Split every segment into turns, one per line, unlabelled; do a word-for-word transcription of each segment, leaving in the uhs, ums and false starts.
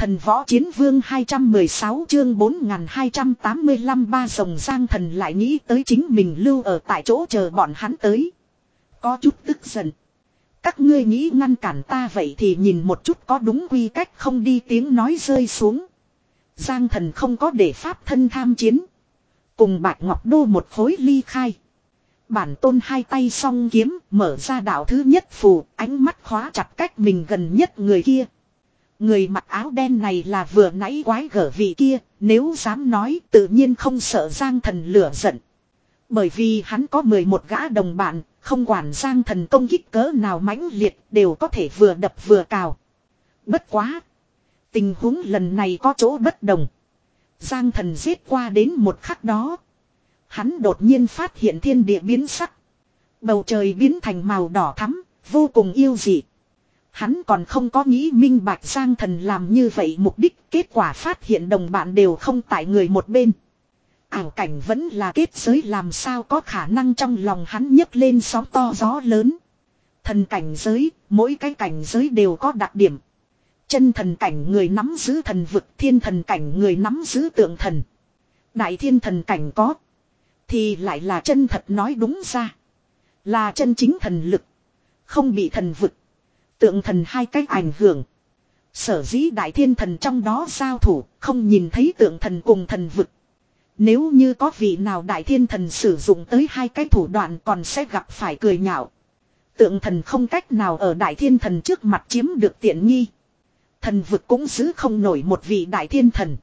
Thần võ chiến vương hai trăm mười sáu chương bốn nghìn hai trăm tám mươi lăm ba rồng Giang Thần lại nghĩ tới chính mình lưu ở tại chỗ chờ bọn hắn tới. Có chút tức giận. Các ngươi nghĩ ngăn cản ta vậy thì nhìn một chút có đúng quy cách không đi, tiếng nói rơi xuống. Giang Thần không có để pháp thân tham chiến. Cùng Bạch Ngọc Đô một khối ly khai. Bản tôn hai tay song kiếm mở ra đạo thứ nhất phù, ánh mắt khóa chặt cách mình gần nhất người kia. Người mặc áo đen này là vừa nãy quái gở vị kia, nếu dám nói tự nhiên không sợ Giang Thần lửa giận. Bởi vì hắn có mười một gã đồng bạn, không quản Giang Thần công kích cỡ nào mãnh liệt đều có thể vừa đập vừa cào. Bất quá. Tình huống lần này có chỗ bất đồng. Giang Thần giết qua đến một khắc đó. Hắn đột nhiên phát hiện thiên địa biến sắc. Bầu trời biến thành màu đỏ thắm, vô cùng yêu dị. Hắn còn không có nghĩ minh bạch Giang Thần làm như vậy mục đích, kết quả phát hiện đồng bạn đều không tại người một bên. Ảo cảnh vẫn là kết giới, làm sao có khả năng, trong lòng hắn nhấc lên sóng to gió lớn. Thần cảnh giới, mỗi cái cảnh giới đều có đặc điểm. Chân thần cảnh người nắm giữ thần vực, thiên thần cảnh người nắm giữ tượng thần. Đại thiên thần cảnh có. Thì lại là chân thật, nói đúng ra. Là chân chính thần lực. Không bị thần vực, tượng thần hai cách ảnh hưởng. Sở dĩ đại thiên thần trong đó giao thủ, không nhìn thấy tượng thần cùng thần vực. Nếu như có vị nào đại thiên thần sử dụng tới hai cái thủ đoạn còn sẽ gặp phải cười nhạo. Tượng thần không cách nào ở đại thiên thần trước mặt chiếm được tiện nghi. Thần vực cũng giữ không nổi một vị đại thiên thần.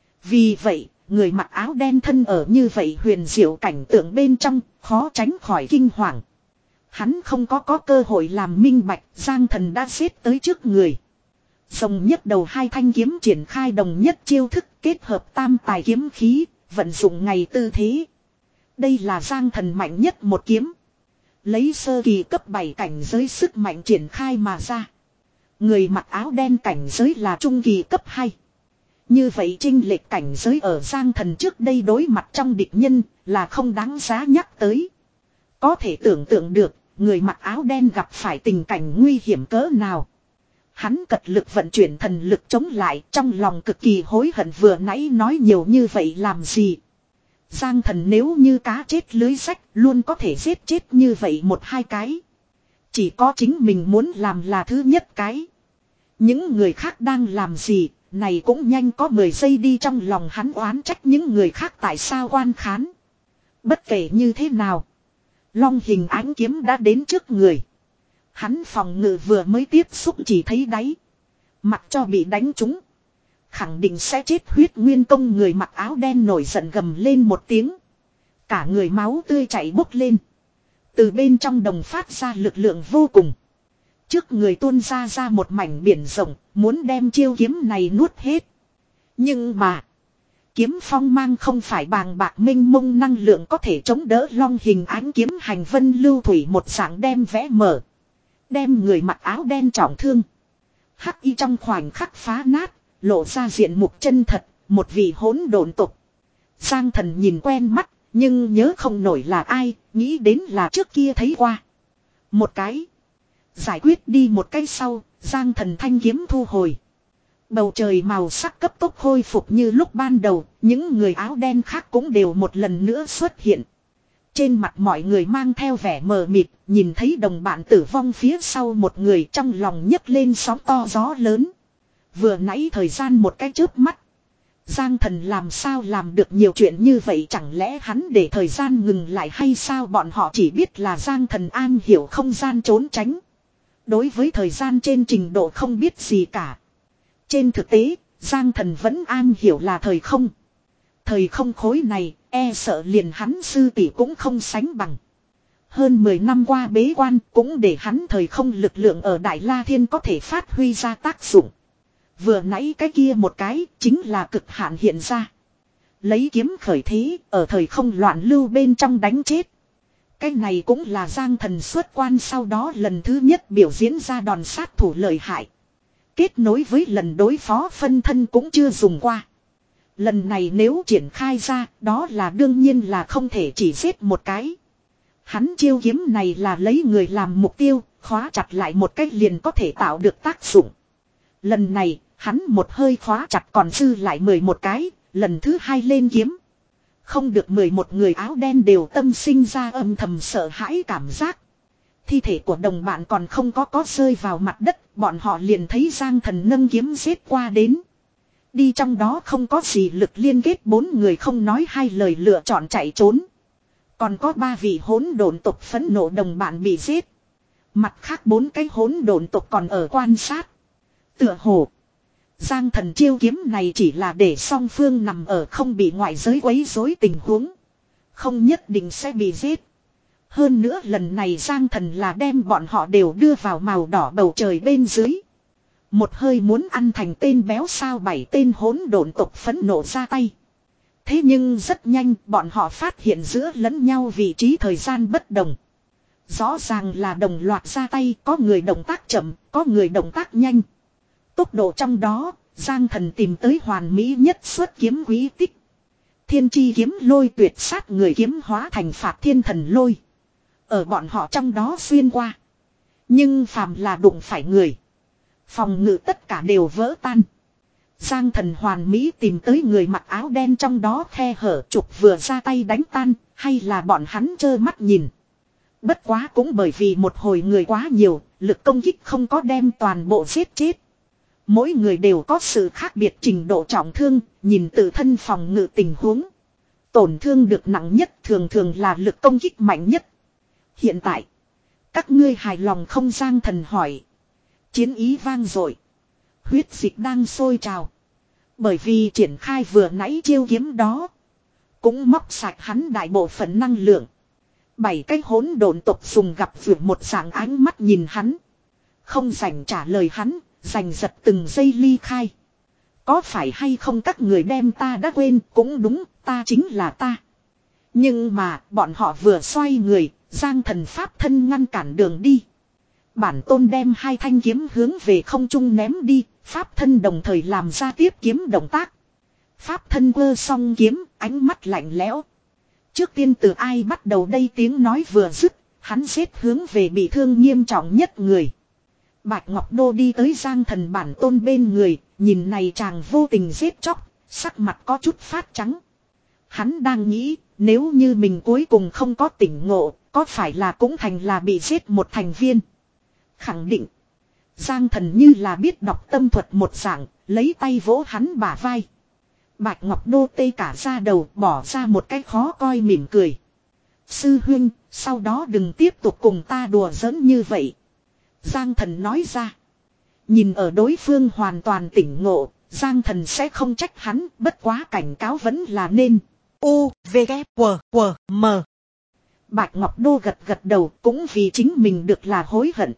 Vì vậy, người mặc áo đen thân ở như vậy huyền diệu cảnh tượng bên trong, khó tránh khỏi kinh hoàng. Hắn không có có cơ hội làm minh bạch, Giang Thần đã xếp tới trước người. Rồng nhất đầu hai thanh kiếm triển khai đồng nhất chiêu thức, kết hợp tam tài kiếm khí, vận dụng ngày tư thế. Đây là Giang Thần mạnh nhất một kiếm. Lấy sơ kỳ cấp bảy cảnh giới sức mạnh triển khai mà ra. Người mặc áo đen cảnh giới là trung kỳ cấp hai. Như vậy chênh lệch cảnh giới ở Giang Thần trước đây đối mặt trong địch nhân là không đáng giá nhắc tới. Có thể tưởng tượng được, người mặc áo đen gặp phải tình cảnh nguy hiểm cỡ nào. Hắn cật lực vận chuyển thần lực chống lại, trong lòng cực kỳ hối hận vừa nãy nói nhiều như vậy làm gì. Giang Thần nếu như cá chết lưới rách, luôn có thể giết chết như vậy một hai cái. Chỉ có chính mình muốn làm là thứ nhất cái. Những người khác đang làm gì, này cũng nhanh có mười giây đi, trong lòng hắn oán trách những người khác tại sao oan khán. Bất kể như thế nào, long hình ánh kiếm đã đến trước người. Hắn phòng ngự vừa mới tiếp xúc chỉ thấy đáy. Mặc cho bị đánh trúng, khẳng định sẽ chết. Huyết Nguyên Công người mặc áo đen nổi giận gầm lên một tiếng. Cả người máu tươi chảy bốc lên. Từ bên trong đồng phát ra lực lượng vô cùng. Trước người tuôn ra ra một mảnh biển rộng, muốn đem chiêu kiếm này nuốt hết. Nhưng mà, kiếm phong mang không phải bàng bạc minh mông năng lượng có thể chống đỡ long hình ánh kiếm, hành vân lưu thủy một dạng đem vẽ mở. Đem người mặc áo đen trọng thương. Hắc y trong khoảnh khắc phá nát, lộ ra diện mục chân thật, một vị hỗn độn tục. Giang Thần nhìn quen mắt, nhưng nhớ không nổi là ai, nghĩ đến là trước kia thấy qua. Một cái. Giải quyết đi một cái sau, Giang Thần thanh kiếm thu hồi. Bầu trời màu sắc cấp tốc khôi phục như lúc ban đầu, những người áo đen khác cũng đều một lần nữa xuất hiện. Trên mặt mọi người mang theo vẻ mờ mịt, nhìn thấy đồng bạn tử vong phía sau một người, trong lòng nhấc lên sóng to gió lớn. Vừa nãy thời gian một cái chớp mắt. Giang Thần làm sao làm được nhiều chuyện như vậy, chẳng lẽ hắn để thời gian ngừng lại hay sao? Bọn họ chỉ biết là Giang Thần an hiểu không gian trốn tránh. Đối với thời gian trên trình độ không biết gì cả. Trên thực tế, Giang Thần vẫn an hiểu là thời không. Thời không khối này, e sợ liền hắn sư tỷ cũng không sánh bằng. Hơn mười năm qua bế quan cũng để hắn thời không lực lượng ở Đại La Thiên có thể phát huy ra tác dụng. Vừa nãy cái kia một cái chính là cực hạn hiện ra. Lấy kiếm khởi thế, ở thời không loạn lưu bên trong đánh chết. Cái này cũng là Giang Thần xuất quan sau đó lần thứ nhất biểu diễn ra đòn sát thủ lợi hại. Kết nối với lần đối phó phân thân cũng chưa dùng qua. Lần này nếu triển khai ra, đó là đương nhiên là không thể chỉ giết một cái. Hắn chiêu kiếm này là lấy người làm mục tiêu, khóa chặt lại một cách liền có thể tạo được tác dụng. Lần này, hắn một hơi khóa chặt còn dư lại mười một cái, lần thứ hai lên kiếm. Không được mười một người áo đen đều tâm sinh ra âm thầm sợ hãi cảm giác. Thi thể của đồng bạn còn không có có rơi vào mặt đất, bọn họ liền thấy Giang Thần nâng kiếm giết qua đến. Đi trong đó không có gì lực liên kết, bốn người không nói hai lời lựa chọn chạy trốn. Còn có ba vị hỗn độn tộc phẫn nộ đồng bạn bị giết. Mặt khác bốn cái hỗn độn tộc còn ở quan sát. Tựa hồ Giang Thần chiêu kiếm này chỉ là để song phương nằm ở không bị ngoại giới quấy rối tình huống, không nhất định sẽ bị giết. Hơn nữa lần này Giang Thần là đem bọn họ đều đưa vào màu đỏ bầu trời bên dưới. Một hơi muốn ăn thành tên béo sao, bảy tên hỗn độn tộc phẫn nộ ra tay. Thế nhưng rất nhanh bọn họ phát hiện giữa lẫn nhau vị trí thời gian bất đồng. Rõ ràng là đồng loạt ra tay, có người động tác chậm, có người động tác nhanh. Tốc độ trong đó, Giang Thần tìm tới hoàn mỹ nhất xuất kiếm quý tích. Thiên chi kiếm lôi tuyệt sát người kiếm hóa thành phạt thiên thần lôi. Ở bọn họ trong đó xuyên qua. Nhưng phàm là đụng phải người, phòng ngự tất cả đều vỡ tan. Giang Thần hoàn mỹ tìm tới người mặc áo đen trong đó khe hở, trục vừa ra tay đánh tan, hay là bọn hắn trơ mắt nhìn. Bất quá cũng bởi vì một hồi người quá nhiều, lực công kích không có đem toàn bộ giết chết. Mỗi người đều có sự khác biệt trình độ trọng thương, nhìn tự thân phòng ngự tình huống. Tổn thương được nặng nhất thường thường là lực công kích mạnh nhất. Hiện tại, các ngươi hài lòng không? Giang Thần hỏi. Chiến ý vang dội, huyết dịch đang sôi trào. Bởi vì triển khai vừa nãy chiêu kiếm đó, cũng móc sạch hắn đại bộ phận năng lượng. Bảy cái hỗn độn tộc dùng gặp vượt một dạng ánh mắt nhìn hắn. Không dành trả lời hắn, giành giật từng giây ly khai. Có phải hay không các người đem ta đã quên? Cũng đúng, ta chính là ta. Nhưng mà bọn họ vừa xoay người, Giang Thần pháp thân ngăn cản đường đi. Bản tôn đem hai thanh kiếm hướng về không trung ném đi, pháp thân đồng thời làm ra tiếp kiếm động tác. Pháp thân quơ song kiếm, ánh mắt lạnh lẽo. Trước tiên từ ai bắt đầu đây? Tiếng nói vừa dứt, hắn giết hướng về bị thương nghiêm trọng nhất người. Bạch Ngọc Đô đi tới Giang Thần bản tôn bên người, nhìn này chàng vô tình giết chóc, sắc mặt có chút phát trắng. Hắn đang nghĩ, nếu như mình cuối cùng không có tỉnh ngộ, có phải là cũng thành là bị giết một thành viên? Khẳng định. Giang Thần như là biết đọc tâm thuật một dạng, lấy tay vỗ hắn bả vai. Bạch Ngọc Đô tê cả ra đầu, bỏ ra một cái khó coi mỉm cười. Sư huynh, sau đó đừng tiếp tục cùng ta đùa giỡn như vậy. Giang Thần nói ra. Nhìn ở đối phương hoàn toàn tỉnh ngộ, Giang Thần sẽ không trách hắn, bất quá cảnh cáo vẫn là nên. U, V, K, W, W, M. Bạch Ngọc Đô gật gật đầu, cũng vì chính mình được là hối hận.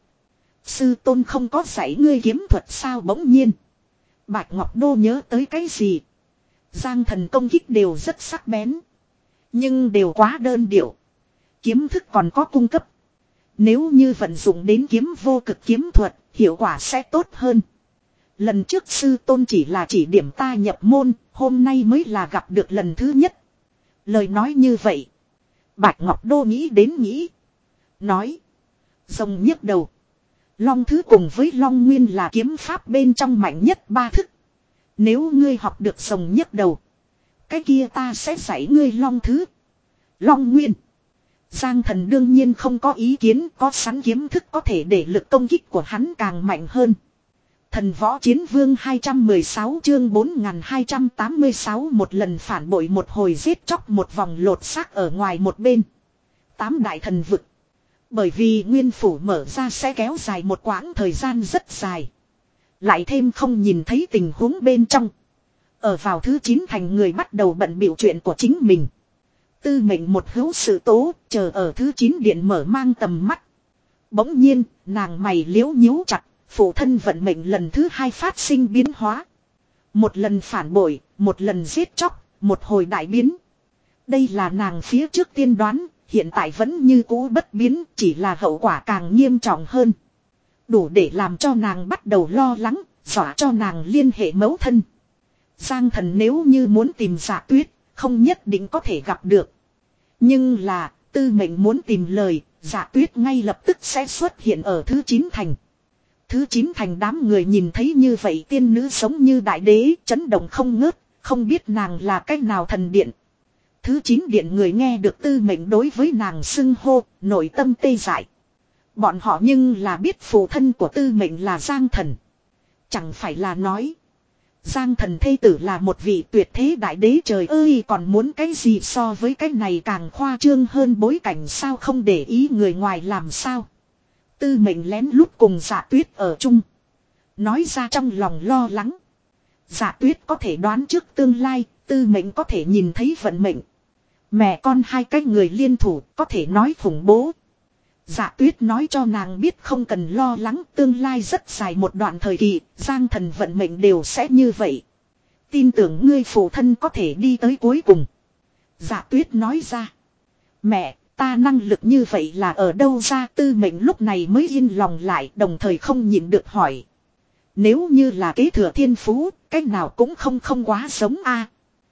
Sư tôn không có dạy ngươi kiếm thuật sao? Bỗng nhiên Bạch Ngọc Đô nhớ tới cái gì. Giang Thần công kích đều rất sắc bén, nhưng đều quá đơn điệu. Kiếm thức còn có cung cấp. Nếu như vận dụng đến kiếm vô cực kiếm thuật, hiệu quả sẽ tốt hơn. Lần trước sư tôn chỉ là chỉ điểm ta nhập môn, hôm nay mới là gặp được lần thứ nhất. Lời nói như vậy, Bạch Ngọc Đô nghĩ đến nghĩ. Nói. Rồng nhức đầu. Long thứ cùng với Long Nguyên là kiếm pháp bên trong mạnh nhất ba thức. Nếu ngươi học được rồng nhức đầu, cái kia ta sẽ dạy ngươi Long thứ, Long Nguyên. Giang Thần đương nhiên không có ý kiến, có sẵn kiếm thức có thể để lực công kích của hắn càng mạnh hơn. Thần Võ Chiến Vương hai trăm mười sáu chương bốn nghìn hai trăm tám mươi sáu, một lần phản bội một hồi giết chóc một vòng lột xác ở ngoài một bên. Tám đại thần vực. Bởi vì nguyên phủ mở ra sẽ kéo dài một quãng thời gian rất dài. Lại thêm không nhìn thấy tình huống bên trong. Ở vào thứ chín thành người bắt đầu bận bịu chuyện của chính mình. Tư mệnh một hữu sự tố, chờ ở thứ chín điện mở mang tầm mắt. Bỗng nhiên, nàng mày liếu nhíu chặt, phụ thân vận mệnh lần thứ hai phát sinh biến hóa. Một lần phản bội, một lần giết chóc, một hồi đại biến. Đây là nàng phía trước tiên đoán, hiện tại vẫn như cũ bất biến, chỉ là hậu quả càng nghiêm trọng hơn. Đủ để làm cho nàng bắt đầu lo lắng, dọa cho nàng liên hệ mẫu thân. Giang Thần nếu như muốn tìm Dạ Tuyết, không nhất định có thể gặp được. Nhưng là, tư mệnh muốn tìm lời, Dạ Tuyết ngay lập tức sẽ xuất hiện ở thứ chín thành. Thứ chín thành đám người nhìn thấy như vậy tiên nữ giống như đại đế, chấn động không ngớt, không biết nàng là cách nào thần điện. Thứ chín điện người nghe được Tư Mệnh đối với nàng xưng hô, nội tâm tê dại. Bọn họ nhưng là biết phụ thân của Tư Mệnh là Giang Thần. Chẳng phải là nói Giang Thần thê tử là một vị tuyệt thế đại đế, trời ơi, còn muốn cái gì so với cái này càng khoa trương hơn bối cảnh sao, không để ý người ngoài làm sao. Tư Mệnh lén lút cùng Dạ Tuyết ở chung, nói ra trong lòng lo lắng. Dạ Tuyết có thể đoán trước tương lai, Tư Mệnh có thể nhìn thấy vận mệnh. Mẹ con hai cái người liên thủ có thể nói khủng bố. Dạ Tuyết nói cho nàng biết không cần lo lắng, tương lai rất dài một đoạn thời kỳ, Giang Thần vận mệnh đều sẽ như vậy. Tin tưởng ngươi phụ thân có thể đi tới cuối cùng. Dạ Tuyết nói ra. Mẹ, ta năng lực như vậy là ở đâu ra? Tư Mệnh lúc này mới yên lòng lại, đồng thời không nhịn được hỏi. Nếu như là kế thừa thiên phú, cách nào cũng không không quá giống a.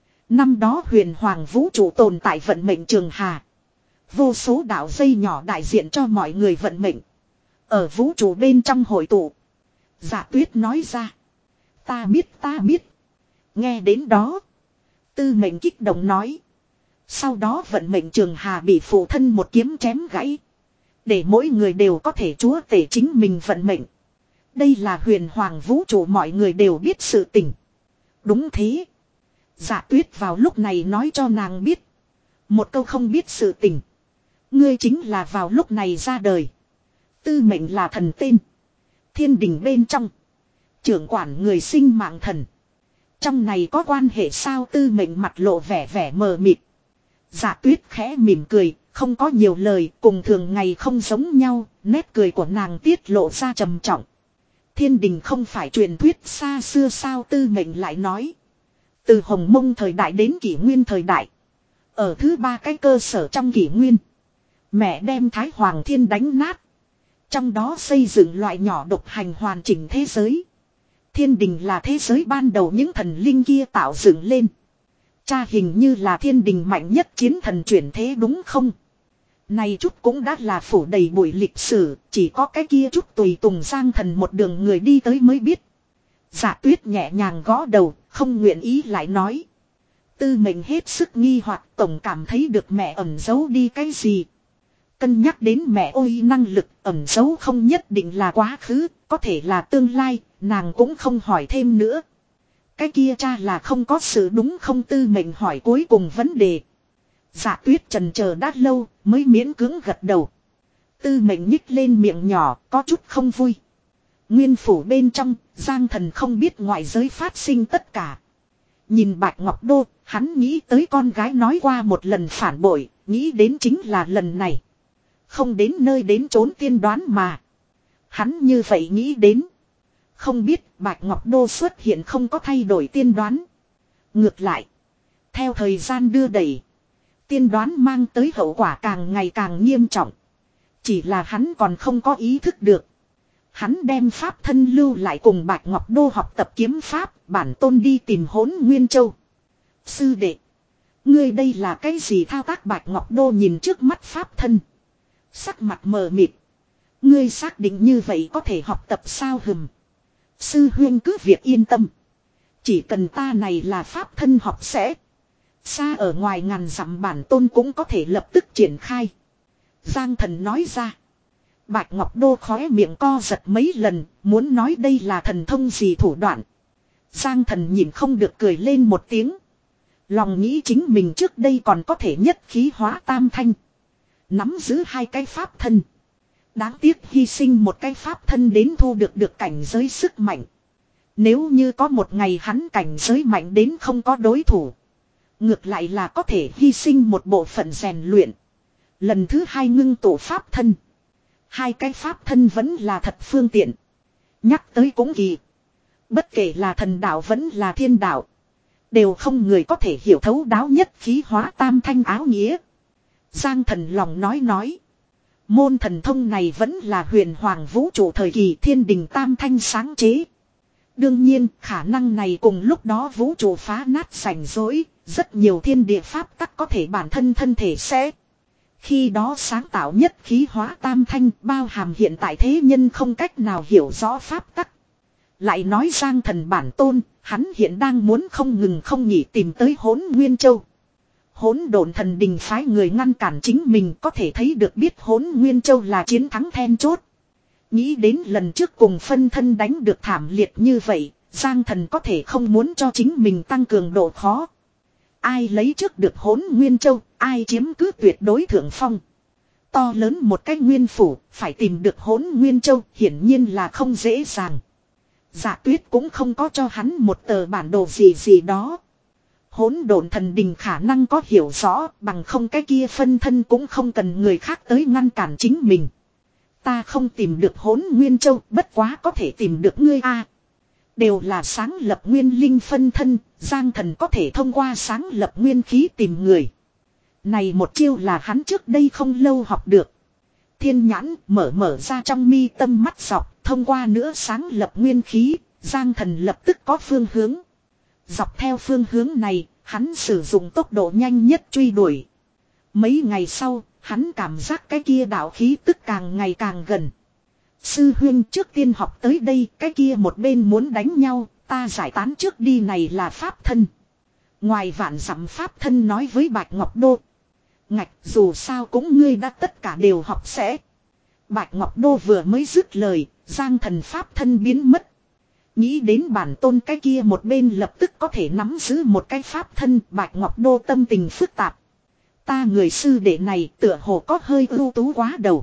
Năm đó huyền hoàng vũ trụ tồn tại vận mệnh trường hà. Vô số đạo dây nhỏ đại diện cho mọi người vận mệnh. Ở vũ trụ bên trong hội tụ. Dạ Tuyết nói ra. Ta biết, ta biết. Nghe đến đó, Tư Mệnh kích động nói. Sau đó vận mệnh trường hà bị phụ thân một kiếm chém gãy. Để mỗi người đều có thể chúa tể chính mình vận mệnh. Đây là huyền hoàng vũ trụ mọi người đều biết sự tình. Đúng thế. Dạ Tuyết vào lúc này nói cho nàng biết. Một câu không biết sự tình. Ngươi chính là vào lúc này ra đời. Tư Mệnh là thần tên. Thiên đình bên trong. Trưởng quản người sinh mạng thần. Trong này có quan hệ sao? Tư Mệnh mặt lộ vẻ vẻ mờ mịt. Dạ Tuyết khẽ mỉm cười, không có nhiều lời, cùng thường ngày không giống nhau, nét cười của nàng tiết lộ ra trầm trọng. Thiên đình không phải truyền thuyết xa xưa sao? Tư Mệnh lại nói. Từ Hồng Mông thời đại đến Kỷ Nguyên thời đại. Ở thứ ba cái cơ sở trong Kỷ Nguyên. Mẹ đem Thái Hoàng Thiên đánh nát. Trong đó xây dựng loại nhỏ độc hành hoàn chỉnh thế giới. Thiên đình là thế giới ban đầu những thần linh kia tạo dựng lên. Cha hình như là thiên đình mạnh nhất chiến thần chuyển thế đúng không? Này chút cũng đã là phủ đầy bụi lịch sử, chỉ có cái kia chút tùy tùng Giang Thần một đường người đi tới mới biết. Dạ Tuyết nhẹ nhàng gõ đầu, không nguyện ý lại nói. Tư Mệnh hết sức nghi hoặc, tổng cảm thấy được mẹ ẩn giấu đi cái gì. Cân nhắc đến mẹ ôi năng lực ẩn giấu không nhất định là quá khứ, có thể là tương lai, nàng cũng không hỏi thêm nữa. Cái kia cha là không có sự đúng không? Tư Mệnh hỏi cuối cùng vấn đề. Dạ Tuyết trần chờ đã lâu mới miễn cưỡng gật đầu. Tư Mệnh nhích lên miệng nhỏ, có chút không vui. Nguyên phủ bên trong, Giang Thần không biết ngoại giới phát sinh tất cả. Nhìn Bạch Ngọc Đô, hắn nghĩ tới con gái nói qua một lần phản bội, nghĩ đến chính là lần này. Không đến nơi đến trốn tiên đoán mà. Hắn như vậy nghĩ đến. Không biết Bạch Ngọc Đô xuất hiện không có thay đổi tiên đoán. Ngược lại, theo thời gian đưa đẩy, tiên đoán mang tới hậu quả càng ngày càng nghiêm trọng. Chỉ là hắn còn không có ý thức được. Hắn đem pháp thân lưu lại cùng Bạch Ngọc Đô học tập kiếm pháp, bản tôn đi tìm Hỗn Nguyên Châu. Sư đệ, ngươi đây là cái gì thao tác? Bạch Ngọc Đô nhìn trước mắt pháp thân, sắc mặt mờ mịt. Ngươi xác định như vậy có thể học tập sao? Hừm. Sư huyên cứ việc yên tâm. Chỉ cần ta này là pháp thân học sẽ. Xa ở ngoài ngàn dặm bản tôn cũng có thể lập tức triển khai. Giang Thần nói ra. Bạch Ngọc Đô khóe miệng co giật mấy lần, muốn nói đây là thần thông gì thủ đoạn. Giang Thần nhìn không được cười lên một tiếng. Lòng nghĩ chính mình trước đây còn có thể nhất khí hóa tam thanh. Nắm giữ hai cái pháp thân. Đáng tiếc hy sinh một cái pháp thân đến thu được được cảnh giới sức mạnh. Nếu như có một ngày hắn cảnh giới mạnh đến không có đối thủ. Ngược lại là có thể hy sinh một bộ phận rèn luyện. Lần thứ hai ngưng tụ pháp thân. Hai cái pháp thân vẫn là thật phương tiện. Nhắc tới cũng kỳ. Bất kể là thần đạo vẫn là thiên đạo. Đều không người có thể hiểu thấu đáo nhất khí hóa tam thanh áo nghĩa. Giang Thần lòng nói nói. Môn thần thông này vẫn là huyền hoàng vũ trụ thời kỳ thiên đình tam thanh sáng chế. Đương nhiên khả năng này cùng lúc đó vũ trụ phá nát sành rỗi. Rất nhiều thiên địa pháp tắc có thể bản thân thân thể sẽ Khi đó sáng tạo nhất khí hóa tam thanh bao hàm hiện tại thế nhân không cách nào hiểu rõ pháp tắc. Lại nói Giang Thần bản tôn, hắn hiện đang muốn không ngừng không nghỉ tìm tới Hỗn Nguyên Châu. Hỗn Độn Thần Đình phái người ngăn cản chính mình, có thể thấy được biết Hỗn Nguyên Châu là chiến thắng then chốt. Nghĩ đến lần trước cùng phân thân đánh được thảm liệt như vậy, Giang Thần có thể không muốn cho chính mình tăng cường độ khó. Ai lấy trước được Hỗn Nguyên Châu, ai chiếm cứ tuyệt đối thượng phong. To lớn một cái nguyên phủ, phải tìm được Hỗn Nguyên Châu, hiển nhiên là không dễ dàng. Dạ Tuyết cũng không có cho hắn một tờ bản đồ gì gì đó. Hỗn Độn Thần Đình khả năng có hiểu rõ, bằng không cái kia phân thân cũng không cần người khác tới ngăn cản chính mình. Ta không tìm được Hỗn Nguyên Châu, bất quá có thể tìm được ngươi a. Đều là sáng lập nguyên linh phân thân, Giang Thần có thể thông qua sáng lập nguyên khí tìm người. Này một chiêu là hắn trước đây không lâu học được. Thiên nhãn mở mở ra trong mi tâm mắt dọc, thông qua nữa sáng lập nguyên khí, Giang Thần lập tức có phương hướng. Dọc theo phương hướng này, hắn sử dụng tốc độ nhanh nhất truy đuổi. Mấy ngày sau, hắn cảm giác cái kia đạo khí tức càng ngày càng gần. Sư huynh trước tiên học tới đây, cái kia một bên muốn đánh nhau, ta giải tán trước đi này là pháp thân. Ngoài vạn dặm pháp thân nói với Bạch Ngọc Đô. Ngạch dù sao cũng ngươi đã tất cả đều học sẽ. Bạch Ngọc Đô vừa mới dứt lời, Giang Thần pháp thân biến mất. Nghĩ đến bản tôn cái kia một bên lập tức có thể nắm giữ một cái pháp thân, Bạch Ngọc Đô tâm tình phức tạp. Ta người sư đệ này tựa hồ có hơi ưu tú quá đầu.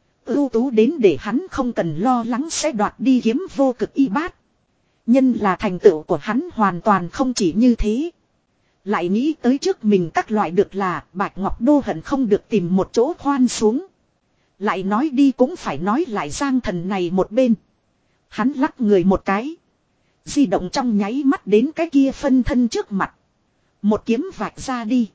Ưu tú đến để hắn không cần lo lắng sẽ đoạt đi kiếm vô cực y bát. Nhân là thành tựu của hắn hoàn toàn không chỉ như thế. Lại nghĩ tới trước mình các loại được là Bạch Ngọc Đô hận không được tìm một chỗ khoan xuống. Lại nói đi cũng phải nói lại Giang Thần này một bên. Hắn lắc người một cái. Di động trong nháy mắt đến cái kia phân thân trước mặt. Một kiếm vạch ra đi.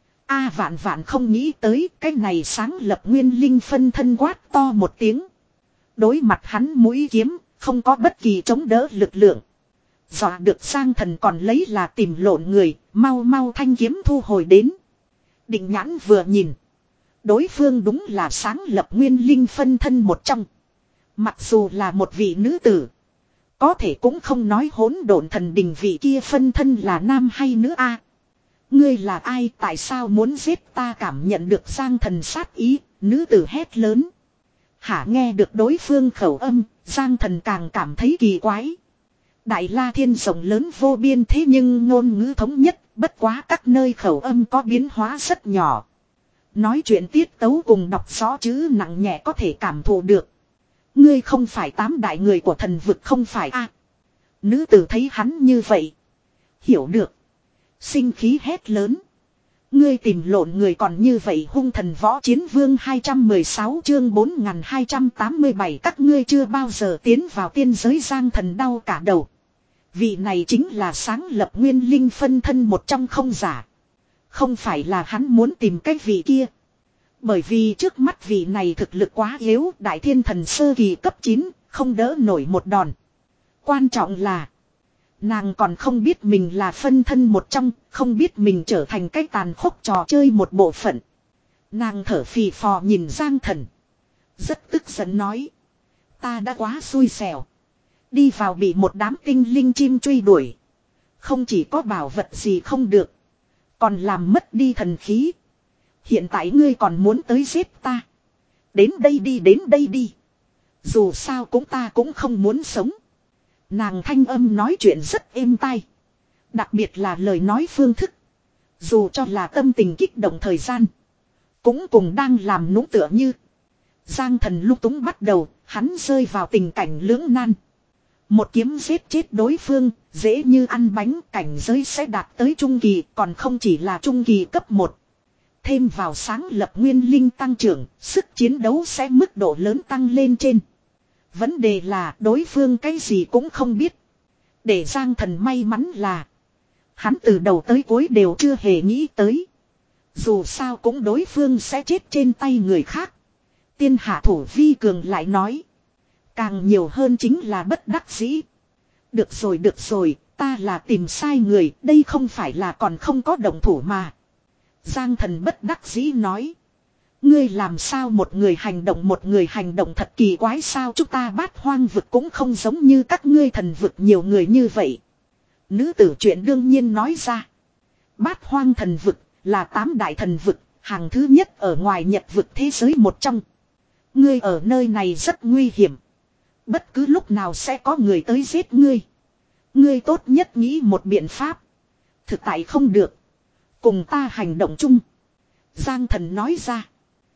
A vạn vạn không nghĩ tới cái này sáng lập nguyên linh phân thân quát to một tiếng. Đối mặt hắn mũi kiếm, không có bất kỳ chống đỡ lực lượng. Dọa được Giang Thần còn lấy là tìm lộn người, mau mau thanh kiếm thu hồi đến. Định nhãn vừa nhìn. Đối phương đúng là sáng lập nguyên linh phân thân một trong. Mặc dù là một vị nữ tử. Có thể cũng không nói Hỗn Độn Thần Đình vị kia phân thân là nam hay nữ a. Ngươi là ai tại sao muốn giết ta cảm nhận được Giang Thần sát ý, nữ tử hét lớn. Hả nghe được đối phương khẩu âm, Giang Thần càng cảm thấy kỳ quái. Đại La Thiên rộng lớn vô biên thế nhưng ngôn ngữ thống nhất, bất quá các nơi khẩu âm có biến hóa rất nhỏ. Nói chuyện tiết tấu cùng đọc rõ chữ nặng nhẹ có thể cảm thụ được. Ngươi không phải tám đại người của thần vực không phải a? Nữ tử thấy hắn như vậy. Hiểu được. Sinh khí hét lớn. Ngươi tìm lộn người còn như vậy hung thần võ chiến vương hai trăm mười sáu chương bốn nghìn hai trăm tám mươi bảy các ngươi chưa bao giờ tiến vào tiên giới Giang Thần đau cả đầu. Vị này chính là sáng lập nguyên linh phân thân một trong không giả. Không phải là hắn muốn tìm cái vị kia. Bởi vì trước mắt vị này thực lực quá yếu, đại thiên thần sơ kỳ cấp chín, không đỡ nổi một đòn. Quan trọng là nàng còn không biết mình là phân thân một trong, không biết mình trở thành cái tàn khốc trò chơi một bộ phận. Nàng thở phì phò nhìn Giang Thần. Rất tức giận nói. Ta đã quá xui xẻo. Đi vào bị một đám tinh linh chim truy đuổi. Không chỉ có bảo vật gì không được. Còn làm mất đi thần khí. Hiện tại ngươi còn muốn tới giết ta. Đến đây đi đến đây đi. Dù sao cũng ta cũng không muốn sống. Nàng thanh âm nói chuyện rất êm tai. Đặc biệt là lời nói phương thức. Dù cho là tâm tình kích động thời gian. Cũng cùng đang làm nũng tựa như. Giang Thần lúc túng bắt đầu. Hắn rơi vào tình cảnh lưỡng nan. Một kiếm giết chết đối phương. Dễ như ăn bánh cảnh giới sẽ đạt tới trung kỳ. Còn không chỉ là trung kỳ cấp một. Thêm vào sáng lập nguyên linh tăng trưởng. Sức chiến đấu sẽ mức độ lớn tăng lên trên. Vấn đề là đối phương cái gì cũng không biết. Để Giang Thần may mắn là. Hắn từ đầu tới cuối đều chưa hề nghĩ tới. Dù sao cũng đối phương sẽ chết trên tay người khác. Tiên hạ thủ vi cường lại nói. Càng nhiều hơn chính là bất đắc dĩ. Được rồi được rồi, ta là tìm sai người, đây không phải là còn không có động thủ mà. Giang Thần bất đắc dĩ nói. Ngươi làm sao một người hành động một người hành động thật kỳ quái sao chúng ta bát hoang vực cũng không giống như các ngươi thần vực nhiều người như vậy. Nữ tử chuyện đương nhiên nói ra. Bát hoang thần vực là tám đại thần vực, hàng thứ nhất ở ngoài nhật vực thế giới một trong. Ngươi ở nơi này rất nguy hiểm. Bất cứ lúc nào sẽ có người tới giết ngươi. Ngươi tốt nhất nghĩ một biện pháp. Thực tại không được. Cùng ta hành động chung. Giang thần nói ra.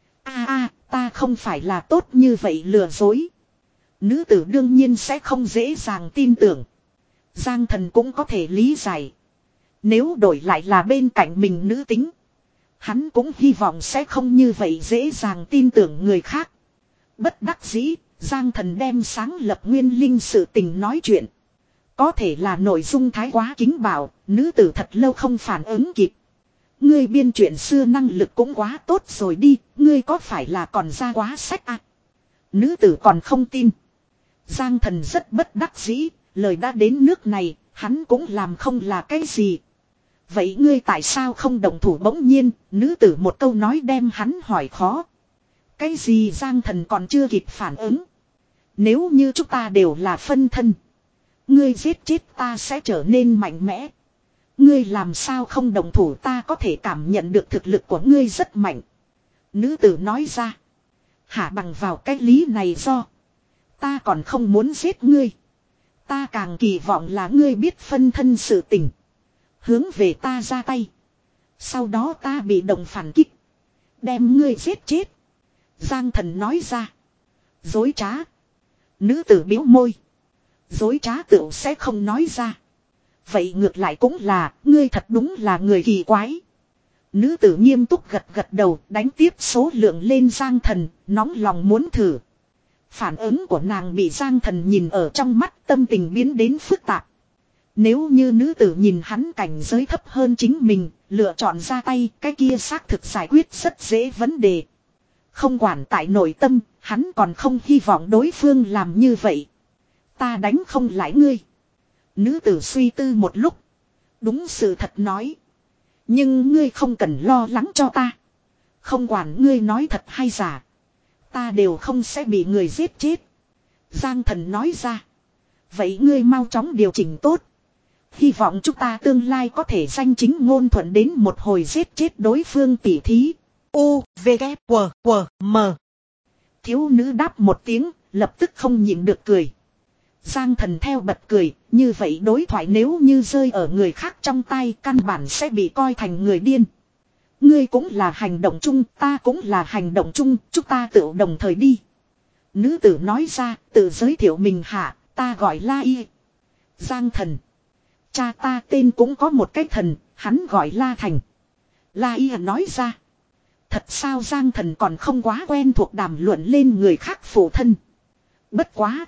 a a ta không phải là tốt như vậy lừa dối. Nữ tử đương nhiên sẽ không dễ dàng tin tưởng. Giang thần cũng có thể lý giải. Nếu đổi lại là bên cạnh mình nữ tính. Hắn cũng hy vọng sẽ không như vậy dễ dàng tin tưởng người khác. Bất đắc dĩ, Giang thần đem sáng lập nguyên linh sự tình nói chuyện. Có thể là nội dung thái quá kính bảo, nữ tử thật lâu không phản ứng kịp. Ngươi biên chuyện xưa năng lực cũng quá tốt rồi đi, ngươi có phải là còn ra quá sách à? Nữ tử còn không tin. Giang thần rất bất đắc dĩ, lời đã đến nước này, hắn cũng làm không là cái gì. Vậy ngươi tại sao không động thủ bỗng nhiên, nữ tử một câu nói đem hắn hỏi khó. Cái gì Giang thần còn chưa kịp phản ứng. Nếu như chúng ta đều là phân thân. Ngươi giết chết ta sẽ trở nên mạnh mẽ. Ngươi làm sao không động thủ ta có thể cảm nhận được thực lực của ngươi rất mạnh. Nữ tử nói ra. Hả bằng vào cái lý này do. Ta còn không muốn giết ngươi. Ta càng kỳ vọng là ngươi biết phân thân sự tình. Hướng về ta ra tay. Sau đó ta bị động phản kích. Đem ngươi giết chết. Giang thần nói ra. Dối trá. Nữ tử biếu môi. Dối trá tựu sẽ không nói ra. Vậy ngược lại cũng là, ngươi thật đúng là người kỳ quái. Nữ tử nghiêm túc gật gật đầu, đánh tiếp số lượng lên Giang thần, nóng lòng muốn thử. Phản ứng của nàng bị Giang thần nhìn ở trong mắt, tâm tình biến đến phức tạp. Nếu như nữ tử nhìn hắn cảnh giới thấp hơn chính mình, lựa chọn ra tay, cái kia xác thực giải quyết rất dễ vấn đề. Không quản tại nội tâm, hắn còn không hy vọng đối phương làm như vậy. Ta đánh không lại ngươi. Nữ tử suy tư một lúc. Đúng sự thật nói. Nhưng ngươi không cần lo lắng cho ta. Không quản ngươi nói thật hay giả. Ta đều không sẽ bị người giết chết. Giang thần nói ra. Vậy ngươi mau chóng điều chỉnh tốt. Hy vọng chúng ta tương lai có thể danh chính ngôn thuận đến một hồi giết chết đối phương tỉ thí. U, V, K, W, W, M. Thiếu nữ đáp một tiếng, lập tức không nhịn được cười. Giang thần theo bật cười, như vậy đối thoại nếu như rơi ở người khác trong tay căn bản sẽ bị coi thành người điên. Ngươi cũng là hành động chung, ta cũng là hành động chung, chúng ta tự đồng thời đi. Nữ tử nói ra, tự giới thiệu mình hả, ta gọi La Y. Giang thần. Cha ta tên cũng có một cái thần, hắn gọi La Thành. La Y nói ra. Thật sao Giang thần còn không quá quen thuộc đàm luận lên người khác phụ thân. Bất quá.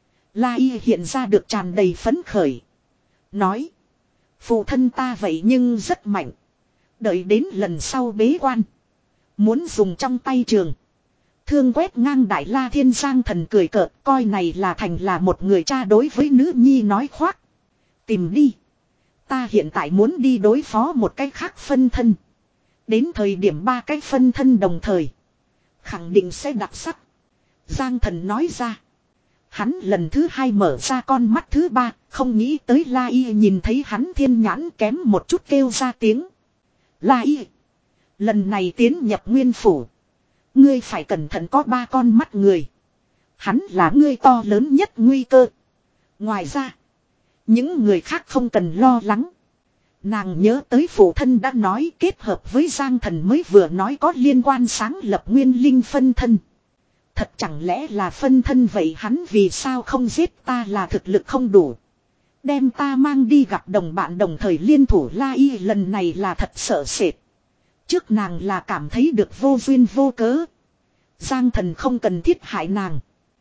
La Y hiện ra được tràn đầy phấn khởi. Nói. Phụ thân ta vậy nhưng rất mạnh. Đợi đến lần sau bế quan. Muốn dùng trong tay trường. Thương quét ngang đại la thiên Giang thần cười cợt. Coi này là Thành là một người cha đối với nữ nhi nói khoác. Tìm đi. Ta hiện tại muốn đi đối phó một cái khác phân thân. Đến thời điểm ba cái phân thân đồng thời. Khẳng định sẽ đặc sắc. Giang thần nói ra. Hắn lần thứ hai mở ra con mắt thứ ba. Không nghĩ tới La Y nhìn thấy hắn thiên nhãn kém một chút kêu ra tiếng. La Y. Lần này tiến nhập nguyên phủ. Ngươi phải cẩn thận có ba con mắt người. Hắn là ngươi to lớn nhất nguy cơ. Ngoài ra. Những người khác không cần lo lắng. Nàng nhớ tới phụ thân đã nói kết hợp với Giang thần mới vừa nói có liên quan sáng lập nguyên linh phân thân. Thật chẳng lẽ là phân thân vậy hắn vì sao không giết ta là thực lực không đủ. Đem ta mang đi gặp đồng bạn đồng thời liên thủ La Y lần này là thật sợ sệt. Trước nàng là cảm thấy được vô duyên vô cớ. Giang thần không cần thiết hại nàng.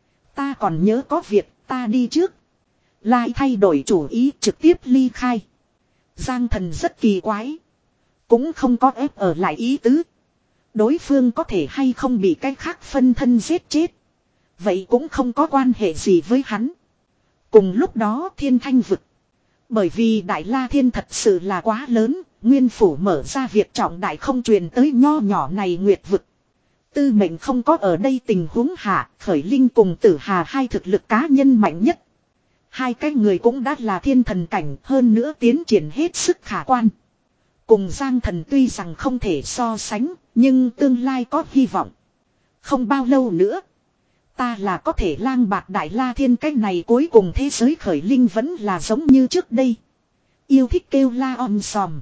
Ta còn nhớ có việc ta đi trước. La Y thay đổi chủ ý trực tiếp ly khai. Giang thần rất kỳ quái. Cũng không có ép ở lại ý tứ. Đối phương có thể hay không bị cái khác phân thân giết chết. Vậy cũng không có quan hệ gì với hắn. Cùng lúc đó thiên thanh vực. Bởi vì Đại La Thiên thật sự là quá lớn. Nguyên phủ mở ra việc trọng đại không truyền tới nho nhỏ này nguyệt vực. Tư mệnh không có ở đây tình huống hạ, Khởi Linh cùng Tử Hà hai thực lực cá nhân mạnh nhất. Hai cái người cũng đã là thiên thần cảnh, hơn nữa tiến triển hết sức khả quan. Cùng Giang Thần tuy rằng không thể so sánh, nhưng tương lai có hy vọng. Không bao lâu nữa, ta là có thể lang bạt đại la thiên, cái này cuối cùng thế giới Khởi Linh vẫn là giống như trước đây. Yêu thích kêu la om sòm.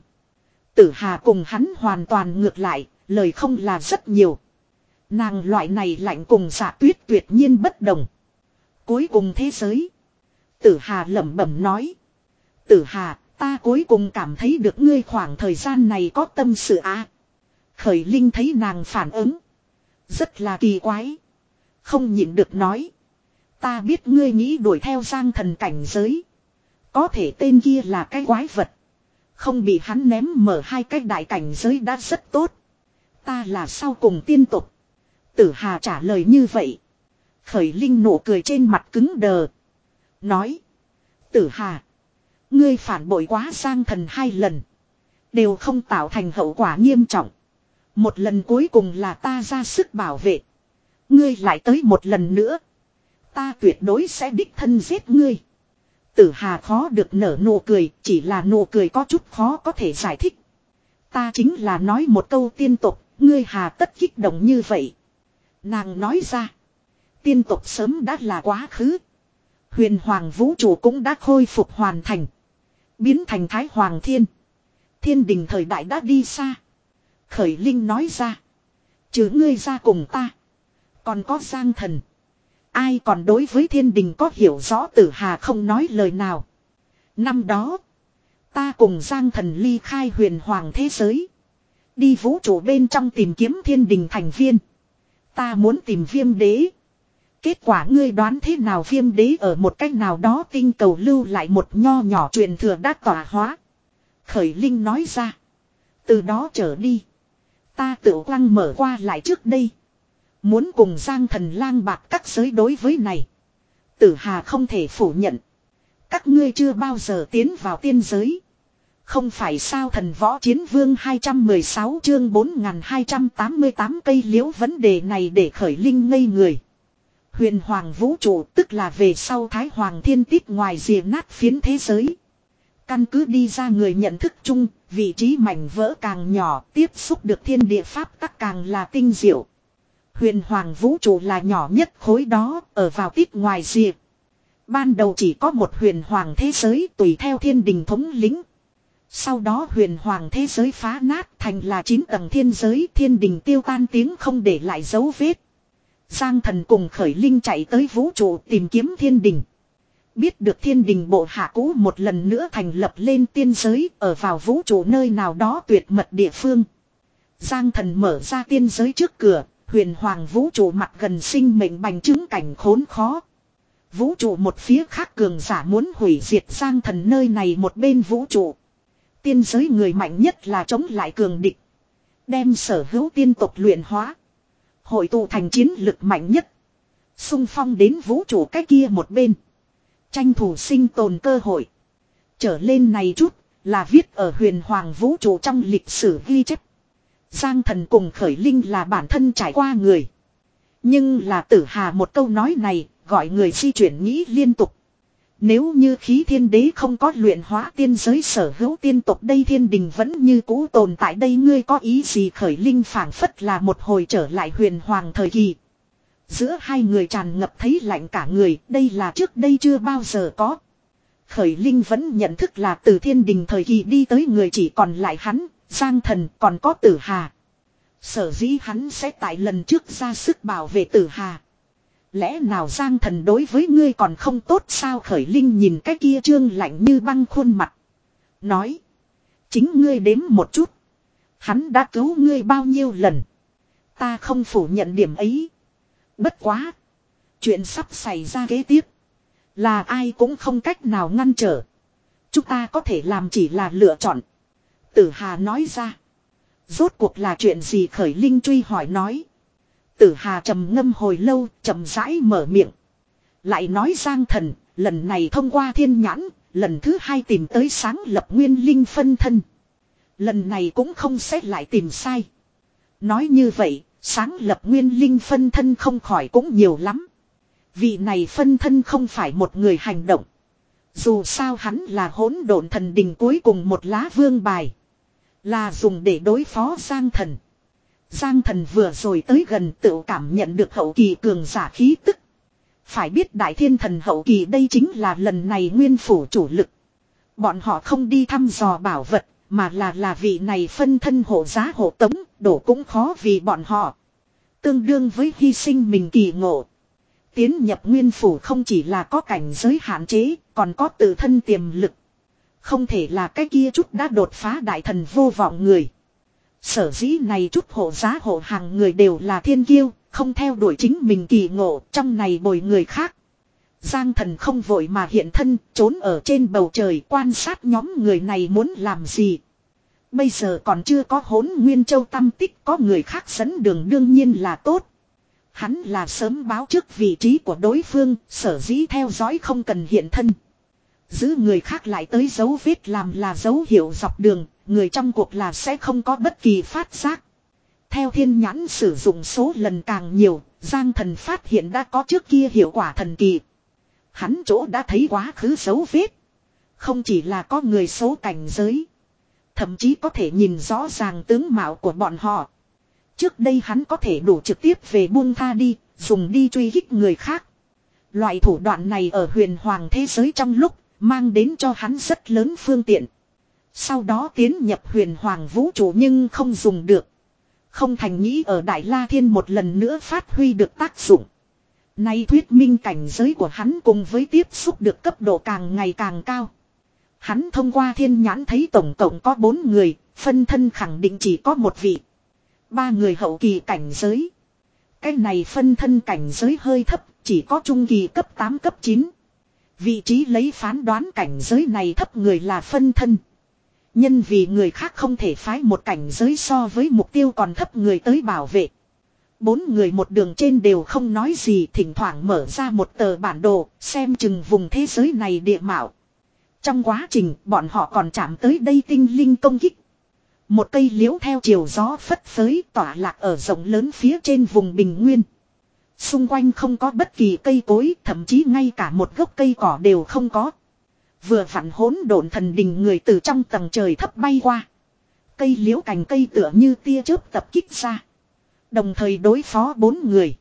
Tử Hà cùng hắn hoàn toàn ngược lại, lời không là rất nhiều. Nàng loại này lạnh cùng Dạ Tuyết tuyệt nhiên bất đồng. Cuối cùng thế giới. Tử Hà lẩm bẩm nói. Tử Hà, ta cuối cùng cảm thấy được ngươi khoảng thời gian này có tâm sự à. Khởi Linh thấy nàng phản ứng. Rất là kỳ quái. Không nhịn được nói. Ta biết ngươi nghĩ đuổi theo Giang Thần cảnh giới. Có thể tên kia là cái quái vật. Không bị hắn ném mở hai cái đại cảnh giới đã rất tốt. Ta là sau cùng tiên tục. Tử Hà trả lời như vậy. Khởi Linh nụ cười trên mặt cứng đờ. Nói. Tử Hà. Ngươi phản bội quá Giang Thần hai lần. Đều không tạo thành hậu quả nghiêm trọng. Một lần cuối cùng là ta ra sức bảo vệ. Ngươi lại tới một lần nữa. Ta tuyệt đối sẽ đích thân giết ngươi. Tử Hà khó được nở nụ cười. Chỉ là nụ cười có chút khó có thể giải thích. Ta chính là nói một câu tiên tục. Ngươi hà tất kích động như vậy. Nàng nói ra. Tiên tục sớm đã là quá khứ. Huyền Hoàng vũ trụ cũng đã khôi phục hoàn thành. Biến thành Thái Hoàng Thiên. Thiên đình thời đại đã đi xa. Khởi Linh nói ra. Chứ ngươi ra cùng ta. Còn có Giang Thần. Ai còn đối với thiên đình có hiểu rõ? Tử Hà không nói lời nào. Năm đó. Ta cùng Giang Thần ly khai huyền hoàng thế giới. Đi vũ trụ bên trong tìm kiếm thiên đình thành viên. Ta muốn tìm Viêm Đế. Kết quả ngươi đoán thế nào? Viêm Đế ở một cách nào đó tinh cầu lưu lại một nho nhỏ truyền thừa đã tỏa hóa. Khởi Linh nói ra. Từ đó trở đi. Ta tự quăng mở qua lại trước đây. Muốn cùng Giang Thần lang bạc các giới đối với này. Tử Hà không thể phủ nhận. Các ngươi chưa bao giờ tiến vào tiên giới. Không phải sao? Thần Võ Chiến Vương hai trăm mười sáu chương bốn nghìn hai trăm tám mươi tám cây liễu. Vấn đề này để Khởi Linh ngây người. Huyền Hoàng vũ trụ tức là về sau Thái Hoàng Thiên Tít ngoài rìa nát phiến thế giới. Căn cứ đi ra người nhận thức chung, vị trí mảnh vỡ càng nhỏ, tiếp xúc được thiên địa pháp tắc càng là tinh diệu. Huyền Hoàng vũ trụ là nhỏ nhất khối đó, ở vào tít ngoài rìa. Ban đầu chỉ có một huyền hoàng thế giới tùy theo thiên đình thống lĩnh. Sau đó huyền hoàng thế giới phá nát thành là chín tầng thiên giới, thiên đình tiêu tan tiếng không để lại dấu vết. Giang Thần cùng Khởi Linh chạy tới vũ trụ tìm kiếm thiên đình. Biết được thiên đình bộ hạ cũ một lần nữa thành lập lên tiên giới ở vào vũ trụ nơi nào đó tuyệt mật địa phương. Giang Thần mở ra tiên giới trước cửa, huyền hoàng vũ trụ mặt gần sinh mệnh bành chứng cảnh khốn khó. Vũ trụ một phía khác cường giả muốn hủy diệt Giang Thần nơi này một bên vũ trụ. Tiên giới người mạnh nhất là chống lại cường địch. Đem sở hữu tiên tộc luyện hóa. Hội tụ thành chiến lực mạnh nhất. Xung phong đến vũ trụ cái kia một bên. Tranh thủ sinh tồn cơ hội. Trở lên này chút là viết ở huyền hoàng vũ trụ trong lịch sử ghi chép. Giang Thần cùng Khởi Linh là bản thân trải qua người. Nhưng là Tử Hà một câu nói này gọi người di chuyển nghĩ liên tục. Nếu như khí thiên đế không có luyện hóa tiên giới sở hữu tiên tộc, đây thiên đình vẫn như cũ tồn tại đây, ngươi có ý gì? Khởi Linh phảng phất là một hồi trở lại huyền hoàng thời kỳ. Giữa hai người tràn ngập thấy lạnh cả người, đây là trước đây chưa bao giờ có. Khởi Linh vẫn nhận thức là từ thiên đình thời kỳ đi tới người chỉ còn lại hắn, Giang Thần còn có Tử Hà. Sở dĩ hắn sẽ tại lần trước ra sức bảo vệ Tử Hà. Lẽ nào Giang Thần đối với ngươi còn không tốt sao? Khởi Linh nhìn cái kia trương lạnh như băng khuôn mặt. Nói. Chính ngươi đếm một chút. Hắn đã cứu ngươi bao nhiêu lần. Ta không phủ nhận điểm ấy. Bất quá. Chuyện sắp xảy ra kế tiếp. Là ai cũng không cách nào ngăn trở. Chúng ta có thể làm chỉ là lựa chọn. Tử Hà nói ra. Rốt cuộc là chuyện gì? Khởi Linh truy hỏi nói. Tử Hà trầm ngâm hồi lâu, chậm rãi mở miệng. Lại nói Giang Thần, lần này thông qua thiên nhãn, lần thứ hai tìm tới sáng lập nguyên linh phân thân. Lần này cũng không xét lại tìm sai. Nói như vậy, Sáng lập nguyên linh phân thân không khỏi cũng nhiều lắm. Vị này phân thân không phải một người hành động. Dù sao hắn là hỗn độn thần đình cuối cùng một lá vương bài. Là dùng để đối phó Giang Thần. Giang Thần vừa rồi tới gần tự cảm nhận được hậu kỳ cường giả khí tức. Phải biết đại thiên thần hậu kỳ đây chính là lần này nguyên phủ chủ lực. Bọn họ không đi thăm dò bảo vật, mà là là vị này phân thân hộ giá hộ tống, đổ cũng khó vì bọn họ. Tương đương với hy sinh mình kỳ ngộ. Tiến nhập nguyên phủ không chỉ là có cảnh giới hạn chế, còn có tự thân tiềm lực. Không thể là cái kia chút đã đột phá đại thần vô vọng người. Sở dĩ này chút hộ giá hộ hàng người đều là thiên kiêu, không theo đuổi chính mình kỳ ngộ, trong này bồi người khác. Giang Thần không vội mà hiện thân, trốn ở trên bầu trời quan sát nhóm người này muốn làm gì. Bây giờ còn chưa có Hỗn Nguyên Châu tâm tích, có người khác dẫn đường đương nhiên là tốt. Hắn là sớm báo trước vị trí của đối phương, sở dĩ theo dõi không cần hiện thân. Giữ người khác lại tới dấu vết làm là dấu hiệu dọc đường, người trong cuộc là sẽ không có bất kỳ phát giác. Theo thiên nhãn sử dụng số lần càng nhiều, Giang Thần phát hiện đã có trước kia hiệu quả thần kỳ. Hắn chỗ đã thấy quá khứ dấu vết. Không chỉ là có người số cảnh giới. Thậm chí có thể nhìn rõ ràng tướng mạo của bọn họ. Trước đây hắn có thể đủ trực tiếp về buông tha đi, dùng đi truy kích người khác. Loại thủ đoạn này ở huyền hoàng thế giới trong lúc, mang đến cho hắn rất lớn phương tiện. Sau đó tiến nhập huyền hoàng vũ trụ nhưng không dùng được. Không thành nghĩ ở Đại La Thiên một lần nữa phát huy được tác dụng. Nay thuyết minh cảnh giới của hắn cùng với tiếp xúc được cấp độ càng ngày càng cao. Hắn thông qua thiên nhãn thấy tổng cộng có bốn người, phân thân khẳng định chỉ có một vị. Ba người hậu kỳ cảnh giới. Cái này phân thân cảnh giới hơi thấp, chỉ có trung kỳ cấp tám cấp chín. Vị trí lấy phán đoán cảnh giới này thấp người là phân thân. Nhân vì người khác không thể phái một cảnh giới so với mục tiêu còn thấp người tới bảo vệ. Bốn người một đường trên đều không nói gì, thỉnh thoảng mở ra một tờ bản đồ, xem chừng vùng thế giới này địa mạo. Trong quá trình, bọn họ còn chạm tới đây tinh linh công kích. Một cây liễu theo chiều gió phất phới tỏa lạc ở rộng lớn phía trên vùng bình nguyên. Xung quanh không có bất kỳ cây cối, thậm chí ngay cả một gốc cây cỏ đều không có. Vừa vặn hỗn độn thần đình người từ trong tầng trời thấp bay qua. Cây liễu cành cây tựa như tia chớp tập kích ra. Đồng thời đối phó bốn người.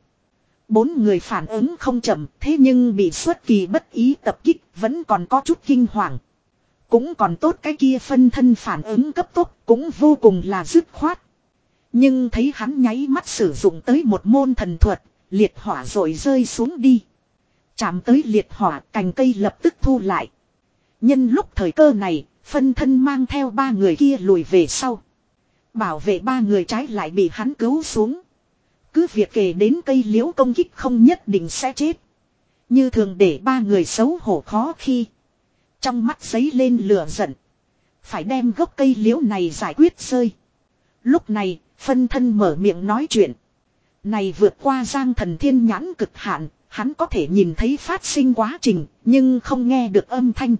Bốn người phản ứng không chậm, thế nhưng bị xuất kỳ bất ý tập kích vẫn còn có chút kinh hoàng. Cũng còn tốt cái kia phân thân phản ứng cấp tốc, cũng vô cùng là dứt khoát. Nhưng thấy hắn nháy mắt sử dụng tới một môn thần thuật, liệt hỏa rồi rơi xuống đi. Chạm tới liệt hỏa, cành cây lập tức thu lại. Nhân lúc thời cơ này, phân thân mang theo ba người kia lùi về sau. Bảo vệ ba người trái lại bị hắn cứu xuống. Cứ việc kể đến cây liễu công kích không nhất định sẽ chết. Như thường để ba người xấu hổ khó khi. Trong mắt giấy lên lửa giận. Phải đem gốc cây liễu này giải quyết rơi. Lúc này, phân thân mở miệng nói chuyện. Này vượt qua Giang Thần thiên nhãn cực hạn, hắn có thể nhìn thấy phát sinh quá trình, nhưng không nghe được âm thanh.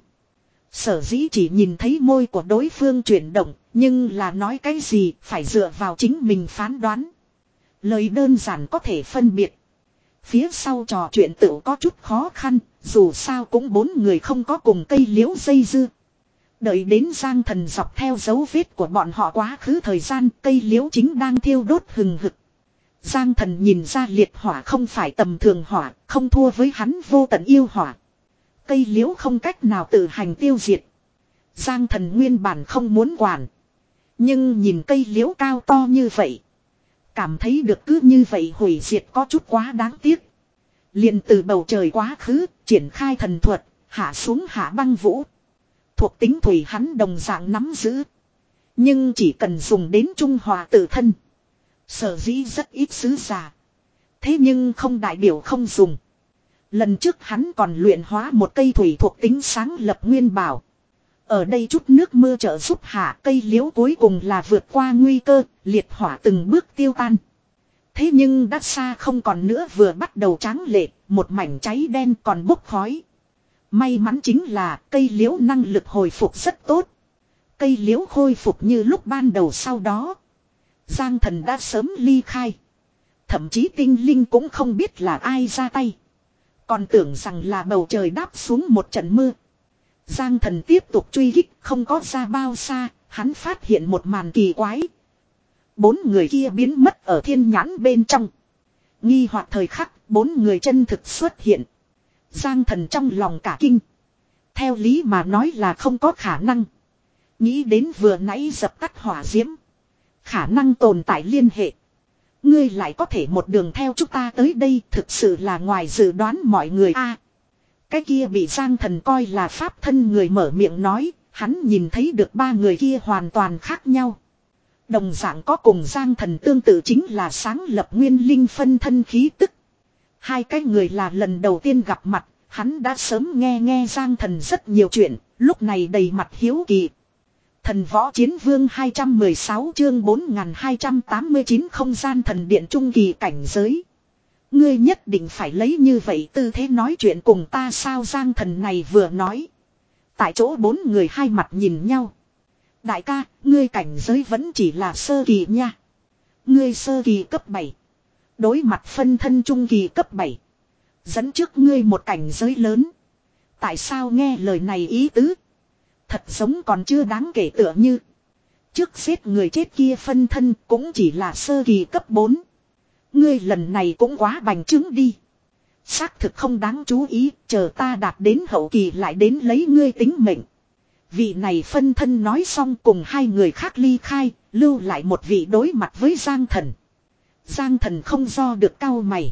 Sở dĩ chỉ nhìn thấy môi của đối phương chuyển động, nhưng là nói cái gì phải dựa vào chính mình phán đoán. Lời đơn giản có thể phân biệt. Phía sau trò chuyện tự có chút khó khăn, dù sao cũng bốn người không có cùng cây liễu dây dưa. Đợi đến Giang Thần dọc theo dấu vết của bọn họ quá khứ thời gian, cây liễu chính đang thiêu đốt hừng hực. Giang Thần nhìn ra liệt hỏa không phải tầm thường hỏa, không thua với hắn vô tận yêu hỏa. Cây liễu không cách nào tự hành tiêu diệt. Giang Thần nguyên bản không muốn quản. Nhưng nhìn cây liễu cao to như vậy. Cảm thấy được cứ như vậy hủy diệt có chút quá đáng tiếc. Liền từ bầu trời quá khứ, triển khai thần thuật, hạ xuống hạ băng vũ. Thuộc tính thủy hắn đồng dạng nắm giữ. Nhưng chỉ cần dùng đến trung hòa tự thân. Sở dĩ rất ít sứ giả. Thế nhưng không đại biểu không dùng. Lần trước hắn còn luyện hóa một cây thủy thuộc tính sáng lập nguyên bảo. Ở đây chút nước mưa trợ giúp hạ cây liễu cuối cùng là vượt qua nguy cơ, liệt hỏa từng bước tiêu tan. Thế nhưng đã xa không còn nữa vừa bắt đầu tráng lệ, một mảnh cháy đen còn bốc khói. May mắn chính là cây liễu năng lực hồi phục rất tốt. Cây liễu khôi phục như lúc ban đầu sau đó. Giang Thần đã sớm ly khai. Thậm chí tinh linh cũng không biết là ai ra tay. Còn tưởng rằng là bầu trời đáp xuống một trận mưa. Giang Thần tiếp tục truy kích, không có ra bao xa, hắn phát hiện một màn kỳ quái. Bốn người kia biến mất ở thiên nhãn bên trong. Nghi hoặc thời khắc, bốn người chân thực xuất hiện. Giang Thần trong lòng cả kinh. Theo lý mà nói là không có khả năng. Nghĩ đến vừa nãy dập tắt hỏa diễm. Khả năng tồn tại liên hệ. Ngươi lại có thể một đường theo chúng ta tới đây, thực sự là ngoài dự đoán mọi người a. Cái kia bị Giang Thần coi là pháp thân người mở miệng nói, hắn nhìn thấy được ba người kia hoàn toàn khác nhau. Đồng dạng có cùng Giang Thần tương tự chính là sáng lập nguyên linh phân thân khí tức. Hai cái người là lần đầu tiên gặp mặt, hắn đã sớm nghe nghe Giang Thần rất nhiều chuyện, lúc này đầy mặt hiếu kỳ. Thần võ chiến vương hai trăm mười sáu chương bốn nghìn hai trăm tám mươi chín không gian thần điện trung kỳ cảnh giới. Ngươi nhất định phải lấy như vậy tư thế nói chuyện cùng ta sao? Giang Thần này vừa nói. Tại chỗ bốn người hai mặt nhìn nhau. Đại ca, ngươi cảnh giới vẫn chỉ là sơ kỳ nha. Ngươi sơ kỳ cấp bảy. Đối mặt phân thân trung kỳ cấp bảy. Dẫn trước ngươi một cảnh giới lớn. Tại sao nghe lời này ý tứ? Thật giống còn chưa đáng kể tựa như. Trước giết người chết kia phân thân cũng chỉ là sơ kỳ cấp bốn. Ngươi lần này cũng quá bành trướng đi. Xác thực không đáng chú ý, chờ ta đạt đến hậu kỳ lại đến lấy ngươi tính mệnh. Vị này phân thân nói xong cùng hai người khác ly khai, lưu lại một vị đối mặt với Giang Thần. Giang Thần không do được cau mày.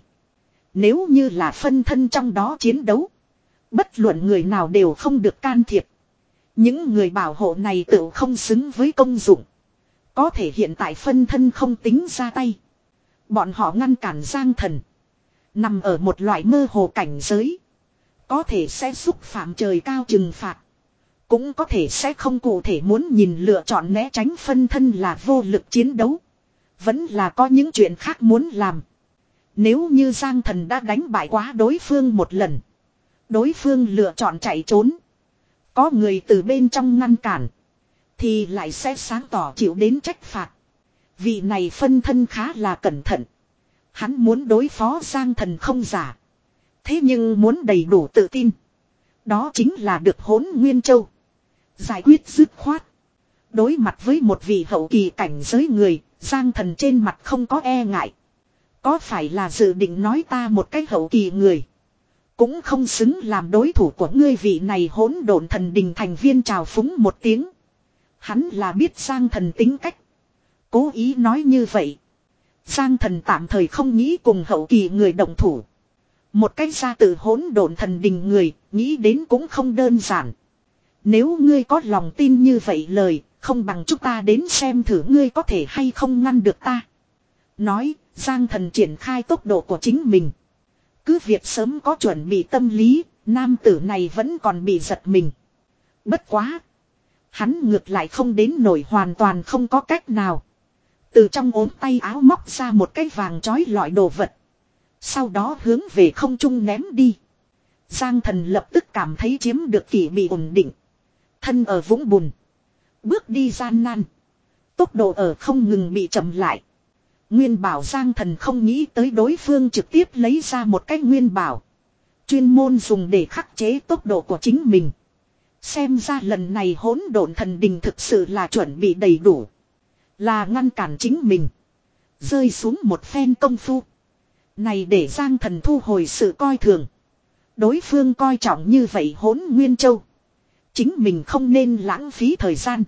Nếu như là phân thân trong đó chiến đấu, bất luận người nào đều không được can thiệp. Những người bảo hộ này tự không xứng với công dụng. Có thể hiện tại phân thân không tính ra tay. Bọn họ ngăn cản Giang Thần. Nằm ở một loại mơ hồ cảnh giới. Có thể sẽ xúc phạm trời cao trừng phạt. Cũng có thể sẽ không cụ thể muốn nhìn lựa chọn né tránh phân thân là vô lực chiến đấu. Vẫn là có những chuyện khác muốn làm. Nếu như Giang Thần đã đánh bại quá đối phương một lần. Đối phương lựa chọn chạy trốn. Có người từ bên trong ngăn cản. Thì lại sẽ sáng tỏ chịu đến trách phạt. Vị này phân thân khá là cẩn thận. Hắn muốn đối phó Giang Thần không giả. Thế nhưng muốn đầy đủ tự tin. Đó chính là được Hỗn Nguyên Châu. Giải quyết dứt khoát. Đối mặt với một vị hậu kỳ cảnh giới người, Giang Thần trên mặt không có e ngại. Có phải là dự định nói ta một cái hậu kỳ người. Cũng không xứng làm đối thủ của ngươi? Vị này hỗn độn thần đình thành viên trào phúng một tiếng. Hắn là biết Giang Thần tính cách. Cố ý nói như vậy. Giang Thần tạm thời không nghĩ cùng hậu kỳ người động thủ. Một cách ra từ hỗn độn thần đình người, nghĩ đến cũng không đơn giản. Nếu ngươi có lòng tin như vậy lời, không bằng chúng ta đến xem thử ngươi có thể hay không ngăn được ta. Nói, Giang Thần triển khai tốc độ của chính mình. Cứ việc sớm có chuẩn bị tâm lý, nam tử này vẫn còn bị giật mình. Bất quá. Hắn ngược lại không đến nổi hoàn toàn không có cách nào. Từ trong ốm tay áo móc ra một cái vàng trói lọi đồ vật. Sau đó hướng về không trung ném đi. Giang Thần lập tức cảm thấy chiếm được kỷ bị ổn định. Thân ở vũng bùn. Bước đi gian nan. Tốc độ ở không ngừng bị chậm lại. Nguyên bảo Giang Thần không nghĩ tới đối phương trực tiếp lấy ra một cái nguyên bảo. Chuyên môn dùng để khắc chế tốc độ của chính mình. Xem ra lần này hỗn độn thần đình thực sự là chuẩn bị đầy đủ. Là ngăn cản chính mình. Rơi xuống một phen công phu. Này để Giang Thần thu hồi sự coi thường. Đối phương coi trọng như vậy Hỗn Nguyên Châu. Chính mình không nên lãng phí thời gian.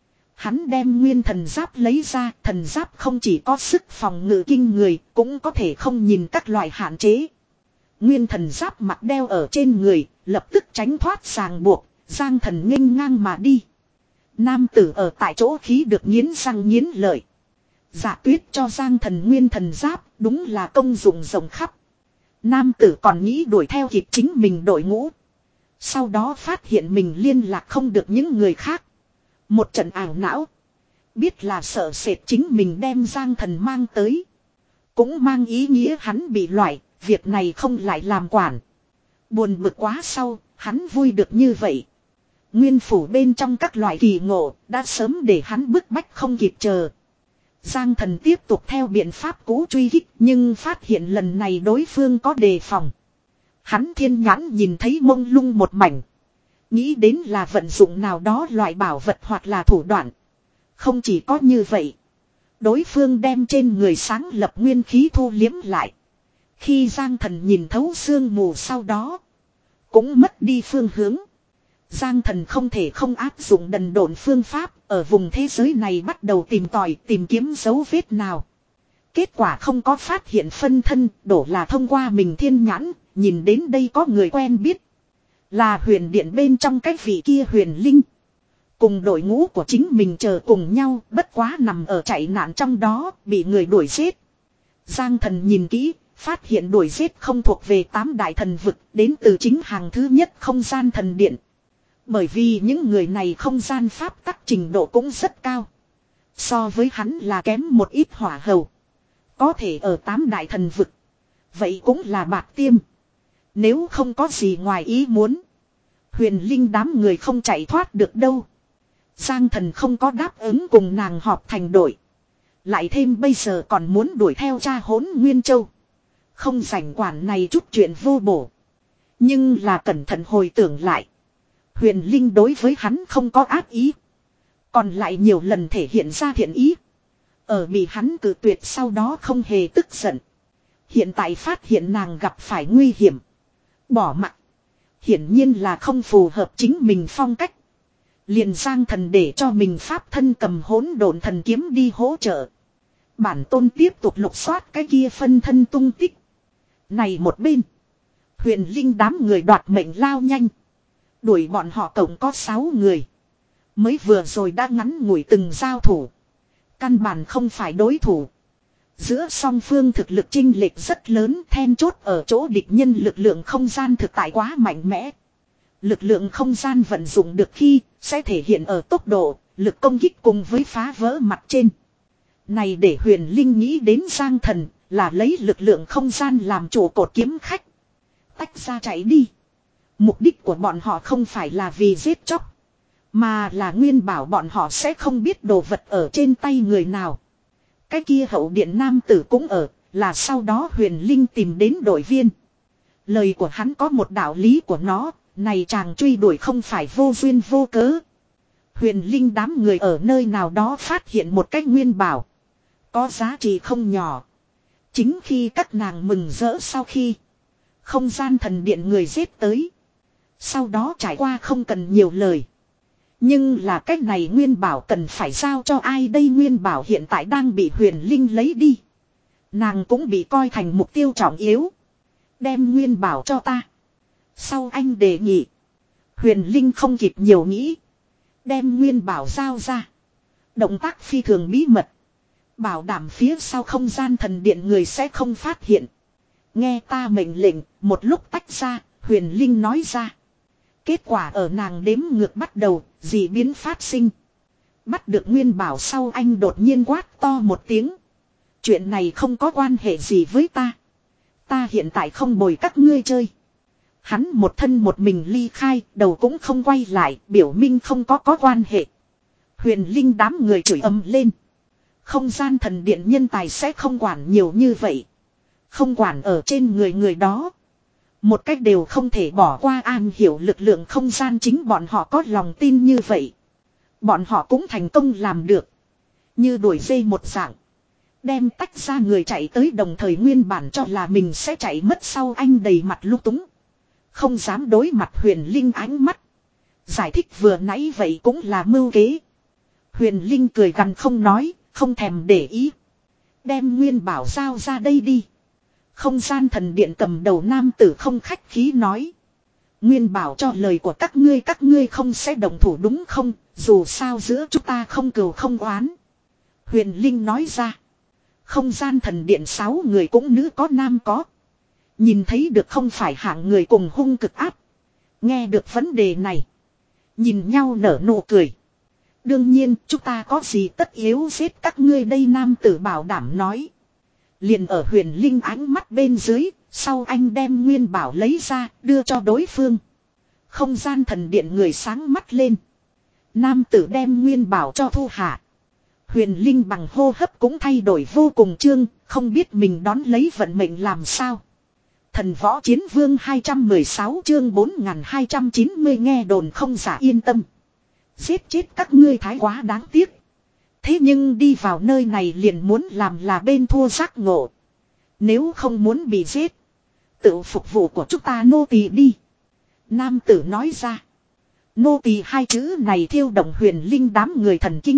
Hắn đem nguyên thần giáp lấy ra. Thần giáp không chỉ có sức phòng ngự kinh người, cũng có thể không nhìn các loại hạn chế. Nguyên thần giáp mặc đeo ở trên người, lập tức tránh thoát ràng buộc. Giang Thần nghênh ngang mà đi. Nam tử ở tại chỗ khí được nghiến răng nghiến lợi. Dạ Tuyết cho Giang Thần nguyên thần giáp, đúng là công dụng rộng khắp. Nam tử còn nghĩ đuổi theo kịp chính mình đội ngũ. Sau đó phát hiện mình liên lạc không được những người khác. Một trận ảo não. Biết là sợ sệt chính mình đem Giang Thần mang tới. Cũng mang ý nghĩa hắn bị loại, việc này không lại làm quản. Buồn bực quá sau, hắn vui được như vậy. Nguyên phủ bên trong các loại kỳ ngộ đã sớm để hắn bức bách không kịp chờ. Giang Thần tiếp tục theo biện pháp cũ truy kích nhưng phát hiện lần này đối phương có đề phòng. Hắn thiên nhãn nhìn thấy mông lung một mảnh. Nghĩ đến là vận dụng nào đó loại bảo vật hoặc là thủ đoạn. Không chỉ có như vậy. Đối phương đem trên người sáng lập nguyên khí thu liếm lại. Khi Giang Thần nhìn thấu sương mù sau đó. Cũng mất đi phương hướng. Giang Thần không thể không áp dụng đần độn phương pháp. Ở vùng thế giới này bắt đầu tìm tòi tìm kiếm dấu vết nào. Kết quả không có phát hiện phân thân. Đổ là thông qua mình thiên nhãn. Nhìn đến đây có người quen biết. Là huyền điện bên trong cái vị kia huyền linh. Cùng đội ngũ của chính mình chờ cùng nhau. Bất quá nằm ở chạy nạn trong đó. Bị người đuổi giết. Giang Thần nhìn kỹ. Phát hiện đuổi giết không thuộc về tám đại thần vực. Đến từ chính hàng thứ nhất không gian thần điện. Bởi vì những người này không gian pháp tắc trình độ cũng rất cao. So với hắn là kém một ít hỏa hầu. Có thể ở tám đại thần vực. Vậy cũng là bạc tiêm. Nếu không có gì ngoài ý muốn. Huyền Linh đám người không chạy thoát được đâu. Giang Thần không có đáp ứng cùng nàng họp thành đội. Lại thêm bây giờ còn muốn đuổi theo cha Hỗn Nguyên Châu. Không rảnh quản này chút chuyện vô bổ. Nhưng là cẩn thận hồi tưởng lại. Huyền Linh đối với hắn không có ác ý. Còn lại nhiều lần thể hiện ra thiện ý. Ở bị hắn cự tuyệt sau đó không hề tức giận. Hiện tại phát hiện nàng gặp phải nguy hiểm. Bỏ mặc. Hiển nhiên là không phù hợp chính mình phong cách. Liền Giang Thần để cho mình pháp thân cầm hỗn độn thần kiếm đi hỗ trợ. Bản tôn tiếp tục lục soát cái kia phân thân tung tích. Này một bên. Huyền Linh đám người đoạt mệnh lao nhanh. Đuổi bọn họ tổng có sáu người. Mới vừa rồi đã ngắn ngủi từng giao thủ. Căn bản không phải đối thủ. Giữa song phương thực lực chênh lệch rất lớn, then chốt ở chỗ địch nhân lực lượng không gian thực tại quá mạnh mẽ. Lực lượng không gian vận dụng được khi sẽ thể hiện ở tốc độ, lực công kích cùng với phá vỡ mặt trên. Này để Huyền Linh nghĩ đến Giang Thần là lấy lực lượng không gian làm trụ cột kiếm khách. Tách ra chạy đi. Mục đích của bọn họ không phải là vì giết chóc. Mà là nguyên bảo bọn họ sẽ không biết đồ vật ở trên tay người nào. Cái kia hậu điện nam tử cũng ở. Là sau đó Huyền Linh tìm đến đội viên. Lời của hắn có một đạo lý của nó. Này chàng truy đuổi không phải vô duyên vô cớ. Huyền Linh đám người ở nơi nào đó phát hiện một cách nguyên bảo. Có giá trị không nhỏ. Chính khi các nàng mừng rỡ sau khi. Không gian thần điện người giết tới. Sau đó trải qua không cần nhiều lời. Nhưng là cách này nguyên bảo cần phải giao cho ai đây, nguyên bảo hiện tại đang bị Huyền Linh lấy đi. Nàng cũng bị coi thành mục tiêu trọng yếu. Đem nguyên bảo cho ta. Sau anh đề nghị. Huyền Linh không kịp nhiều nghĩ. Đem nguyên bảo giao ra. Động tác phi thường bí mật. Bảo đảm phía sau không gian thần điện người sẽ không phát hiện. Nghe ta mệnh lệnh, một lúc tách ra, Huyền Linh nói ra. Kết quả ở nàng đếm ngược bắt đầu, dị biến phát sinh. Bắt được nguyên bảo sau anh đột nhiên quát to một tiếng. Chuyện này không có quan hệ gì với ta. Ta hiện tại không bồi các ngươi chơi. Hắn một thân một mình ly khai, đầu cũng không quay lại, biểu minh không có có quan hệ. Huyền Linh đám người chửi ầm lên. Không gian thần điện nhân tài sẽ không quản nhiều như vậy. Không quản ở trên người người đó. Một cách đều không thể bỏ qua, an hiểu lực lượng không gian chính bọn họ có lòng tin như vậy. Bọn họ cũng thành công làm được. Như đuổi dây một dạng. Đem tách ra người chạy tới, đồng thời nguyên bản cho là mình sẽ chạy mất sau anh đầy mặt lúc túng. Không dám đối mặt Huyền Linh ánh mắt. Giải thích vừa nãy vậy cũng là mưu kế. Huyền Linh cười gằn không nói, không thèm để ý. Đem nguyên bảo giao ra đây đi. Không gian thần điện cầm đầu nam tử không khách khí nói. Nguyên bảo cho lời của các ngươi, các ngươi không sẽ đồng thủ đúng không? Dù sao giữa chúng ta không cừu không oán. Huyền Linh nói ra. Không gian thần điện sáu người cũng nữ có nam có. Nhìn thấy được không phải hạng người cùng hung cực áp. Nghe được vấn đề này. Nhìn nhau nở nụ cười. Đương nhiên chúng ta có gì tất yếu giết các ngươi đây, nam tử bảo đảm nói. Liền ở Huyền Linh ánh mắt bên dưới, sau anh đem nguyên bảo lấy ra, đưa cho đối phương. Không gian thần điện người sáng mắt lên. Nam tử đem nguyên bảo cho thu hạ. Huyền Linh bằng hô hấp cũng thay đổi vô cùng chương, không biết mình đón lấy vận mệnh làm sao. Thần võ chiến vương hai trăm mười sáu chương bốn nghìn hai trăm chín mươi nghe đồn không giả yên tâm. Giết chết các ngươi thái quá đáng tiếc. Thế nhưng đi vào nơi này liền muốn làm là bên thua giác ngộ. Nếu không muốn bị giết, tự phục vụ của chúng ta nô tỳ đi. Nam tử nói ra. Nô tỳ hai chữ này thiêu động Huyền Linh đám người thần kinh.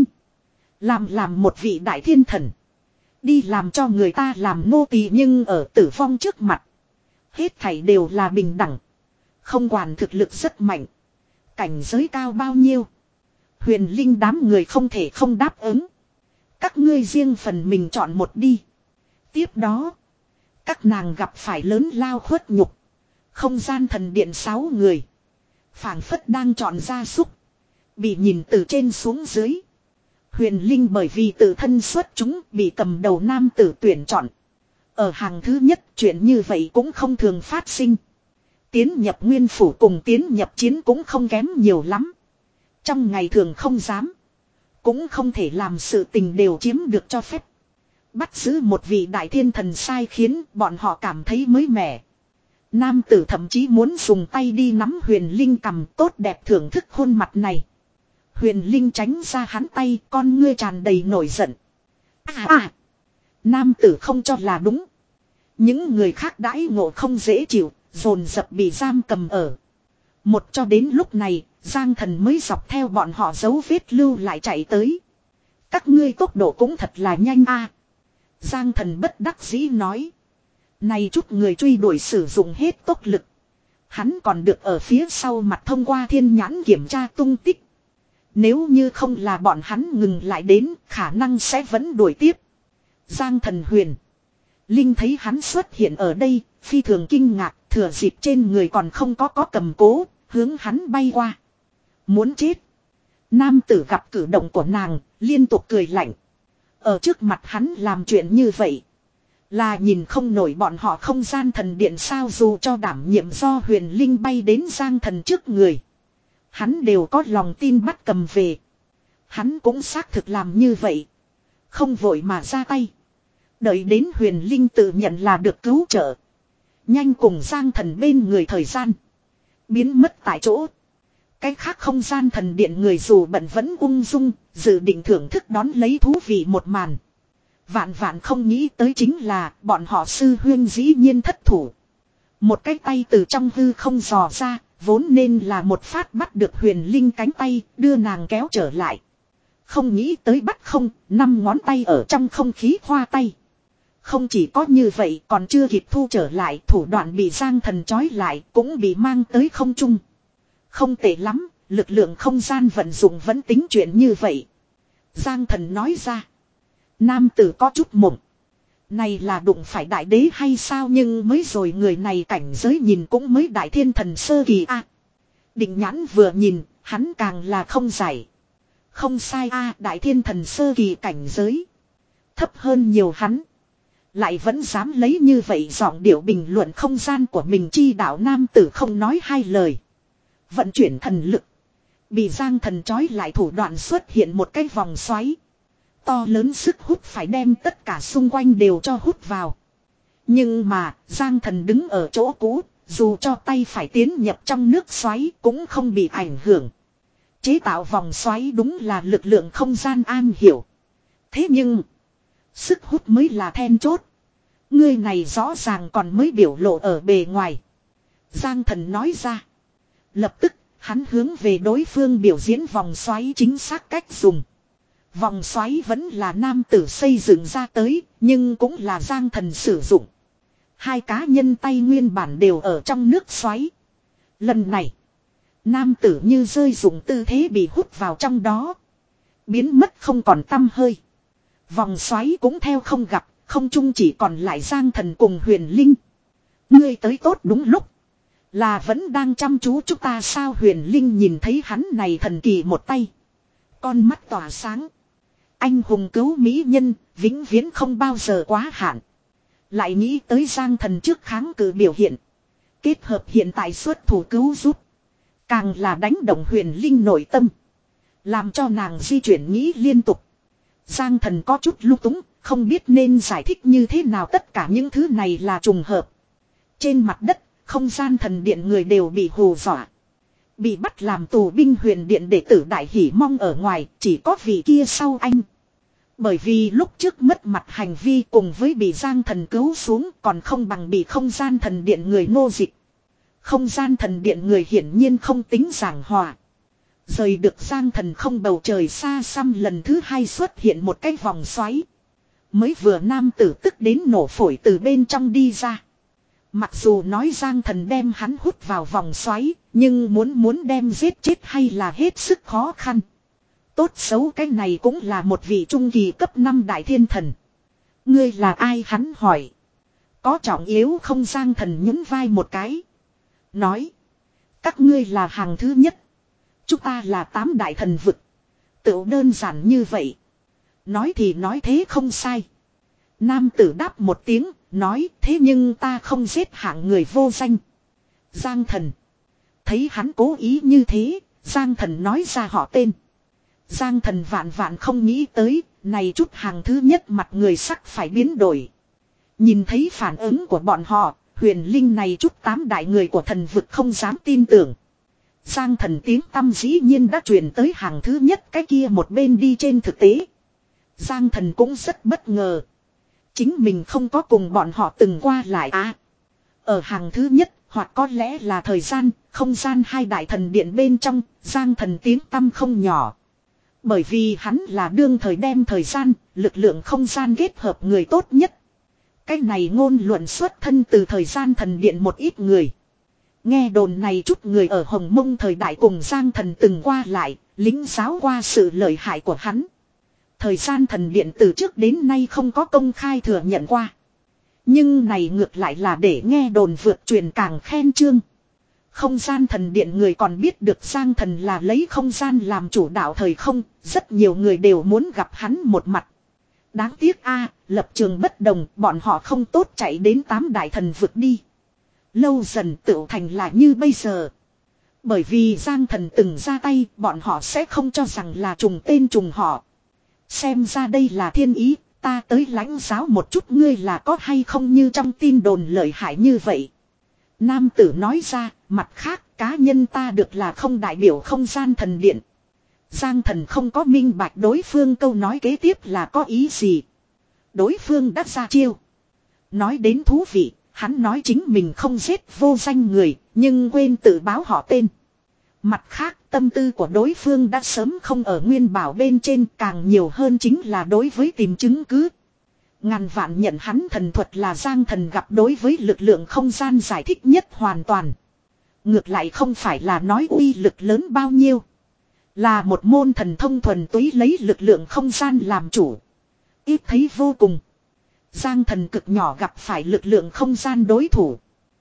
Làm làm một vị đại thiên thần. Đi làm cho người ta làm nô tỳ nhưng ở tử vong trước mặt. Hết thảy đều là bình đẳng. Không quản thực lực rất mạnh. Cảnh giới cao bao nhiêu. Huyền Linh đám người không thể không đáp ứng. Các ngươi riêng phần mình chọn một đi. Tiếp đó. Các nàng gặp phải lớn lao khuất nhục. Không gian thần điện sáu người. Phảng phất đang chọn gia súc. Bị nhìn từ trên xuống dưới. Huyền Linh bởi vì tự thân xuất chúng bị cầm đầu nam tử tuyển chọn. Ở hàng thứ nhất chuyện như vậy cũng không thường phát sinh. Tiến nhập nguyên phủ cùng tiến nhập chiến cũng không kém nhiều lắm. Trong ngày thường không dám. Cũng không thể làm sự tình đều chiếm được cho phép. Bắt giữ một vị đại thiên thần sai khiến bọn họ cảm thấy mới mẻ. Nam tử thậm chí muốn dùng tay đi nắm Huyền Linh cầm tốt đẹp thưởng thức khuôn mặt này. Huyền Linh tránh ra hắn tay, con ngươi tràn đầy nổi giận. À à! Nam tử không cho là đúng. Những người khác đãi ngộ không dễ chịu, dồn dập bị giam cầm ở. Một cho đến lúc này, Giang Thần mới dọc theo bọn họ dấu vết lưu lại chạy tới. Các ngươi tốc độ cũng thật là nhanh a. Giang Thần bất đắc dĩ nói. Này chút người truy đuổi sử dụng hết tốc lực. Hắn còn được ở phía sau mặt thông qua thiên nhãn kiểm tra tung tích. Nếu như không là bọn hắn ngừng lại đến, khả năng sẽ vẫn đuổi tiếp. Giang Thần Huyền Linh thấy hắn xuất hiện ở đây, phi thường kinh ngạc, thừa dịp trên người còn không có có cầm cố, hướng hắn bay qua. Muốn chết. Nam tử gặp cử động của nàng, liên tục cười lạnh. Ở trước mặt hắn làm chuyện như vậy. Là nhìn không nổi bọn họ không gian thần điện sao, dù cho đảm nhiệm do Huyền Linh bay đến Giang Thần trước người. Hắn đều có lòng tin bắt cầm về. Hắn cũng xác thực làm như vậy. Không vội mà ra tay. Đợi đến Huyền Linh tự nhận là được cứu trợ. Nhanh cùng Giang Thần bên người thời gian. Biến mất tại chỗ. Cái khác không gian thần điện người dù bận vẫn ung dung. Dự định thưởng thức đón lấy thú vị một màn. Vạn vạn không nghĩ tới chính là bọn họ sư huyên dĩ nhiên thất thủ. Một cái tay từ trong hư không dò ra. Vốn nên là một phát bắt được Huyền Linh cánh tay, đưa nàng kéo trở lại. Không nghĩ tới bắt không, năm ngón tay ở trong không khí khoa tay. Không chỉ có như vậy, còn chưa kịp thu trở lại, thủ đoạn bị Giang Thần trói lại, cũng bị mang tới không trung. Không tệ lắm, lực lượng không gian vận dụng vẫn tính chuyện như vậy. Giang Thần nói ra. Nam tử có chút mộng. Này là đụng phải đại đế hay sao, nhưng mới rồi người này cảnh giới nhìn cũng mới đại thiên thần sơ kỳ a. À, định nhãn vừa nhìn, hắn càng là không giải. Không sai a, à, đại thiên thần sơ kỳ cảnh giới. Thấp hơn nhiều hắn. Lại vẫn dám lấy như vậy giọng điệu bình luận không gian của mình, chi đạo nam tử không nói hai lời. Vận chuyển thần lực. Bị Giang Thần trói lại thủ đoạn xuất hiện một cái vòng xoáy. To lớn sức hút phải đem tất cả xung quanh đều cho hút vào. Nhưng mà Giang Thần đứng ở chỗ cũ, dù cho tay phải tiến nhập trong nước xoáy cũng không bị ảnh hưởng. Chế tạo vòng xoáy đúng là lực lượng không gian an hiểu. Thế nhưng sức hút mới là then chốt. Người này rõ ràng còn mới biểu lộ ở bề ngoài. Giang Thần nói ra. Lập tức hắn hướng về đối phương biểu diễn vòng xoáy chính xác cách dùng. Vòng xoáy vẫn là nam tử xây dựng ra tới, nhưng cũng là Giang Thần sử dụng. Hai cá nhân tay nguyên bản đều ở trong nước xoáy. Lần này, nam tử như rơi dụng tư thế bị hút vào trong đó. Biến mất không còn tăm hơi. Vòng xoáy cũng theo không gặp, không chung chỉ còn lại Giang Thần cùng Huyền Linh. Ngươi tới tốt đúng lúc. Là vẫn đang chăm chú chúng ta sao? Huyền Linh nhìn thấy hắn này thần kỳ một tay. Con mắt tỏa sáng. Anh hùng cứu mỹ nhân, vĩnh viễn không bao giờ quá hạn. Lại nghĩ tới Giang Thần trước kháng cự biểu hiện. Kết hợp hiện tại xuất thủ cứu giúp. Càng là đánh động Huyền Linh nội tâm. Làm cho nàng di chuyển nghĩ liên tục. Giang Thần có chút lung túng, không biết nên giải thích như thế nào, tất cả những thứ này là trùng hợp. Trên mặt đất, không gian thần điện người đều bị hù dọa. Bị bắt làm tù binh huyền điện đệ tử Đại Hỷ Mong ở ngoài, chỉ có vị kia sau anh. Bởi vì lúc trước mất mặt hành vi cùng với bị Giang Thần cứu xuống còn không bằng bị không gian thần điện người nô dịch. Không gian thần điện người hiển nhiên không tính giảng hòa. Rời được Giang Thần không, bầu trời xa xăm lần thứ hai xuất hiện một cái vòng xoáy. Mới vừa nam tử tức đến nổ phổi từ bên trong đi ra. Mặc dù nói Giang Thần đem hắn hút vào vòng xoáy, nhưng muốn muốn đem giết chết hay là hết sức khó khăn. Tốt xấu cái này cũng là một vị trung kỳ cấp năm đại thiên thần. Ngươi là ai, hắn hỏi. Có trọng yếu không? Giang Thần nhún vai một cái. Nói. Các ngươi là hàng thứ nhất. Chúng ta là tám đại thần vực. Tựu đơn giản như vậy. Nói thì nói thế không sai. Nam tử đáp một tiếng, nói thế nhưng ta không giết hạng người vô danh. Giang Thần. Thấy hắn cố ý như thế, Giang Thần nói ra họ tên. Giang Thần vạn vạn không nghĩ tới, này chút hàng thứ nhất mặt người sắc phải biến đổi. Nhìn thấy phản ứng của bọn họ, huyền linh này chút tám đại người của thần vực không dám tin tưởng. Giang Thần tiếng tăm dĩ nhiên đã truyền tới hàng thứ nhất cái kia một bên đi. Trên thực tế, Giang Thần cũng rất bất ngờ. Chính mình không có cùng bọn họ từng qua lại à. Ở hàng thứ nhất, hoặc có lẽ là thời gian, không gian hai đại thần điện bên trong, Giang Thần tiếng tăm không nhỏ. Bởi vì hắn là đương thời đem thời gian, lực lượng không gian kết hợp người tốt nhất. Cái này ngôn luận xuất thân từ thời gian thần điện một ít người. Nghe đồn này chút người ở Hồng Mông thời đại cùng Giang Thần từng qua lại, lính giáo qua sự lợi hại của hắn. Thời gian thần điện từ trước đến nay không có công khai thừa nhận qua. Nhưng này ngược lại là để nghe đồn vượt truyền càng khen chương. Không gian thần điện người còn biết được Giang Thần là lấy không gian làm chủ đạo thời không, rất nhiều người đều muốn gặp hắn một mặt. Đáng tiếc a, lập trường bất đồng, bọn họ không tốt chạy đến tám đại thần vực đi. Lâu dần tựu thành là như bây giờ. Bởi vì Giang Thần từng ra tay, bọn họ sẽ không cho rằng là trùng tên trùng họ. Xem ra đây là thiên ý, ta tới lãnh giáo một chút ngươi là có hay không như trong tin đồn lợi hại như vậy. Nam tử nói ra, mặt khác cá nhân ta được là không đại biểu không gian thần điện. Giang Thần không có minh bạch đối phương câu nói kế tiếp là có ý gì. Đối phương đã ra chiêu. Nói đến thú vị, hắn nói chính mình không giết vô danh người, nhưng quên tự báo họ tên. Mặt khác, tâm tư của đối phương đã sớm không ở nguyên bảo bên trên, càng nhiều hơn chính là đối với tìm chứng cứ. Ngàn vạn nhận hắn thần thuật là Giang Thần gặp đối với lực lượng không gian giải thích nhất hoàn toàn. Ngược lại không phải là nói uy lực lớn bao nhiêu. Là một môn thần thông thuần túy lấy lực lượng không gian làm chủ. Ít thấy vô cùng. Giang Thần cực nhỏ gặp phải lực lượng không gian đối thủ.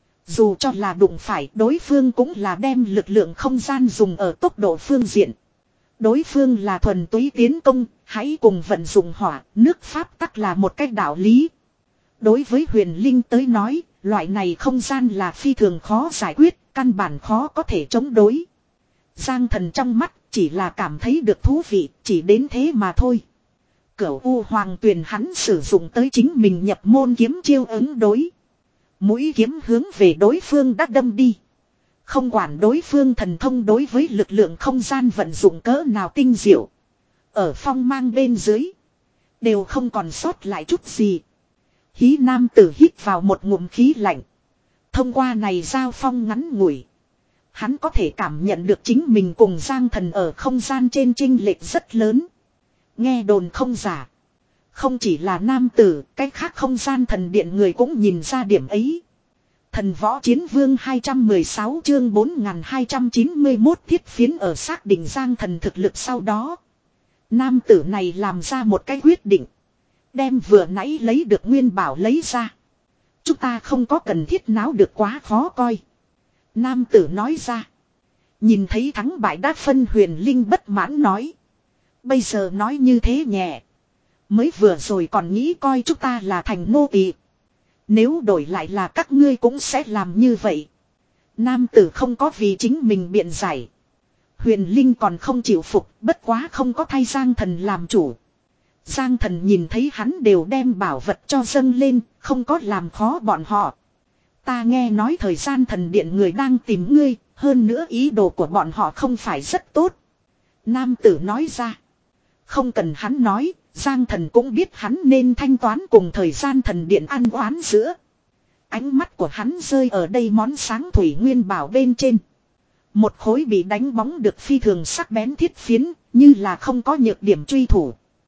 Dù cho là đụng phải, đối phương cũng là đem lực lượng không gian dùng ở tốc độ phương diện. Đối phương là thuần túy tiến công, hãy cùng vận dụng hỏa, nước pháp tắc là một cách đạo lý. Đối với huyền linh tới nói, loại này không gian là phi thường khó giải quyết, căn bản khó có thể chống đối. Giang Thần trong mắt chỉ là cảm thấy được thú vị, chỉ đến thế mà thôi. Cửu U Hoàng Tuyền hắn sử dụng tới chính mình nhập môn kiếm chiêu ứng đối. Mũi kiếm hướng về đối phương đã đâm đi. Không quản đối phương thần thông đối với lực lượng không gian vận dụng cỡ nào tinh diệu. Ở phong mang bên dưới. Đều không còn sót lại chút gì. Hí nam tử hít vào một ngụm khí lạnh. Thông qua này giao phong ngắn ngủi. Hắn có thể cảm nhận được chính mình cùng Giang Thần ở không gian trên chênh lệch rất lớn. Nghe đồn không giả. Không chỉ là nam tử, cái khác không gian thần điện người cũng nhìn ra điểm ấy. Thần võ chiến vương hai trăm mười sáu chương bốn nghìn hai trăm chín mươi mốt thiết phiến ở xác định Giang Thần thực lực sau đó. Nam tử này làm ra một cái quyết định. Đem vừa nãy lấy được nguyên bảo lấy ra. Chúng ta không có cần thiết náo được quá khó coi. Nam tử nói ra. Nhìn thấy thắng bại đã phân, huyền linh bất mãn nói. Bây giờ nói như thế nhẹ. Mới vừa rồi còn nghĩ coi chúng ta là thành nô tỳ. Nếu đổi lại là các ngươi cũng sẽ làm như vậy. Nam tử không có vì chính mình biện giải. Huyền linh còn không chịu phục, bất quá không có thay Giang Thần làm chủ. Giang Thần nhìn thấy hắn đều đem bảo vật cho dâng lên, không có làm khó bọn họ. Ta nghe nói thời gian thần điện người đang tìm ngươi, hơn nữa ý đồ của bọn họ không phải rất tốt. Nam tử nói ra. Không cần hắn nói, Giang Thần cũng biết hắn nên thanh toán cùng thời gian thần điện ăn oán giữa. Ánh mắt của hắn rơi ở đây món sáng thủy nguyên bảo bên trên. Một khối bị đánh bóng được phi thường sắc bén thiết phiến, như là không có nhược điểm truy thủ.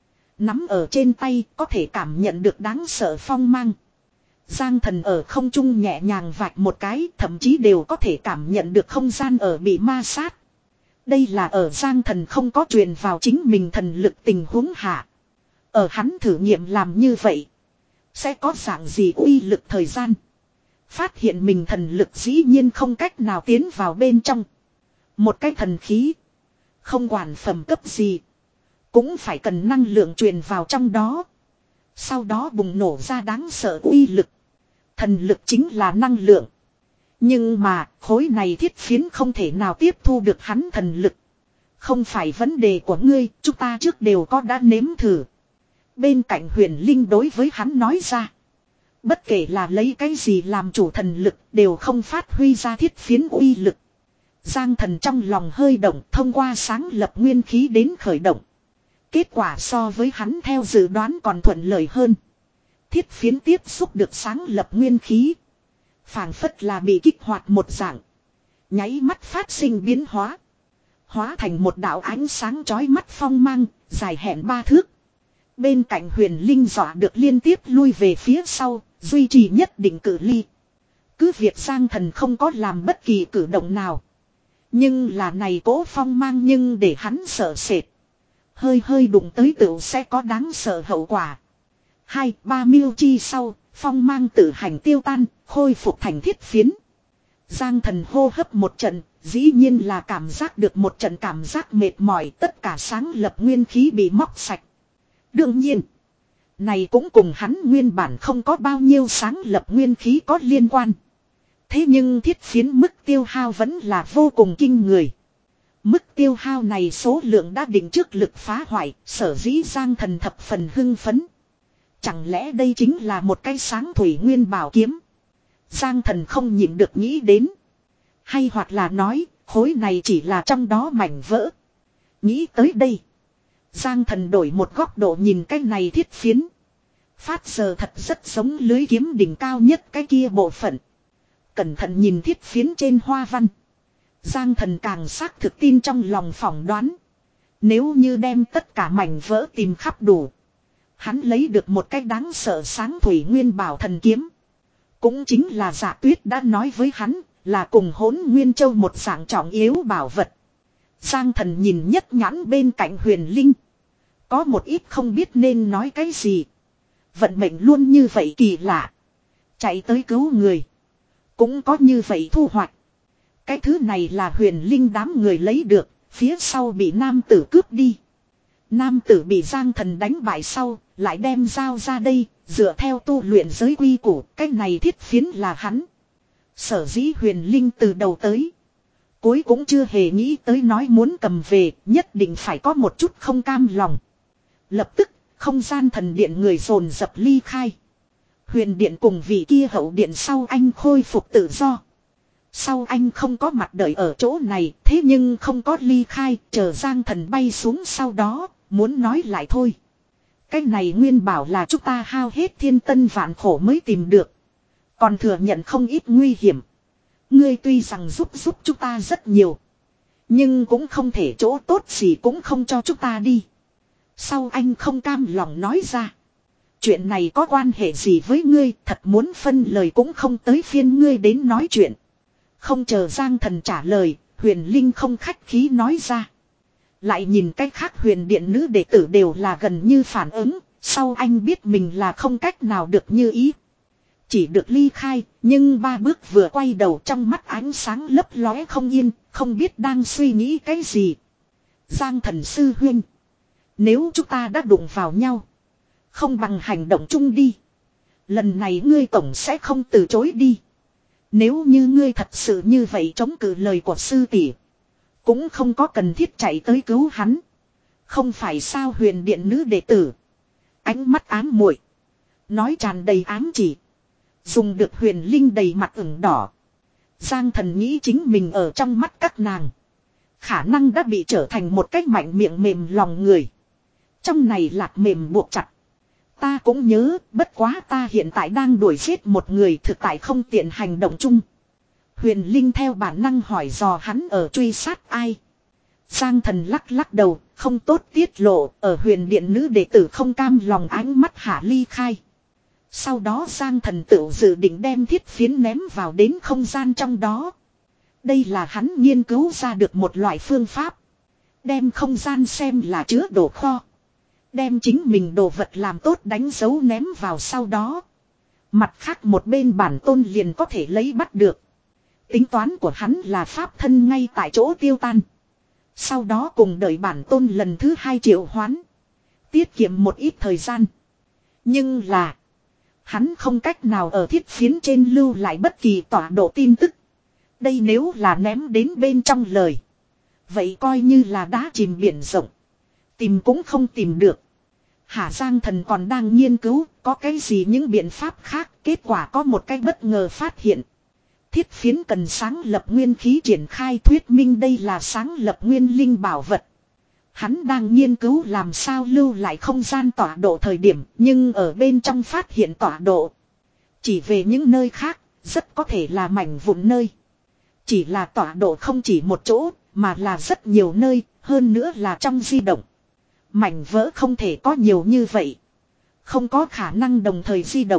Nắm ở trên tay có thể cảm nhận được đáng sợ phong mang. Giang Thần ở không trung nhẹ nhàng vạch một cái, thậm chí đều có thể cảm nhận được không gian ở bị ma sát. Đây là ở Giang Thần không có truyền vào chính mình thần lực tình huống hạ. Ở hắn thử nghiệm làm như vậy. Sẽ có dạng gì uy lực thời gian. Phát hiện mình thần lực dĩ nhiên không cách nào tiến vào bên trong. Một cái thần khí. Không quản phẩm cấp gì. Cũng phải cần năng lượng truyền vào trong đó. Sau đó bùng nổ ra đáng sợ uy lực. Thần lực chính là năng lượng. Nhưng mà khối này thiết phiến không thể nào tiếp thu được hắn thần lực. Không phải vấn đề của ngươi, chúng ta trước đều có đã nếm thử. Bên cạnh Huyền Linh đối với hắn nói ra. Bất kể là lấy cái gì làm chủ thần lực đều không phát huy ra thiết phiến uy lực. Giang Thần trong lòng hơi động thông qua sáng lập nguyên khí đến khởi động. Kết quả so với hắn theo dự đoán còn thuận lợi hơn. Thiết phiến tiếp xúc được sáng lập nguyên khí. Phảng phất là bị kích hoạt một dạng. Nháy mắt phát sinh biến hóa. Hóa thành một đạo ánh sáng chói mắt phong mang, dài hẹn ba thước. Bên cạnh Huyền Linh dọa được liên tiếp lui về phía sau, duy trì nhất định cự ly. Cứ việc Giang Thần không có làm bất kỳ cử động nào. Nhưng là này cố phong mang nhưng để hắn sợ sệt. Hơi hơi đụng tới tựu sẽ có đáng sợ hậu quả. Hai, ba miêu chi sau, phong mang tự hành tiêu tan, khôi phục thành thiết phiến. Giang Thần hô hấp một trận, dĩ nhiên là cảm giác được một trận cảm giác mệt mỏi, tất cả sáng lập nguyên khí bị móc sạch. Đương nhiên, này cũng cùng hắn nguyên bản không có bao nhiêu sáng lập nguyên khí có liên quan. Thế nhưng thiết phiến mức tiêu hao vẫn là vô cùng kinh người. Mức tiêu hao này số lượng đã định trước lực phá hoại, sở dĩ Giang Thần thập phần hưng phấn. Chẳng lẽ đây chính là một cái sáng thủy nguyên bảo kiếm? Giang Thần không nhịn được nghĩ đến. Hay hoặc là nói, khối này chỉ là trong đó mảnh vỡ. Nghĩ tới đây. Giang Thần đổi một góc độ nhìn cái này thiết phiến. Phát giờ thật rất giống lưới kiếm đỉnh cao nhất cái kia bộ phận. Cẩn thận nhìn thiết phiến trên hoa văn. Giang Thần càng xác thực tin trong lòng phỏng đoán. Nếu như đem tất cả mảnh vỡ tìm khắp đủ. Hắn lấy được một cái đáng sợ sáng thủy nguyên bảo thần kiếm. Cũng chính là Dạ Tuyết đã nói với hắn là cùng Hỗn Nguyên Châu một dạng trọng yếu bảo vật. Giang Thần nhìn nhất nhãn bên cạnh Huyền Linh. Có một ít không biết nên nói cái gì. Vận mệnh luôn như vậy kỳ lạ. Chạy tới cứu người. Cũng có như vậy thu hoạch. Cái thứ này là Huyền Linh đám người lấy được. Phía sau bị nam tử cướp đi. Nam tử bị Giang Thần đánh bại sau. Lại đem dao ra đây. Dựa theo tu luyện giới quy củ. Cái này thiết phiến là hắn. Sở dĩ Huyền Linh từ đầu tới. Cuối cũng chưa hề nghĩ tới nói muốn cầm về. Nhất định phải có một chút không cam lòng. Lập tức không gian thần điện người dồn dập ly khai. Huyền điện cùng vị kia hậu điện sau anh khôi phục tự do. Sau anh không có mặt đợi ở chỗ này. Thế nhưng không có ly khai. Chờ Giang Thần bay xuống sau đó. Muốn nói lại thôi. Cái này nguyên bảo là chúng ta hao hết thiên tân vạn khổ mới tìm được. Còn thừa nhận không ít nguy hiểm. Ngươi tuy rằng giúp giúp chúng ta rất nhiều. Nhưng cũng không thể chỗ tốt gì cũng không cho chúng ta đi. Sau anh không cam lòng nói ra. Chuyện này có quan hệ gì với ngươi, thật muốn phân lời cũng không tới phiên ngươi đến nói chuyện. Không chờ Giang Thần trả lời, Huyền Linh không khách khí nói ra. Lại nhìn cách khác huyền điện nữ đệ tử đều là gần như phản ứng, sau anh biết mình là không cách nào được như ý. Chỉ được ly khai, nhưng ba bước vừa quay đầu trong mắt ánh sáng lấp lóe không yên, không biết đang suy nghĩ cái gì. Giang Thần sư huynh. Nếu chúng ta đã đụng vào nhau. Không bằng hành động chung đi. Lần này ngươi tổng sẽ không từ chối đi. Nếu như ngươi thật sự như vậy chống cự lời của sư tỷ, cũng không có cần thiết chạy tới cứu hắn. Không phải sao huyền điện nữ đệ tử. Ánh mắt ám muội, nói tràn đầy ám chỉ. Dùng được huyền linh đầy mặt ửng đỏ. Giang Thần nghĩ chính mình ở trong mắt các nàng. Khả năng đã bị trở thành một cách mạnh miệng mềm lòng người. Trong này lạc mềm buộc chặt. Ta cũng nhớ, bất quá ta hiện tại đang đuổi giết một người thực tại không tiện hành động chung. Huyền Linh theo bản năng hỏi dò hắn ở truy sát ai. Giang Thần lắc lắc đầu, không tốt tiết lộ, ở huyền điện nữ đệ tử không cam lòng ánh mắt hạ ly khai. Sau đó Giang Thần tự dự định đem thiết phiến ném vào đến không gian trong đó. Đây là hắn nghiên cứu ra được một loại phương pháp. Đem không gian xem là chứa đồ kho. Đem chính mình đồ vật làm tốt đánh dấu ném vào sau đó. Mặt khác một bên bản tôn liền có thể lấy bắt được. Tính toán của hắn là pháp thân ngay tại chỗ tiêu tan. Sau đó cùng đợi bản tôn lần thứ hai triệu hoán. Tiết kiệm một ít thời gian. Nhưng là hắn không cách nào ở thiết phiến trên lưu lại bất kỳ tọa độ tin tức. Đây nếu là ném đến bên trong lời. Vậy coi như là đá chìm biển rộng. Tìm cũng không tìm được. Hà Giang Thần còn đang nghiên cứu có cái gì những biện pháp khác. Kết quả có một cái bất ngờ phát hiện. Thiết phiến cần sáng lập nguyên khí triển khai thuyết minh đây là sáng lập nguyên linh bảo vật. Hắn đang nghiên cứu làm sao lưu lại không gian tọa độ thời điểm nhưng ở bên trong phát hiện tọa độ. Chỉ về những nơi khác, rất có thể là mảnh vụn nơi. Chỉ là tọa độ không chỉ một chỗ, mà là rất nhiều nơi, hơn nữa là trong di động. Mảnh vỡ không thể có nhiều như vậy. Không có khả năng đồng thời di động.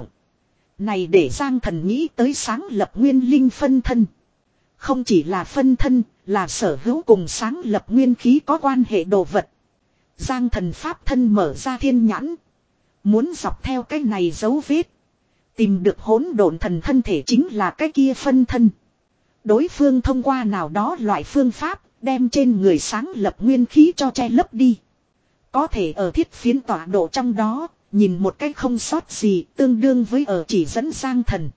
Này để Giang Thần nghĩ tới sáng lập nguyên linh phân thân. Không chỉ là phân thân, là sở hữu cùng sáng lập nguyên khí có quan hệ đồ vật. Giang Thần pháp thân mở ra thiên nhãn. Muốn dọc theo cái này dấu vết. Tìm được hỗn độn thần thân thể chính là cái kia phân thân. Đối phương thông qua nào đó loại phương pháp, đem trên người sáng lập nguyên khí cho che lấp đi. Có thể ở thiết phiến tọa độ trong đó, nhìn một cách không sót gì, tương đương với ở chỉ dẫn Giang Thần.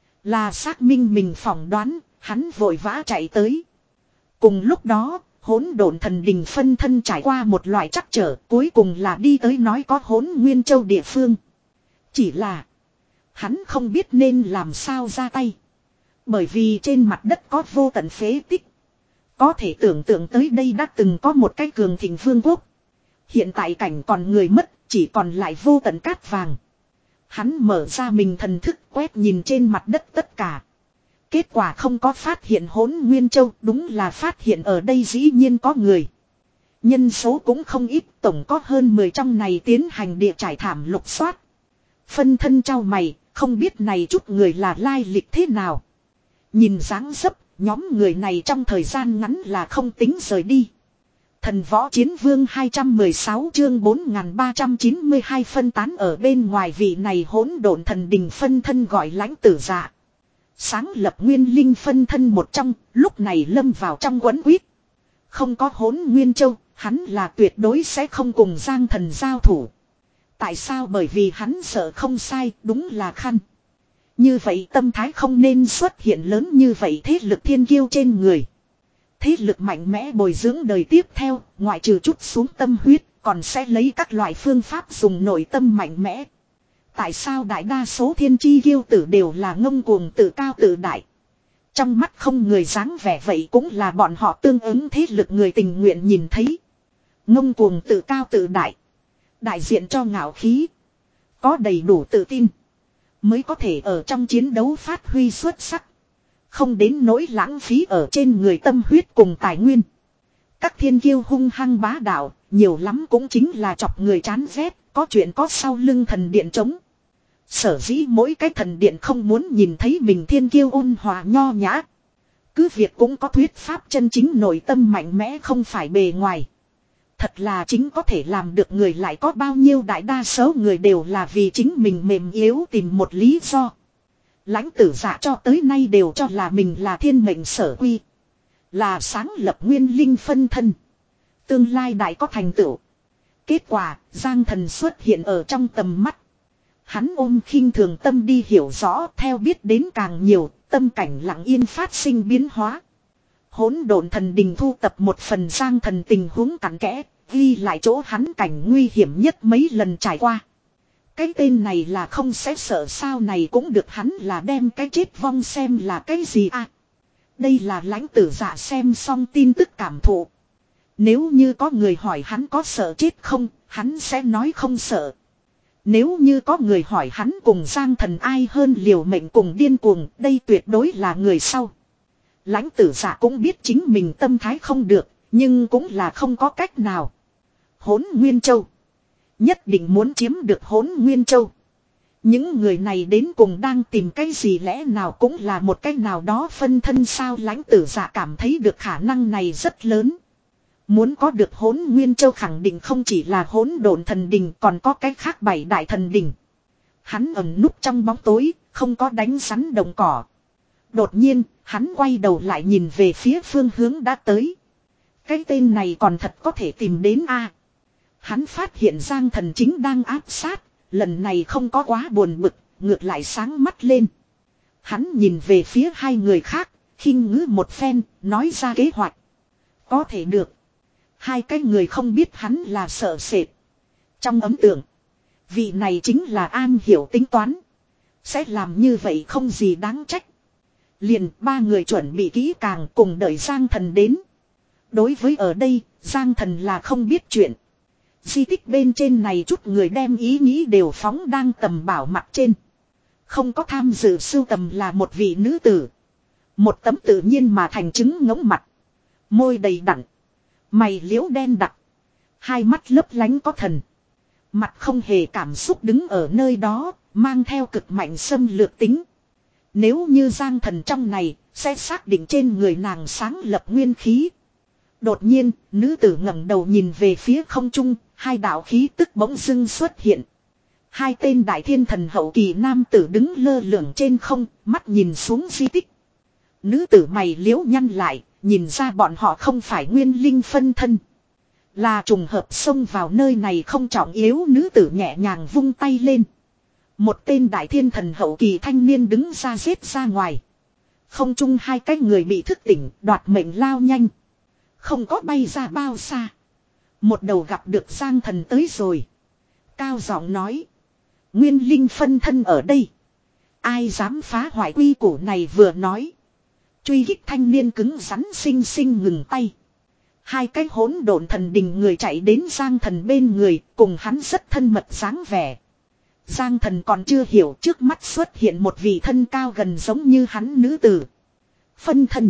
Là xác minh mình phỏng đoán, hắn vội vã chạy tới. Cùng lúc đó, hỗn độn thần đình phân thân trải qua một loại trắc trở, cuối cùng là đi tới nói có hỗn nguyên châu địa phương. Chỉ là, hắn không biết nên làm sao ra tay. Bởi vì trên mặt đất có vô tận phế tích. Có thể tưởng tượng tới đây đã từng có một cái cường thịnh vương quốc. Hiện tại cảnh còn người mất, chỉ còn lại vô tận cát vàng. Hắn mở ra mình thần thức quét nhìn trên mặt đất tất cả. Kết quả không có phát hiện hỗn nguyên châu, đúng là phát hiện ở đây dĩ nhiên có người. Nhân số cũng không ít, tổng có hơn mười trong này tiến hành địa trải thảm lục soát. Phân thân trao mày, không biết này chút người là lai lịch thế nào. Nhìn dáng dấp, nhóm người này trong thời gian ngắn là không tính rời đi. Thần võ chiến vương hai trăm mười sáu chương bốn nghìn ba trăm chín mươi hai phân tán ở bên ngoài vị này hỗn độn thần đình phân thân gọi lãnh tử dạ. Sáng lập nguyên linh phân thân một trong, lúc này lâm vào trong quấn quýt. Không có hỗn nguyên châu, hắn là tuyệt đối sẽ không cùng Giang Thần giao thủ. Tại sao? Bởi vì hắn sợ không sai, đúng là khăn. Như vậy tâm thái không nên xuất hiện lớn như vậy thế lực thiên kiêu trên người. Thế lực mạnh mẽ bồi dưỡng đời tiếp theo, ngoại trừ chút xuống tâm huyết, còn sẽ lấy các loại phương pháp dùng nội tâm mạnh mẽ. Tại sao đại đa số thiên chi kiêu tử đều là ngông cuồng tự cao tự đại? Trong mắt không người dáng vẻ vậy cũng là bọn họ tương ứng thế lực người tình nguyện nhìn thấy. Ngông cuồng tự cao tự đại. Đại diện cho ngạo khí. Có đầy đủ tự tin. Mới có thể ở trong chiến đấu phát huy xuất sắc. Không đến nỗi lãng phí ở trên người tâm huyết cùng tài nguyên. Các thiên kiêu hung hăng bá đạo, nhiều lắm cũng chính là chọc người chán ghét, có chuyện có sau lưng thần điện trống. Sở dĩ mỗi cái thần điện không muốn nhìn thấy mình thiên kiêu ôn hòa nho nhã. Cứ việc cũng có thuyết pháp chân chính nội tâm mạnh mẽ không phải bề ngoài. Thật là chính có thể làm được người lại có bao nhiêu đại đa số người đều là vì chính mình mềm yếu tìm một lý do. Lãnh tử dạ cho tới nay đều cho là mình là thiên mệnh sở quy. Là sáng lập nguyên linh phân thân. Tương lai đại có thành tựu. Kết quả, Giang Thần xuất hiện ở trong tầm mắt. Hắn ôm khinh thường tâm đi hiểu rõ, theo biết đến càng nhiều, tâm cảnh lặng yên phát sinh biến hóa. Hỗn độn thần đình thu tập một phần Giang Thần tình huống cặn kẽ, ghi lại chỗ hắn cảnh nguy hiểm nhất mấy lần trải qua. Cái tên này là không sẽ sợ sao, này cũng được, hắn là đem cái chết vong xem là cái gì à. Đây là Lãnh Tử Dạ xem xong tin tức cảm thụ. Nếu như có người hỏi hắn có sợ chết không, hắn sẽ nói không sợ. Nếu như có người hỏi hắn cùng Giang Thần ai hơn liều mệnh cùng điên cuồng, đây tuyệt đối là người sau. Lãnh Tử Dạ cũng biết chính mình tâm thái không được, nhưng cũng là không có cách nào. Hỗn Nguyên Châu. Nhất định muốn chiếm được Hỗn Nguyên Châu. Những người này đến cùng đang tìm cái gì, lẽ nào cũng là một cái nào đó phân thân sao? Lãnh Tử Dạ cảm thấy được khả năng này rất lớn. Muốn có được Hỗn Nguyên Châu khẳng định không chỉ là Hỗn Độn Thần Đình, còn có cái khác bảy đại thần đình. Hắn ẩn núp trong bóng tối, không có đánh rắn đồng cỏ. Đột nhiên, hắn quay đầu lại nhìn về phía phương hướng đã tới. Cái tên này còn thật có thể tìm đến a. Hắn phát hiện Giang Thần chính đang áp sát, lần này không có quá buồn bực, ngược lại sáng mắt lên. Hắn nhìn về phía hai người khác, khinh ngữ một phen, nói ra kế hoạch. Có thể được. Hai cái người không biết hắn là sợ sệt. Trong ấn tượng, vị này chính là am hiểu tính toán. Sẽ làm như vậy không gì đáng trách. Liền ba người chuẩn bị kỹ càng cùng đợi Giang Thần đến. Đối với ở đây, Giang Thần là không biết chuyện. Di tích bên trên này chút người đem ý nghĩ đều phóng đang tầm bảo mặt trên. Không có tham dự sưu tầm là một vị nữ tử. Một tấm tự nhiên mà thành trứng ngỗng mặt. Môi đầy đặn. Mày liễu đen đặc. Hai mắt lấp lánh có thần. Mặt không hề cảm xúc đứng ở nơi đó, mang theo cực mạnh xâm lược tính. Nếu như Giang Thần trong này, sẽ xác định trên người nàng sáng lập nguyên khí. Đột nhiên, nữ tử ngẩng đầu nhìn về phía không trung, hai đạo khí tức bỗng dưng xuất hiện. Hai tên đại thiên thần hậu kỳ nam tử đứng lơ lửng trên không, mắt nhìn xuống di tích. Nữ tử mày liễu nhăn lại, nhìn ra bọn họ không phải nguyên linh phân thân. Là trùng hợp xông vào nơi này không trọng yếu. Nữ tử nhẹ nhàng vung tay lên. Một tên đại thiên thần hậu kỳ thanh niên đứng ra giết ra ngoài. Không chung hai cái người bị thức tỉnh, đoạt mệnh lao nhanh. Không có bay ra bao xa. Một đầu gặp được Giang Thần tới rồi. Cao giọng nói. Nguyên linh phân thân ở đây. Ai dám phá hoại quy củ này, vừa nói. Truy kích thanh niên cứng rắn xinh xinh ngừng tay. Hai cái hỗn độn thần đình người chạy đến Giang Thần bên người, cùng hắn rất thân mật dáng vẻ. Giang Thần còn chưa hiểu, trước mắt xuất hiện một vị thân cao gần giống như hắn nữ tử. Phân thân.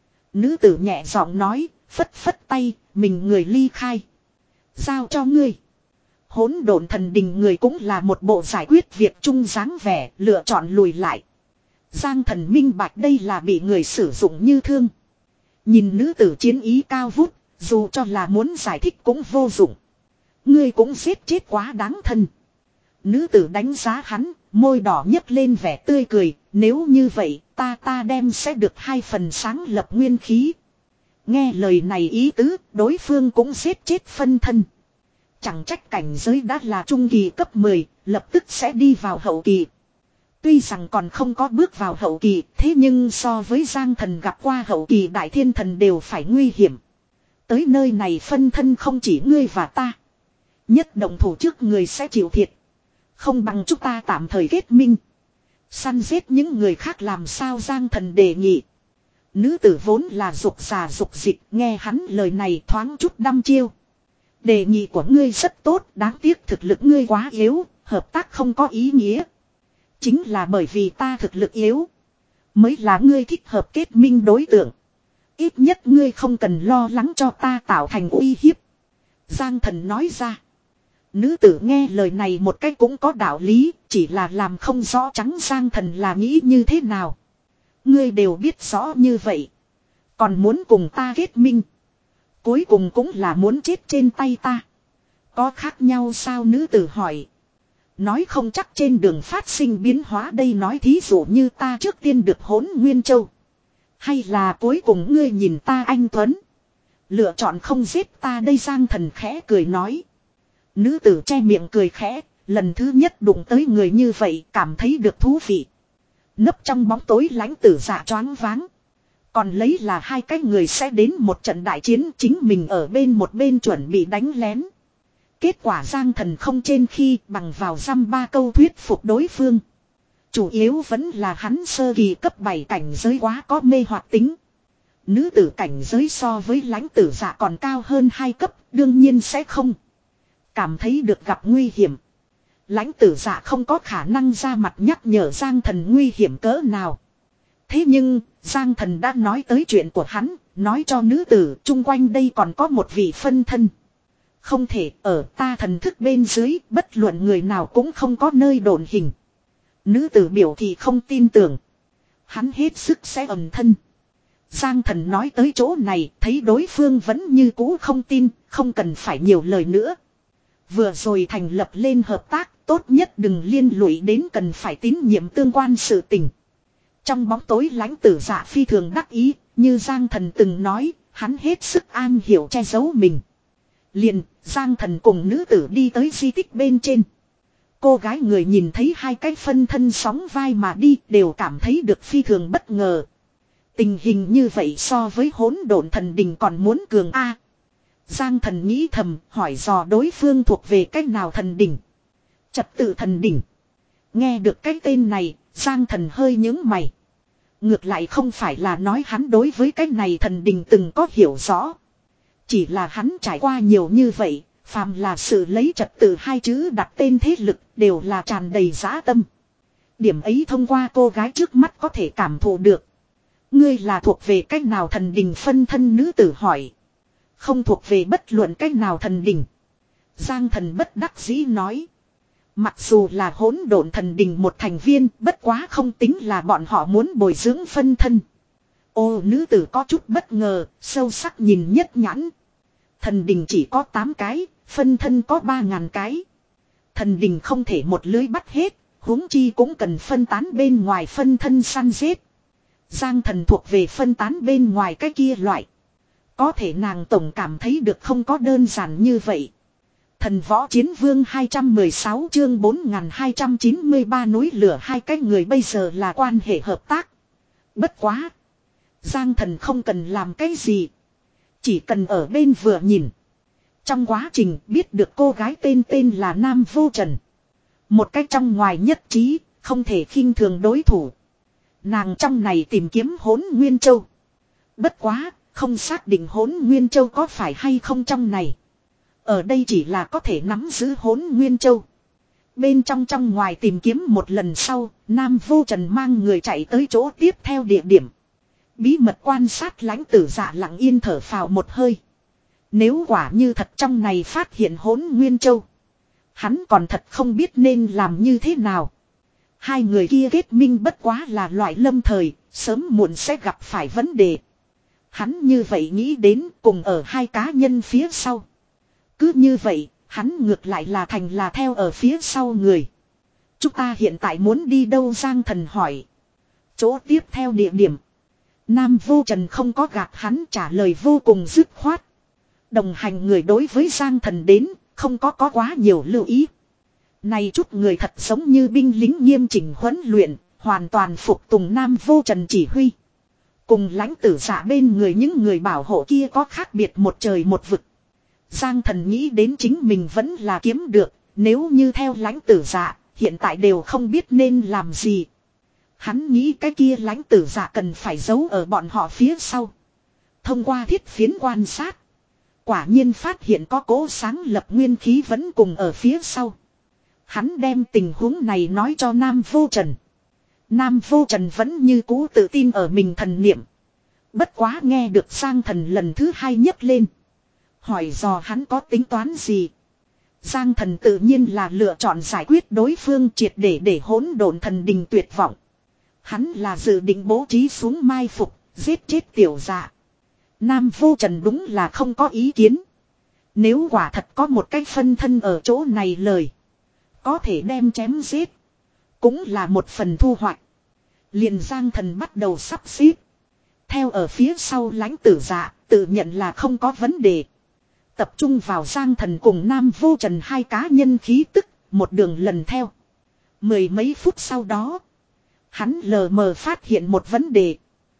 Nữ tử nhẹ giọng nói, phất phất tay, mình người ly khai. Giao cho ngươi. Hỗn độn thần đình người cũng là một bộ giải quyết việc chung dáng vẻ, lựa chọn lùi lại. Giang Thần minh bạch đây là bị người sử dụng như thương. Nhìn nữ tử chiến ý cao vút, dù cho là muốn giải thích cũng vô dụng. Ngươi cũng giết chết quá đáng thân. Nữ tử đánh giá hắn, môi đỏ nhấc lên vẻ tươi cười, nếu như vậy, ta ta đem sẽ được hai phần sáng lập nguyên khí. Nghe lời này ý tứ, đối phương cũng giết chết phân thân. Chẳng trách cảnh giới đã là trung kỳ cấp mười, lập tức sẽ đi vào hậu kỳ. Tuy rằng còn không có bước vào hậu kỳ, thế nhưng so với Giang Thần gặp qua hậu kỳ đại thiên thần đều phải nguy hiểm. Tới nơi này phân thân không chỉ ngươi và ta. Nhất động thủ trước người sẽ chịu thiệt. Không bằng chúng ta tạm thời kết minh. Săn giết những người khác làm sao, Giang Thần đề nghị. Nữ tử vốn là dục già dục dịch, nghe hắn lời này thoáng chút đăm chiêu. Đề nghị của ngươi rất tốt, đáng tiếc thực lực ngươi quá yếu, hợp tác không có ý nghĩa. Chính là bởi vì ta thực lực yếu, mới là ngươi thích hợp kết minh đối tượng. Ít nhất ngươi không cần lo lắng cho ta tạo thành uy hiếp. Giang Thần nói ra. Nữ tử nghe lời này một cách cũng có đạo lý, chỉ là làm không rõ trắng Giang Thần là nghĩ như thế nào. Ngươi đều biết rõ như vậy, còn muốn cùng ta kết minh, cuối cùng cũng là muốn chết trên tay ta. Có khác nhau sao? Nữ tử hỏi. Nói không chắc trên đường phát sinh biến hóa đây, nói thí dụ như ta trước tiên được Hỗn Nguyên Châu. Hay là cuối cùng ngươi nhìn ta anh tuấn, lựa chọn không giết ta đây? Giang Thần khẽ cười nói. Nữ tử che miệng cười khẽ, lần thứ nhất đụng tới người như vậy cảm thấy được thú vị. Nấp trong bóng tối Lãnh Tử Dạ choáng váng. Còn lấy là hai cái người sẽ đến một trận đại chiến, chính mình ở bên một bên chuẩn bị đánh lén. Kết quả Giang Thần không trên khi bằng vào dăm ba câu thuyết phục đối phương. Chủ yếu vẫn là hắn sơ kỳ cấp bảy cảnh giới quá có mê hoặc tính. Nữ tử cảnh giới so với lãnh tử dạ còn cao hơn hai cấp, đương nhiên sẽ không cảm thấy được gặp nguy hiểm. Lãnh tử dạ không có khả năng ra mặt nhắc nhở Giang Thần nguy hiểm cỡ nào. Thế nhưng, Giang Thần đã nói tới chuyện của hắn, nói cho nữ tử chung quanh đây còn có một vị phân thân. Không thể ở ta thần thức bên dưới, bất luận người nào cũng không có nơi đồn hình. Nữ tử biểu thì không tin tưởng. Hắn hết sức sẽ ẩn thân. Giang Thần nói tới chỗ này, thấy đối phương vẫn như cũ không tin, không cần phải nhiều lời nữa. Vừa rồi thành lập lên hợp tác, tốt nhất đừng liên lụy đến cần phải tín nhiệm tương quan sự tình. Trong bóng tối lãnh tử dạ phi thường đắc ý, như Giang Thần từng nói, hắn hết sức an hiểu che giấu mình. Liền, Giang Thần cùng nữ tử đi tới di tích bên trên. Cô gái người nhìn thấy hai cái phân thân sóng vai mà đi đều cảm thấy được phi thường bất ngờ. Tình hình như vậy so với hỗn độn thần đình còn muốn cường A. Giang Thần nghĩ thầm, hỏi dò đối phương thuộc về cách nào thần đình. Trật tự thần đình. Nghe được cái tên này, Giang Thần hơi nhướng mày. Ngược lại không phải là nói hắn đối với cái này thần đình từng có hiểu rõ. Chỉ là hắn trải qua nhiều như vậy, phàm là sự lấy trật tự hai chữ đặt tên thế lực đều là tràn đầy dã tâm. Điểm ấy thông qua cô gái trước mắt có thể cảm thụ được. Ngươi là thuộc về cách nào thần đình phân thân nữ tử hỏi. Không thuộc về bất luận cách nào thần đình. Giang Thần bất đắc dĩ nói. Mặc dù là hỗn độn thần đình một thành viên, bất quá không tính là bọn họ muốn bồi dưỡng phân thân. Ô nữ tử có chút bất ngờ, sâu sắc nhìn nhất nhãn. Thần đình chỉ có tám cái, phân thân có ba ngàn cái. Thần đình không thể một lưới bắt hết, huống chi cũng cần phân tán bên ngoài phân thân săn giết. Giang Thần thuộc về phân tán bên ngoài cái kia loại. Có thể nàng tổng cảm thấy được không có đơn giản như vậy. Thần võ chiến vương hai trăm mười sáu chương bốn nghìn hai trăm chín mươi ba núi lửa hai cái người bây giờ là quan hệ hợp tác. Bất quá. Giang Thần không cần làm cái gì. Chỉ cần ở bên vừa nhìn. Trong quá trình biết được cô gái tên tên là Nam Vô Trần. Một cách trong ngoài nhất trí, không thể khinh thường đối thủ. Nàng trong này tìm kiếm Hỗn Nguyên Châu. Bất quá, không xác định Hỗn Nguyên Châu có phải hay không trong này. Ở đây chỉ là có thể nắm giữ Hỗn Nguyên Châu. Bên trong trong ngoài tìm kiếm một lần sau, Nam Vô Trần mang người chạy tới chỗ tiếp theo địa điểm. Bí mật quan sát lãnh tử dạ lặng yên thở phào một hơi. Nếu quả như thật trong này phát hiện Hỗn Nguyên Châu. Hắn còn thật không biết nên làm như thế nào. Hai người kia kết minh bất quá là loại lâm thời, sớm muộn sẽ gặp phải vấn đề. Hắn như vậy nghĩ đến cùng ở hai cá nhân phía sau. Cứ như vậy, hắn ngược lại là thành là theo ở phía sau người. Chúng ta hiện tại muốn đi đâu Giang Thần hỏi. Chỗ tiếp theo địa điểm. Nam Vô Trần không có gạt hắn trả lời vô cùng dứt khoát. Đồng hành người đối với Giang Thần đến, không có có quá nhiều lưu ý. Này chút người thật giống như binh lính nghiêm chỉnh huấn luyện, hoàn toàn phục tùng Nam Vô Trần chỉ huy. Cùng lãnh tử dạ bên người những người bảo hộ kia có khác biệt một trời một vực. Giang Thần nghĩ đến chính mình vẫn là kiếm được, nếu như theo lãnh tử dạ, hiện tại đều không biết nên làm gì. Hắn nghĩ cái kia lãnh tử dạ cần phải giấu ở bọn họ phía sau. Thông qua thiết phiến quan sát. Quả nhiên phát hiện có cố sáng lập nguyên khí vẫn cùng ở phía sau. Hắn đem tình huống này nói cho Nam Vô Trần. Nam Vô Trần vẫn như cũ tự tin ở mình thần niệm. Bất quá nghe được Giang Thần lần thứ hai nhấc lên. Hỏi dò hắn có tính toán gì. Giang Thần tự nhiên là lựa chọn giải quyết đối phương triệt để để hỗn độn thần đình tuyệt vọng. Hắn là dự định bố trí xuống mai phục, giết chết tiểu dạ. Nam Vô Trần đúng là không có ý kiến. Nếu quả thật có một cái phân thân ở chỗ này lời. Có thể đem chém giết. Cũng là một phần thu hoạch. Liền Giang Thần bắt đầu sắp xếp. Theo ở phía sau lãnh tử dạ, tự nhận là không có vấn đề. Tập trung vào Giang Thần cùng Nam Vô Trần hai cá nhân khí tức, một đường lần theo. Mười mấy phút sau đó, hắn lờ mờ phát hiện một vấn đề.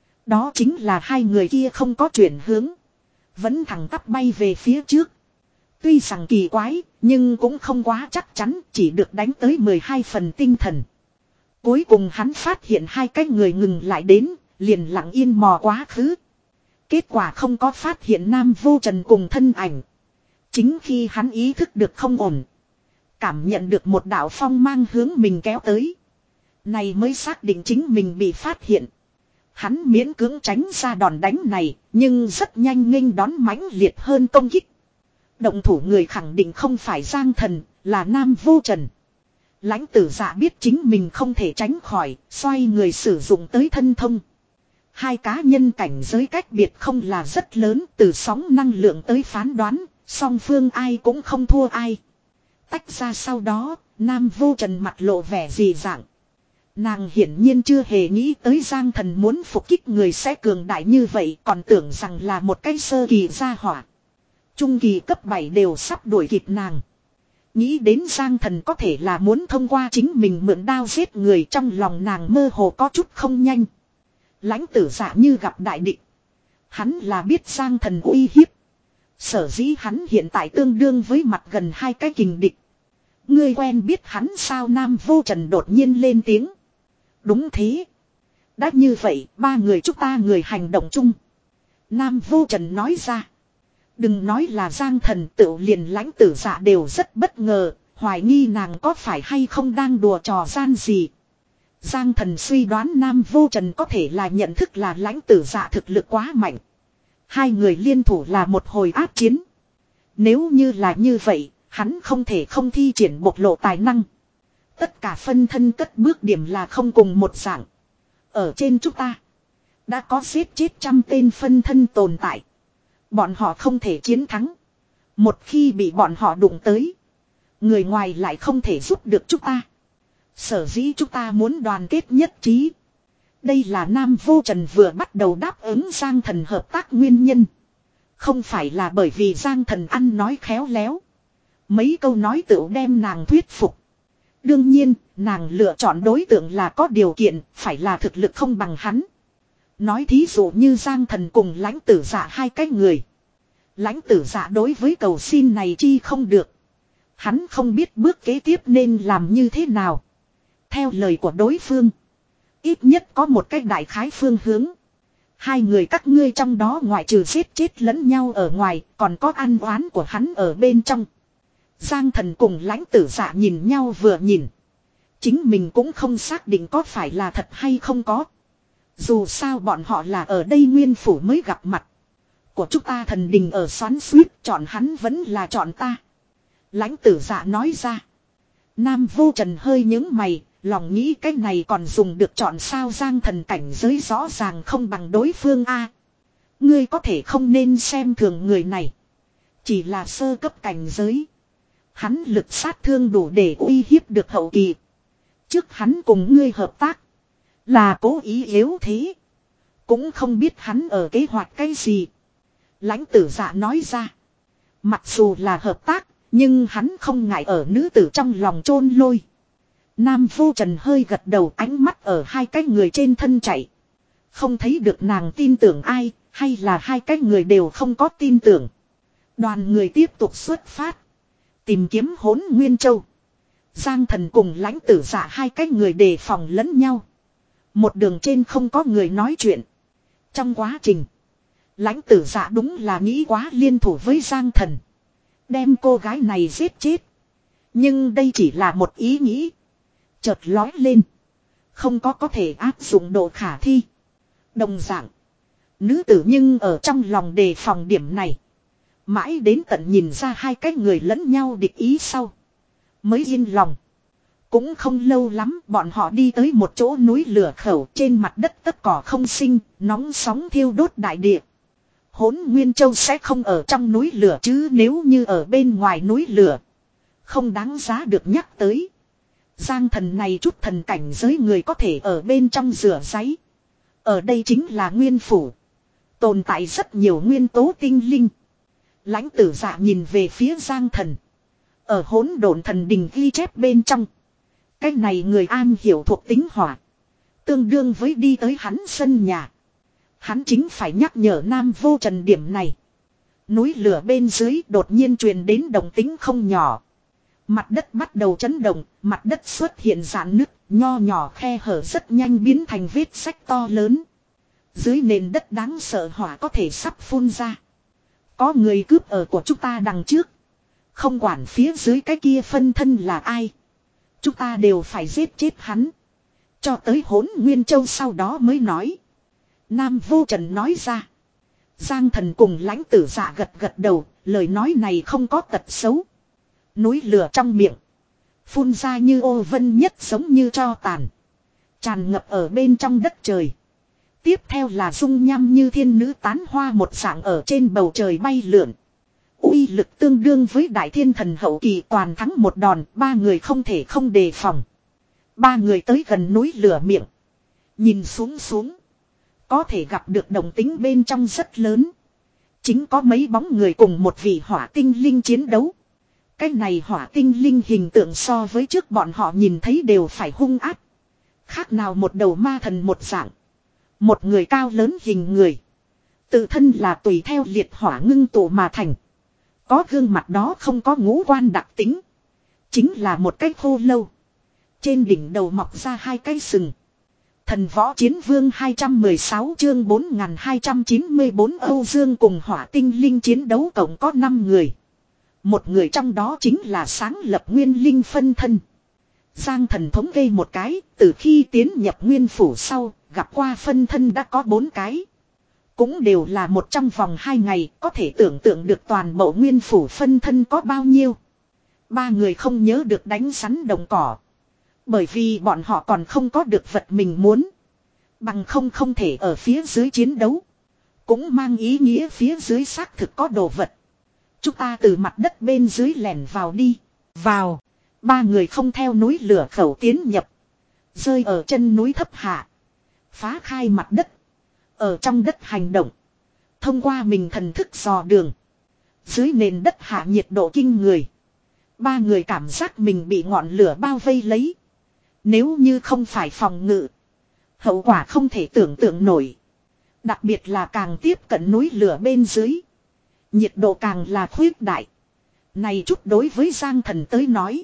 Đó chính là hai người kia không có chuyển hướng. Vẫn thẳng tắp bay về phía trước. Tuy rằng kỳ quái, nhưng cũng không quá chắc chắn, chỉ được đánh tới mười hai phần tinh thần. Cuối cùng hắn phát hiện hai cái người ngừng lại đến, liền lặng yên mò quá khứ. Kết quả không có phát hiện Nam Vô Trần cùng thân ảnh. Chính khi hắn ý thức được không ổn, cảm nhận được một đạo phong mang hướng mình kéo tới, này mới xác định chính mình bị phát hiện. Hắn miễn cưỡng tránh ra đòn đánh này, nhưng rất nhanh nghênh đón mãnh liệt hơn công kích. Động thủ người khẳng định không phải Giang Thần, là Nam Vô Trần. Lãnh Tử Dạ biết chính mình không thể tránh khỏi, xoay người sử dụng tới thân thông. Hai cá nhân cảnh giới cách biệt không là rất lớn, từ sóng năng lượng tới phán đoán, song phương ai cũng không thua ai. Tách ra sau đó, Nam Vô Trần mặt lộ vẻ dị dạng. Nàng hiển nhiên chưa hề nghĩ tới Giang Thần muốn phục kích người sẽ cường đại như vậy, còn tưởng rằng là một cái sơ kỳ gia hỏa. Trung kỳ cấp bảy đều sắp đuổi kịp nàng. Nghĩ đến Giang Thần có thể là muốn thông qua chính mình mượn đao giết người, trong lòng nàng mơ hồ có chút không nhanh. Lãnh Tử Dạ như gặp đại địch. Hắn là biết Giang Thần uy hiếp. Sở dĩ hắn hiện tại tương đương với mặt gần hai cái kình địch. Ngươi quen biết hắn sao? Nam Vô Trần đột nhiên lên tiếng. Đúng thế. Đã như vậy, ba người chúng ta người hành động chung. Nam Vô Trần nói ra. Đừng nói là Giang Thần, tự liền Lãnh Tử Dạ đều rất bất ngờ, hoài nghi nàng có phải hay không đang đùa trò gian gì. Giang Thần suy đoán Nam Vô Trần có thể là nhận thức là Lãnh Tử Dạ thực lực quá mạnh. Hai người liên thủ là một hồi ác chiến. Nếu như là như vậy, hắn không thể không thi triển bộc lộ tài năng. Tất cả phân thân cất bước điểm là không cùng một dạng. Ở trên chúng ta đã có giết chết trăm tên phân thân tồn tại. Bọn họ không thể chiến thắng. Một khi bị bọn họ đụng tới, người ngoài lại không thể giúp được chúng ta. Sở dĩ chúng ta muốn đoàn kết nhất trí. Đây là Nam Vô Trần vừa bắt đầu đáp ứng Giang Thần hợp tác nguyên nhân. Không phải là bởi vì Giang Thần ăn nói khéo léo. Mấy câu nói tựu đem nàng thuyết phục. Đương nhiên, nàng lựa chọn đối tượng là có điều kiện, phải là thực lực không bằng hắn. Nói thí dụ như Giang Thần cùng Lãnh Tử Dạ hai cái người. Lãnh Tử Dạ đối với cầu xin này chi không được. Hắn không biết bước kế tiếp nên làm như thế nào. Theo lời của đối phương, ít nhất có một cách đại khái phương hướng. Hai người các ngươi trong đó ngoại trừ giết chết lẫn nhau ở ngoài, còn có ăn oán của hắn ở bên trong. Giang Thần cùng Lãnh Tử Dạ nhìn nhau vừa nhìn. Chính mình cũng không xác định có phải là thật hay không có. Dù sao bọn họ là ở đây nguyên phủ mới gặp mặt. Của chúng ta thần đình ở xoắn suýt, chọn hắn vẫn là chọn ta. Lãnh Tử Dạ nói ra. Nam Vô Trần hơi nhướng mày, lòng nghĩ cái này còn dùng được chọn sao? Giang Thần cảnh giới rõ ràng không bằng đối phương a. Ngươi có thể không nên xem thường người này. Chỉ là sơ cấp cảnh giới. Hắn lực sát thương đủ để uy hiếp được hậu kỳ. Trước hắn cùng ngươi hợp tác là cố ý yếu thế. Cũng không biết hắn ở kế hoạch cái gì. Lãnh Tử Dạ nói ra. Mặc dù là hợp tác, nhưng hắn không ngại ở nữ tử trong lòng chôn lôi. Nam Vô Trần hơi gật đầu, ánh mắt ở hai cái người trên thân chạy. Không thấy được nàng tin tưởng ai, hay là hai cái người đều không có tin tưởng. Đoàn người tiếp tục xuất phát. Tìm kiếm Hỗn Nguyên Châu. Giang Thần cùng Lãnh Tử Dạ hai cái người đề phòng lẫn nhau. Một đường trên không có người nói chuyện. Trong quá trình, Lãnh Tử Dạ đúng là nghĩ quá liên thủ với Giang Thần, đem cô gái này giết chết. Nhưng đây chỉ là một ý nghĩ chợt lói lên, không có có thể áp dụng độ khả thi. Đồng dạng, nữ tử nhưng ở trong lòng đề phòng điểm này. Mãi đến tận nhìn ra hai cái người lẫn nhau địch ý sau, mới yên lòng. Cũng không lâu lắm, bọn họ đi tới một chỗ núi lửa khẩu, trên mặt đất tất cỏ không sinh, nóng sóng thiêu đốt đại địa. Hỗn Nguyên Châu sẽ không ở trong núi lửa chứ, nếu như ở bên ngoài núi lửa, không đáng giá được nhắc tới. Giang Thần này chút thần cảnh giới người có thể ở bên trong rửa giấy. Ở đây chính là nguyên phủ, tồn tại rất nhiều nguyên tố tinh linh. Lãnh Tử Dạ nhìn về phía Giang Thần. Ở Hỗn Độn Thần Đình ghi chép bên trong, cái này người an hiểu thuộc tính hỏa, tương đương với đi tới hắn sân nhà. Hắn chính phải nhắc nhở Nam Vô Trần điểm này. Núi lửa bên dưới đột nhiên truyền đến động tĩnh không nhỏ. Mặt đất bắt đầu chấn động, mặt đất xuất hiện rạn nứt, nho nhỏ khe hở rất nhanh biến thành vết rách to lớn. Dưới nền đất đáng sợ hỏa có thể sắp phun ra. Có người cướp ở của chúng ta đằng trước. Không quản phía dưới cái kia phân thân là ai. Chúng ta đều phải giết chết hắn. Cho tới Hỗn Nguyên Châu sau đó mới nói. Nam Vô Trần nói ra. Giang Thần cùng Lãnh Tử Dạ gật gật đầu, lời nói này không có tật xấu. Núi lửa trong miệng. Phun ra như ô vân nhất giống như tro tàn. Tràn ngập ở bên trong đất trời. Tiếp theo là dung nham như thiên nữ tán hoa một dạng ở trên bầu trời bay lượn. Uy lực tương đương với đại thiên thần hậu kỳ toàn thắng một đòn, ba người không thể không đề phòng. Ba người tới gần núi lửa miệng. Nhìn xuống xuống. Có thể gặp được đồng tính bên trong rất lớn. Chính có mấy bóng người cùng một vị hỏa tinh linh chiến đấu. Cái này hỏa tinh linh hình tượng so với trước bọn họ nhìn thấy đều phải hung ác. Khác nào một đầu ma thần một dạng. Một người cao lớn hình người. Tự thân là tùy theo liệt hỏa ngưng tụ mà thành. Có gương mặt đó không có ngũ quan đặc tính. Chính là một cái khô lâu. Trên đỉnh đầu mọc ra hai cái sừng. Thần võ chiến vương hai trăm mười sáu chương bốn nghìn hai trăm chín mươi tư Âu Dương cùng hỏa tinh linh chiến đấu tổng có năm người. Một người trong đó chính là sáng lập nguyên linh phân thân. Giang Thần thống kê một cái, từ khi tiến nhập nguyên phủ sau, gặp qua phân thân đã có bốn cái. Cũng đều là một trong vòng hai ngày, có thể tưởng tượng được toàn bộ nguyên phủ phân thân có bao nhiêu. Ba người không nhớ được đánh rắn đồng cỏ. Bởi vì bọn họ còn không có được vật mình muốn. Bằng không không thể ở phía dưới chiến đấu. Cũng mang ý nghĩa phía dưới xác thực có đồ vật. Chúng ta từ mặt đất bên dưới lẻn vào đi. Vào. Ba người không theo núi lửa khẩu tiến nhập. Rơi ở chân núi thấp hạ. Phá khai mặt đất. Ở trong đất hành động. Thông qua mình thần thức dò đường. Dưới nền đất hạ nhiệt độ kinh người. Ba người cảm giác mình bị ngọn lửa bao vây lấy. Nếu như không phải phòng ngự. Hậu quả không thể tưởng tượng nổi. Đặc biệt là càng tiếp cận núi lửa bên dưới. Nhiệt độ càng là khuyết đại. Này chút đối với Giang Thần tới nói.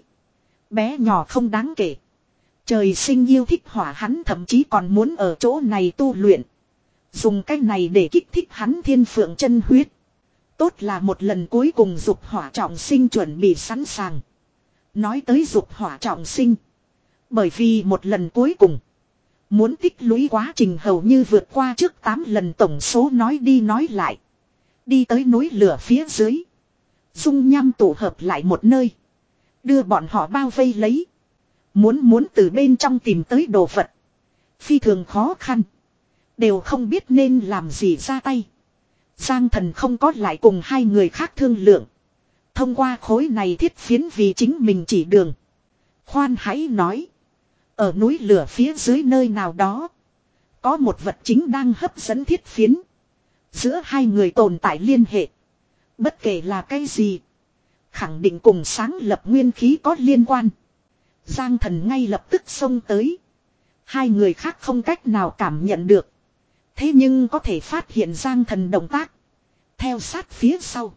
Bé nhỏ không đáng kể. Trời sinh yêu thích hỏa hắn thậm chí còn muốn ở chỗ này tu luyện. Dùng cái này để kích thích hắn thiên phượng chân huyết. Tốt là một lần cuối cùng dục hỏa trọng sinh chuẩn bị sẵn sàng. Nói tới dục hỏa trọng sinh. Bởi vì một lần cuối cùng. Muốn tích lũy quá trình hầu như vượt qua trước tám lần tổng số nói đi nói lại. Đi tới núi lửa phía dưới. Dung nham tụ hợp lại một nơi. Đưa bọn họ bao vây lấy. Muốn muốn từ bên trong tìm tới đồ vật. Phi thường khó khăn. Đều không biết nên làm gì ra tay. Giang Thần không có lại cùng hai người khác thương lượng. Thông qua khối này thiết phiến vì chính mình chỉ đường. Khoan hãy nói. Ở núi lửa phía dưới nơi nào đó. Có một vật chính đang hấp dẫn thiết phiến. Giữa hai người tồn tại liên hệ. Bất kể là cái gì. Khẳng định cùng sáng lập nguyên khí có liên quan. Giang Thần ngay lập tức xông tới. Hai người khác không cách nào cảm nhận được. Thế nhưng có thể phát hiện Giang Thần động tác. Theo sát phía sau.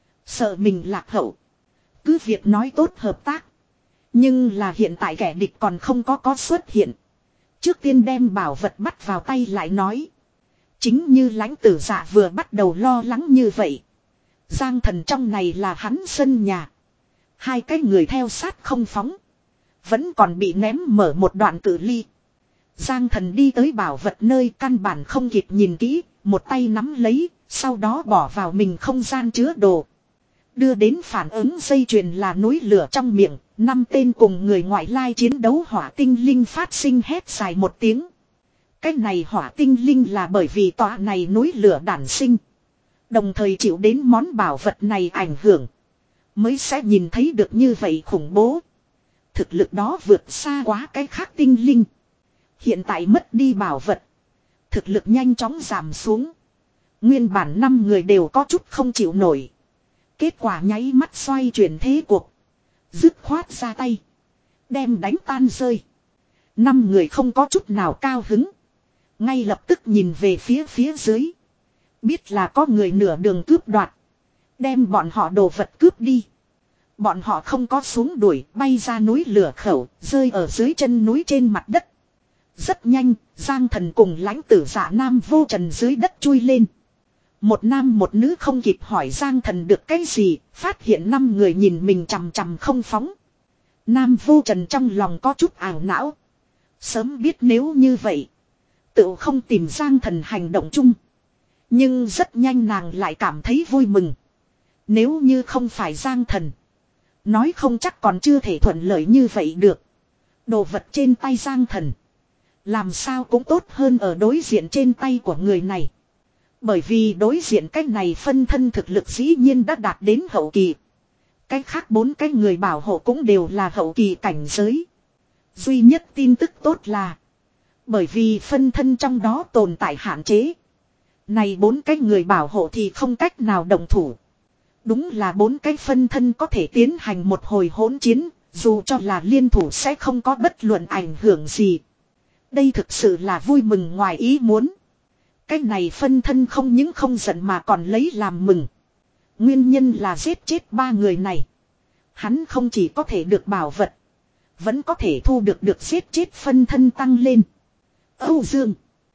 Sợ mình lạc hậu. Cứ việc nói tốt hợp tác. Nhưng là hiện tại kẻ địch còn không có có xuất hiện. Trước tiên đem bảo vật bắt vào tay lại nói. Chính như Lãnh Tử Dạ vừa bắt đầu lo lắng như vậy. Giang Thần trong này là hắn sân nhà. Hai cái người theo sát không phóng. Vẫn còn bị ném mở một đoạn cự ly. Giang Thần đi tới bảo vật nơi căn bản không kịp nhìn kỹ. Một tay nắm lấy. Sau đó bỏ vào mình không gian chứa đồ. Đưa đến phản ứng dây chuyền là núi lửa trong miệng. Năm tên cùng người ngoại lai chiến đấu hỏa tinh linh phát sinh hét dài một tiếng. Cái này hỏa tinh linh là bởi vì tòa này núi lửa đản sinh. Đồng thời chịu đến món bảo vật này ảnh hưởng. Mới sẽ nhìn thấy được như vậy khủng bố. Thực lực đó vượt xa quá cái khác tinh linh. Hiện tại mất đi bảo vật. Thực lực nhanh chóng giảm xuống. Nguyên bản năm người đều có chút không chịu nổi. Kết quả nháy mắt xoay chuyển thế cuộc. Dứt khoát ra tay. Đem đánh tan rơi. Năm người không có chút nào cao hứng. Ngay lập tức nhìn về phía phía dưới. Biết là có người nửa đường cướp đoạt. Đem bọn họ đồ vật cướp đi. Bọn họ không có xuống đuổi, bay ra núi lửa khẩu, rơi ở dưới chân núi trên mặt đất. Rất nhanh, Giang Thần cùng lãnh tử Dạ Nam Vô Trần dưới đất chui lên. Một nam một nữ không kịp hỏi Giang Thần được cái gì, phát hiện năm người nhìn mình chằm chằm không phóng. Nam Vô Trần trong lòng có chút ảo não. Sớm biết nếu như vậy, tự không tìm Giang Thần hành động chung. Nhưng rất nhanh nàng lại cảm thấy vui mừng. Nếu như không phải Giang Thần, nói không chắc còn chưa thể thuận lợi như vậy được. Đồ vật trên tay Giang Thần, làm sao cũng tốt hơn ở đối diện trên tay của người này. Bởi vì đối diện cái này phân thân thực lực dĩ nhiên đã đạt đến hậu kỳ. Cái khác bốn cái người bảo hộ cũng đều là hậu kỳ cảnh giới. Duy nhất tin tức tốt là, bởi vì phân thân trong đó tồn tại hạn chế, này bốn cái người bảo hộ thì không cách nào động thủ. Đúng là bốn cái phân thân có thể tiến hành một hồi hỗn chiến, dù cho là liên thủ sẽ không có bất luận ảnh hưởng gì. Đây thực sự là vui mừng ngoài ý muốn. Cái này phân thân không những không giận mà còn lấy làm mừng. Nguyên nhân là giết chết ba người này, hắn không chỉ có thể được bảo vật, vẫn có thể thu được được giết chết phân thân tăng lên. Âu Dương.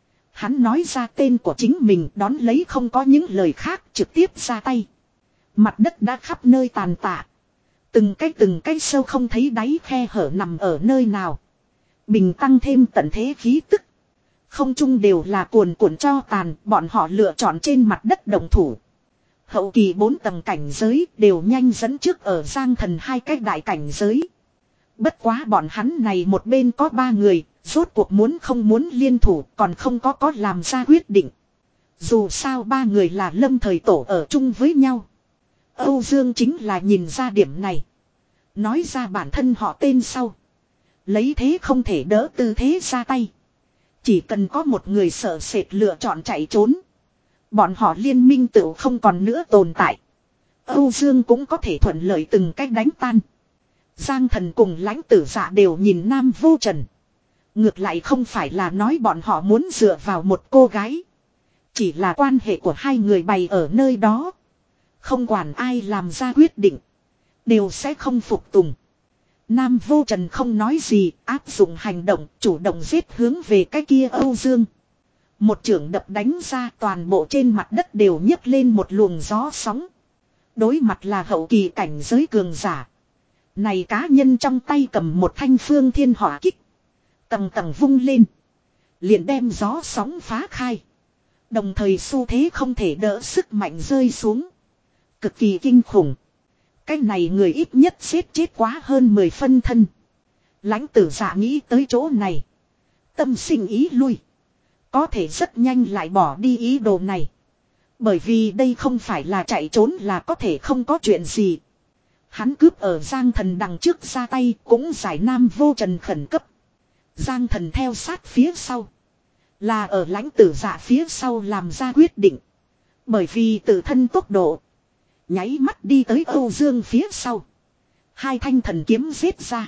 Hắn nói ra tên của chính mình, đón lấy không có những lời khác, trực tiếp ra tay. Mặt đất đã khắp nơi tàn tạ. Từng cái từng cái sâu không thấy đáy khe hở nằm ở nơi nào. Bình tăng thêm tận thế khí tức. Không chung đều là cuồn cuộn cho tàn, bọn họ lựa chọn trên mặt đất động thủ. Hậu kỳ bốn tầng cảnh giới đều nhanh dẫn trước ở Giang Thần hai cái đại cảnh giới. Bất quá bọn hắn này một bên có ba người, rốt cuộc muốn không muốn liên thủ còn không có có làm ra quyết định. Dù sao ba người là lâm thời tổ ở chung với nhau. Âu Dương chính là nhìn ra điểm này. Nói ra bản thân họ tên sau. Lấy thế không thể đỡ tư thế ra tay. Chỉ cần có một người sợ sệt lựa chọn chạy trốn, bọn họ liên minh tự không còn nữa tồn tại. Âu Dương cũng có thể thuận lợi từng cách đánh tan. Giang Thần cùng lãnh tử Dạ đều nhìn Nam Vô Trần. Ngược lại không phải là nói bọn họ muốn dựa vào một cô gái. Chỉ là quan hệ của hai người bày ở nơi đó. Không quản ai làm ra quyết định, đều sẽ không phục tùng. Nam Vô Trần không nói gì, áp dụng hành động, chủ động giết hướng về cái kia Âu Dương. Một chưởng đập đánh ra, toàn bộ trên mặt đất đều nhấc lên một luồng gió sóng. Đối mặt là hậu kỳ cảnh giới cường giả. Này cá nhân trong tay cầm một thanh phương thiên hỏa kích. Tầng tầng vung lên, liền đem gió sóng phá khai. Đồng thời xu thế không thể đỡ sức mạnh rơi xuống. Cực kỳ kinh khủng. Cái này người ít nhất giết chết quá hơn mười phân thân. Lãnh tử Dạ nghĩ tới chỗ này, tâm sinh ý lui. Có thể rất nhanh lại bỏ đi ý đồ này. Bởi vì đây không phải là chạy trốn là có thể không có chuyện gì. Hắn cướp ở Giang Thần đằng trước ra tay, cũng giải Nam Vô Trần khẩn cấp. Giang Thần theo sát phía sau, là ở lãnh tử Dạ phía sau làm ra quyết định. Bởi vì tự thân tốc độ, nháy mắt đi tới Âu Dương phía sau. Hai thanh thần kiếm giết ra.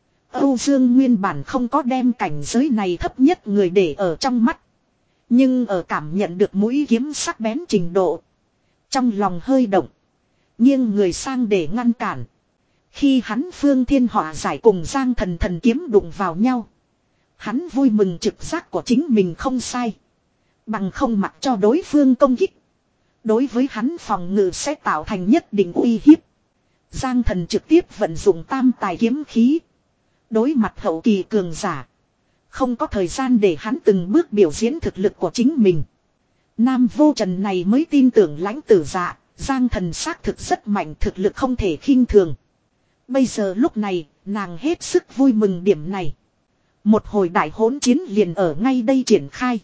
Âu Dương nguyên bản không có đem cảnh giới này thấp nhất người để ở trong mắt. Nhưng ở cảm nhận được mũi kiếm sắc bén trình độ, trong lòng hơi động, nghiêng người sang để ngăn cản. Khi hắn phương thiên hỏa giải cùng Giang Thần thần kiếm đụng vào nhau, hắn vui mừng trực giác của chính mình không sai. Bằng không mặc cho đối phương công kích, đối với hắn phòng ngự sẽ tạo thành nhất định uy hiếp. Giang Thần trực tiếp vận dụng tam tài kiếm khí. Đối mặt hậu kỳ cường giả, không có thời gian để hắn từng bước biểu diễn thực lực của chính mình. Nam Vô Trần này mới tin tưởng lãnh tử Dạ, Giang Thần xác thực rất mạnh, thực lực không thể khinh thường. Bây giờ lúc này, nàng hết sức vui mừng điểm này. Một hồi đại hỗn chiến liền ở ngay đây triển khai.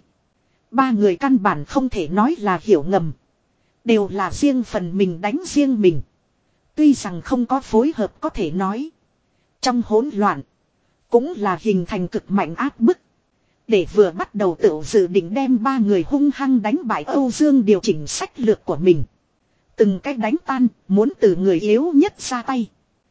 Ba người căn bản không thể nói là hiểu ngầm. Đều là riêng phần mình đánh riêng mình. Tuy rằng không có phối hợp có thể nói. Trong hỗn loạn, cũng là hình thành cực mạnh áp bức. Để vừa bắt đầu tự dự định đem ba người hung hăng đánh bại Âu Dương điều chỉnh sách lược của mình. Từng cách đánh tan, muốn từ người yếu nhất ra tay.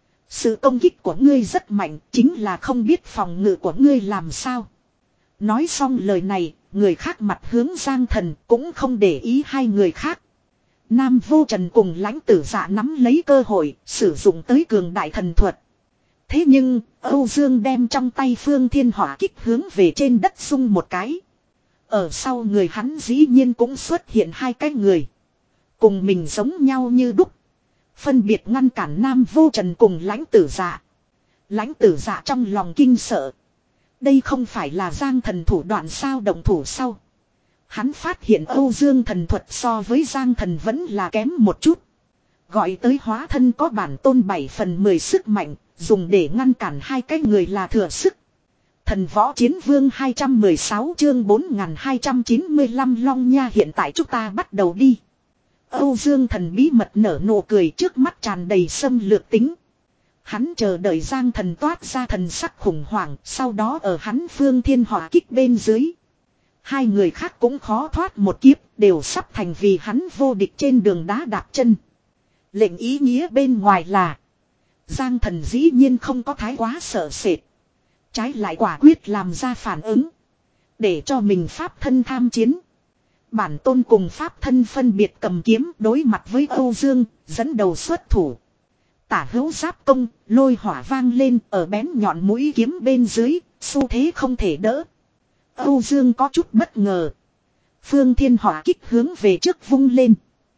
Sự công kích của ngươi rất mạnh, chính là không biết phòng ngự của ngươi làm sao. Nói xong lời này, người khác mặt hướng Giang Thần cũng không để ý hai người khác. Nam Vô Trần cùng Lãnh Tử Dạ nắm lấy cơ hội, sử dụng tới cường đại thần thuật. Thế nhưng, Âu Dương đem trong tay Phương Thiên Hỏa kích hướng về trên đất xung một cái. Ở sau người hắn dĩ nhiên cũng xuất hiện hai cái người. Cùng mình giống nhau như đúc. Phân biệt ngăn cản Nam Vô Trần cùng Lãnh Tử Dạ. Lãnh Tử Dạ trong lòng kinh sợ. Đây không phải là Giang Thần thủ đoạn sao, động thủ sau. Hắn phát hiện Âu Dương thần thuật so với Giang Thần vẫn là kém một chút. Gọi tới hóa thân có bản tôn bảy phần mười sức mạnh, dùng để ngăn cản hai cái người là thừa sức. Thần võ chiến vương hai trăm mười sáu chương bốn nghìn hai trăm chín mươi lăm Long Nha, hiện tại chúng ta bắt đầu đi. Âu Dương Thần bí mật nở nụ cười, trước mắt tràn đầy xâm lược tính. Hắn chờ đợi Giang Thần toát ra thần sắc khủng hoảng, sau đó ở hắn Phương Thiên Hỏa kích bên dưới. Hai người khác cũng khó thoát một kiếp, đều sắp thành vì hắn vô địch trên đường đá đạp chân. Lệnh ý nghĩa bên ngoài là Giang Thần dĩ nhiên không có thái quá sợ sệt. Trái lại quả quyết làm ra phản ứng. Để cho mình pháp thân tham chiến. Bản tôn cùng pháp thân phân biệt cầm kiếm đối mặt với Âu Dương, dẫn đầu xuất thủ. Tả hữu giáp công, lôi hỏa vang lên ở bén nhọn mũi kiếm bên dưới, xu thế không thể đỡ. Âu Dương có chút bất ngờ. Phương Thiên Hỏa kích hướng về trước vung lên.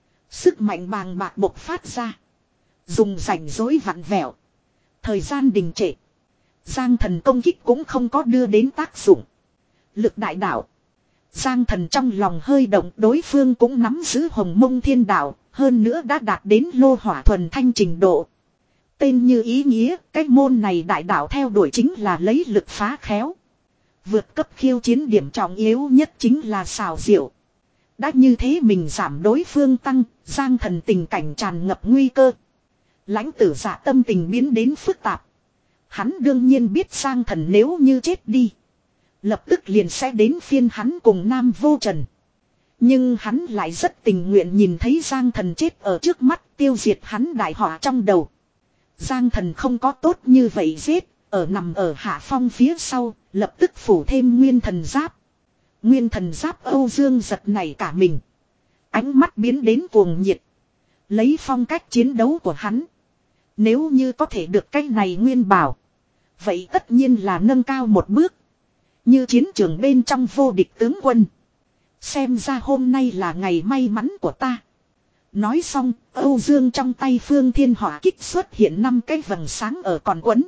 Sức mạnh bàng bạc bộc phát ra. Dùng rảnh rỗi vặn vẹo. Thời gian đình trệ. Giang Thần công kích cũng không có đưa đến tác dụng. Lực đại đạo. Giang Thần trong lòng hơi động, đối phương cũng nắm giữ hồng mông thiên đạo, hơn nữa đã đạt đến lô hỏa thuần thanh trình độ. Tên như ý nghĩa, cái môn này đại đạo theo đuổi chính là lấy lực phá khéo. Vượt cấp khiêu chiến điểm trọng yếu nhất chính là xào diệu. Đã như thế mình giảm đối phương tăng, Giang Thần tình cảnh tràn ngập nguy cơ. Lãnh Tử Dạ tâm tình biến đến phức tạp. Hắn đương nhiên biết Giang Thần nếu như chết đi, lập tức liền sẽ đến phiên hắn cùng Nam Vô Trần. Nhưng hắn lại rất tình nguyện nhìn thấy Giang Thần chết ở trước mắt, tiêu diệt hắn đại họa trong đầu. Giang Thần không có tốt như vậy giết, ở nằm ở hạ phong phía sau, lập tức phủ thêm nguyên thần giáp. Nguyên thần giáp Âu Dương giật nảy cả mình. Ánh mắt biến đến cuồng nhiệt. Lấy phong cách chiến đấu của hắn, nếu như có thể được cái này nguyên bảo, vậy tất nhiên là nâng cao một bước. Như chiến trường bên trong vô địch tướng quân. Xem ra hôm nay là ngày may mắn của ta. Nói xong, Âu Dương trong tay Phương Thiên Hỏa kích xuất hiện năm cái vầng sáng ở còn quấn.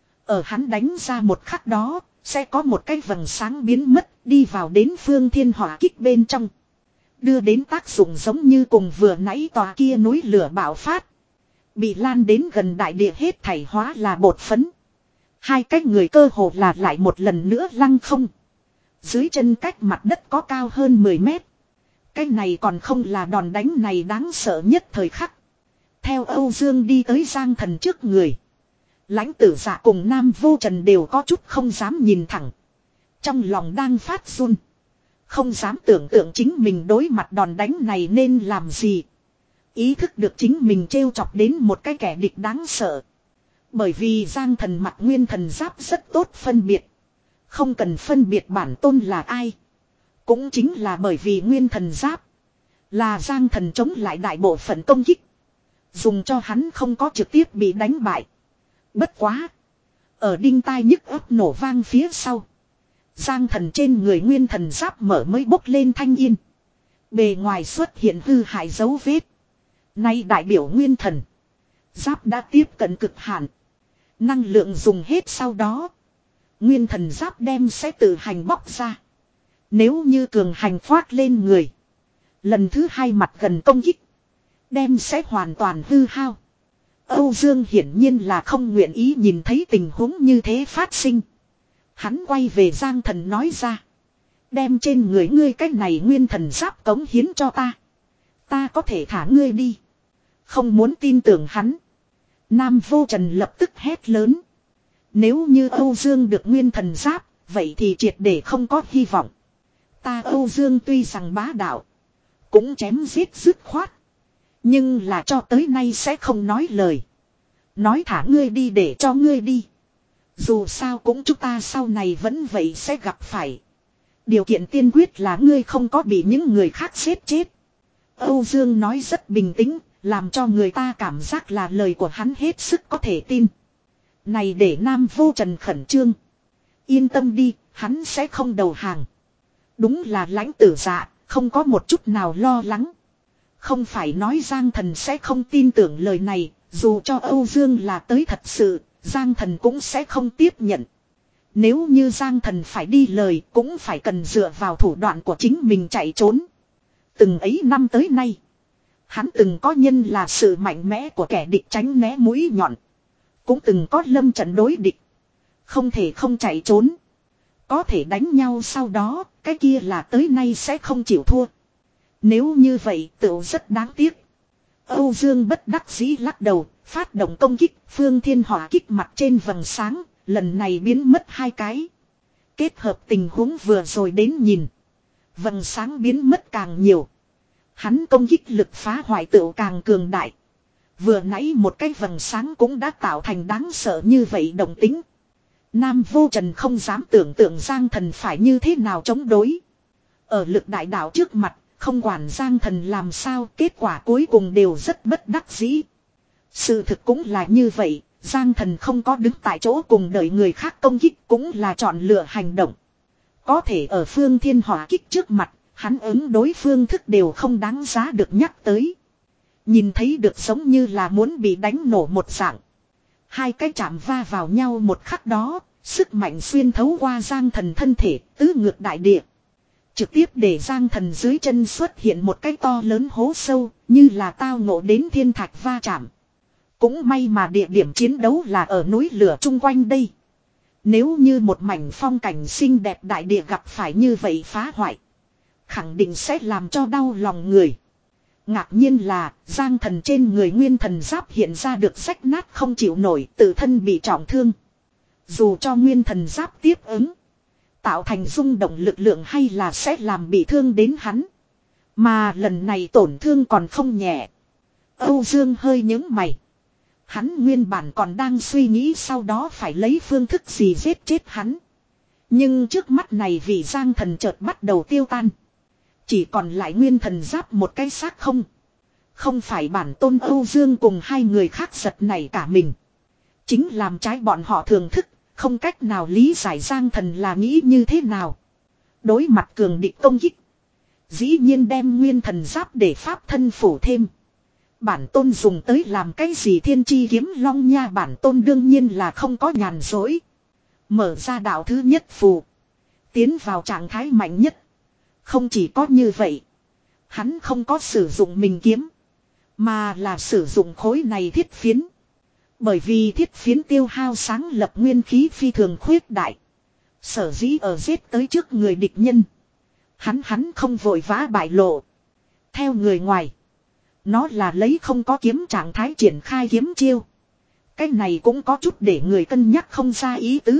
Ở hắn đánh ra một khắc đó, sẽ có một cái vầng sáng biến mất, đi vào đến Phương Thiên Hỏa kích bên trong. Đưa đến tác dụng giống như cùng vừa nãy tòa kia núi lửa bạo phát. Bị lan đến gần đại địa hết thảy hóa là bột phấn. Hai cái người cơ hồ là lại một lần nữa lăng không. Dưới chân cách mặt đất có cao hơn mười mét. Cái này còn không là đòn đánh này đáng sợ nhất thời khắc. Theo Âu Dương đi tới Giang Thần trước người, Lãnh Tử Dạ cùng Nam Vô Trần đều có chút không dám nhìn thẳng. Trong lòng đang phát run. Không dám tưởng tượng chính mình đối mặt đòn đánh này nên làm gì. Ý thức được chính mình trêu chọc đến một cái kẻ địch đáng sợ. Bởi vì Giang Thần mặc nguyên thần giáp rất tốt phân biệt. Không cần phân biệt bản tôn là ai. Cũng chính là bởi vì nguyên thần giáp là Giang Thần chống lại đại bộ phận công kích, dùng cho hắn không có trực tiếp bị đánh bại. Bất quá, ở đinh tai nhức ấp nổ vang phía sau, Giang Thần trên người nguyên thần giáp mở mới bốc lên thanh yên. Bề ngoài xuất hiện hư hại dấu vết. Nay đại biểu nguyên thần giáp đã tiếp cận cực hạn. Năng lượng dùng hết sau đó, nguyên thần giáp đem sẽ tự hành bóc ra. Nếu như cường hành khoác lên người, lần thứ hai mặt gần công kích, đem sẽ hoàn toàn hư hao. Âu Dương hiển nhiên là không nguyện ý nhìn thấy tình huống như thế phát sinh. Hắn quay về Giang Thần nói ra. Đem trên người ngươi cái này nguyên thần giáp cống hiến cho ta. Ta có thể thả ngươi đi. Không muốn tin tưởng hắn, Nam Vô Trần lập tức hét lớn. Nếu như Âu Dương được nguyên thần giáp, vậy thì triệt để không có hy vọng. Ta Âu Dương tuy rằng bá đạo, cũng chém giết dứt khoát, nhưng là cho tới nay sẽ không nói lời. Nói thả ngươi đi để cho ngươi đi. Dù sao cũng chúng ta sau này vẫn vậy sẽ gặp phải. Điều kiện tiên quyết là ngươi không có bị những người khác giết chết. Âu Dương nói rất bình tĩnh, làm cho người ta cảm giác là lời của hắn hết sức có thể tin. Này để Nam Vô Trần khẩn trương. Yên tâm đi, hắn sẽ không đầu hàng. Đúng là Lãnh Tử Dạ, không có một chút nào lo lắng. Không phải nói Giang Thần sẽ không tin tưởng lời này, dù cho Âu Dương là tới thật sự, Giang Thần cũng sẽ không tiếp nhận. Nếu như Giang Thần phải đi lời, cũng phải cần dựa vào thủ đoạn của chính mình chạy trốn. Từng ấy năm tới nay, hắn từng có nhân là sự mạnh mẽ của kẻ địch tránh né mũi nhọn. Cũng từng có lâm trận đối địch. Không thể không chạy trốn. Có thể đánh nhau sau đó, cái kia là tới nay sẽ không chịu thua. Nếu như vậy tựu rất đáng tiếc. Âu Dương bất đắc dĩ lắc đầu, phát động công kích, Phương Thiên Hỏa kích mặt trên vầng sáng, lần này biến mất hai cái. Kết hợp tình huống vừa rồi đến nhìn. Vầng sáng biến mất càng nhiều. Hắn công kích lực phá hoại tựu càng cường đại. Vừa nãy một cái vầng sáng cũng đã tạo thành đáng sợ như vậy động tính. Nam Vô Trần không dám tưởng tượng Giang Thần phải như thế nào chống đối. Ở lực đại đạo trước mặt, không quản Giang Thần làm sao, kết quả cuối cùng đều rất bất đắc dĩ. Sự thực cũng là như vậy, Giang Thần không có đứng tại chỗ cùng đợi người khác công kích, cũng là chọn lựa hành động. Có thể ở Phương Thiên Hỏa kích trước mặt, hắn ứng đối phương thức đều không đáng giá được nhắc tới. Nhìn thấy được giống như là muốn bị đánh nổ một dạng. Hai cái chạm va vào nhau một khắc đó, sức mạnh xuyên thấu qua Giang Thần thân thể, tứ ngược đại địa. Trực tiếp để Giang Thần dưới chân xuất hiện một cái to lớn hố sâu, như là tao ngộ đến thiên thạch va chạm. Cũng may mà địa điểm chiến đấu là ở núi lửa chung quanh đây. Nếu như một mảnh phong cảnh xinh đẹp đại địa gặp phải như vậy phá hoại, khẳng định sẽ làm cho đau lòng người. Ngạc nhiên là, Giang Thần trên người nguyên thần giáp hiện ra được rách nát không chịu nổi, tự thân bị trọng thương. Dù cho nguyên thần giáp tiếp ứng, tạo thành rung động lực lượng hay là sẽ làm bị thương đến hắn. Mà lần này tổn thương còn không nhẹ. Âu Dương hơi nhướng mày. Hắn nguyên bản còn đang suy nghĩ sau đó phải lấy phương thức gì giết chết hắn. Nhưng trước mắt này vì Giang Thần chợt bắt đầu tiêu tan. Chỉ còn lại nguyên thần giáp một cái xác không. Không phải bản tôn Âu Dương cùng hai người khác giật này cả mình. Chính làm trái bọn họ thưởng thức, không cách nào lý giải Giang Thần là nghĩ như thế nào. Đối mặt cường địch công kích, dĩ nhiên đem nguyên thần giáp để pháp thân phủ thêm. Bản tôn dùng tới làm cái gì thiên chi kiếm long nha, bản tôn đương nhiên là không có nhàn dối. Mở ra đạo thứ nhất phù, tiến vào trạng thái mạnh nhất. Không chỉ có như vậy, hắn không có sử dụng mình kiếm, mà là sử dụng khối này thiết phiến. Bởi vì thiết phiến tiêu hao sáng lập nguyên khí phi thường khuyết đại. Sở dĩ ở giết tới trước người địch nhân, Hắn hắn không vội vã bại lộ. Theo người ngoài, nó là lấy không có kiếm trạng thái triển khai kiếm chiêu. Cái này cũng có chút để người cân nhắc không ra ý tứ.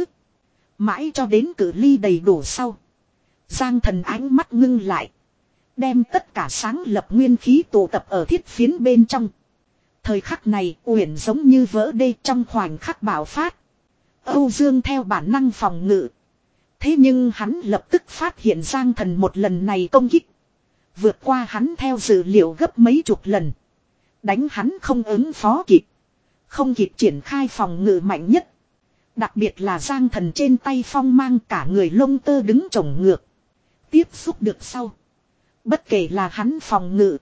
Mãi cho đến cự ly đầy đủ sau, Giang Thần ánh mắt ngưng lại, đem tất cả sáng lập nguyên khí tụ tập ở thiết phiến bên trong. Thời khắc này Uyển giống như vỡ đê trong khoảnh khắc bạo phát. Âu Dương theo bản năng phòng ngự. Thế nhưng hắn lập tức phát hiện Giang Thần một lần này công kích vượt qua hắn theo dự liệu gấp mấy chục lần. Đánh hắn không ứng phó kịp. Không kịp triển khai phòng ngự mạnh nhất. Đặc biệt là Giang Thần trên tay phong mang cả người lông tơ đứng chổng ngược. Tiếp xúc được sau, bất kể là hắn phòng ngự,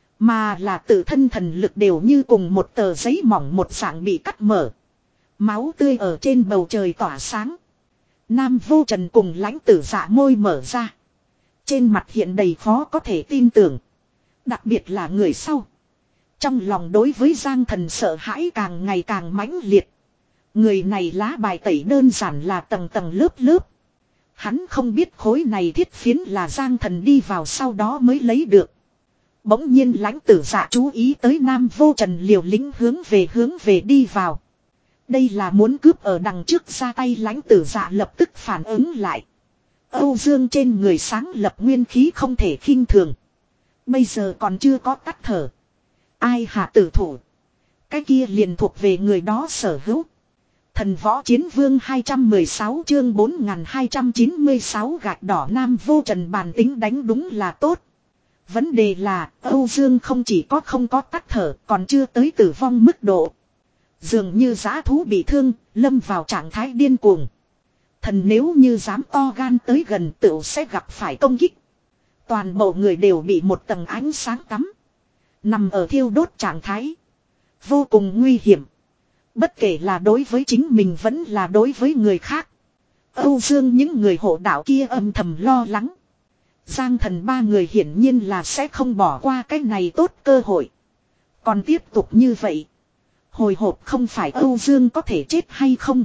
mà là tự thân thần lực đều như cùng một tờ giấy mỏng một dạng bị cắt mở. Máu tươi ở trên bầu trời tỏa sáng. Nam Vô Trần cùng Lãnh Tử Dạ môi mở ra. Trên mặt hiện đầy khó có thể tin tưởng. Đặc biệt là người sau. Trong lòng đối với Giang Thần sợ hãi càng ngày càng mãnh liệt. Người này lá bài tẩy đơn giản là tầng tầng lớp lớp. Hắn không biết khối này thiết phiến là Giang Thần đi vào sau đó mới lấy được. Bỗng nhiên Lãnh Tử Dạ chú ý tới Nam Vô Trần liều lĩnh hướng về hướng về đi vào. Đây là muốn cướp ở đằng trước ra tay. Lãnh Tử Dạ lập tức phản ứng lại. Âu Dương trên người sáng lập nguyên khí không thể khinh thường. Bây giờ còn chưa có tắt thở. Ai hạ tử thủ, cái kia liền thuộc về người đó sở hữu. Thần Võ Chiến Vương hai trăm mười sáu chương bốn nghìn hai trăm chín mươi sáu gạch đỏ. Nam Vô Trần bản tính đánh đúng là tốt. Vấn đề là Âu Dương không chỉ có không có tắt thở còn chưa tới tử vong mức độ. Dường như dã thú bị thương, lâm vào trạng thái điên cuồng. Thần nếu như dám to gan tới gần tựu sẽ gặp phải công kích. Toàn bộ người đều bị một tầng ánh sáng tắm. Nằm ở thiêu đốt trạng thái. Vô cùng nguy hiểm. Bất kể là đối với chính mình vẫn là đối với người khác. Âu Dương những người hộ đạo kia âm thầm lo lắng. Giang thần ba người hiển nhiên là sẽ không bỏ qua cái này tốt cơ hội. Còn tiếp tục như vậy. Hồi hộp không phải Âu Dương có thể chết hay không.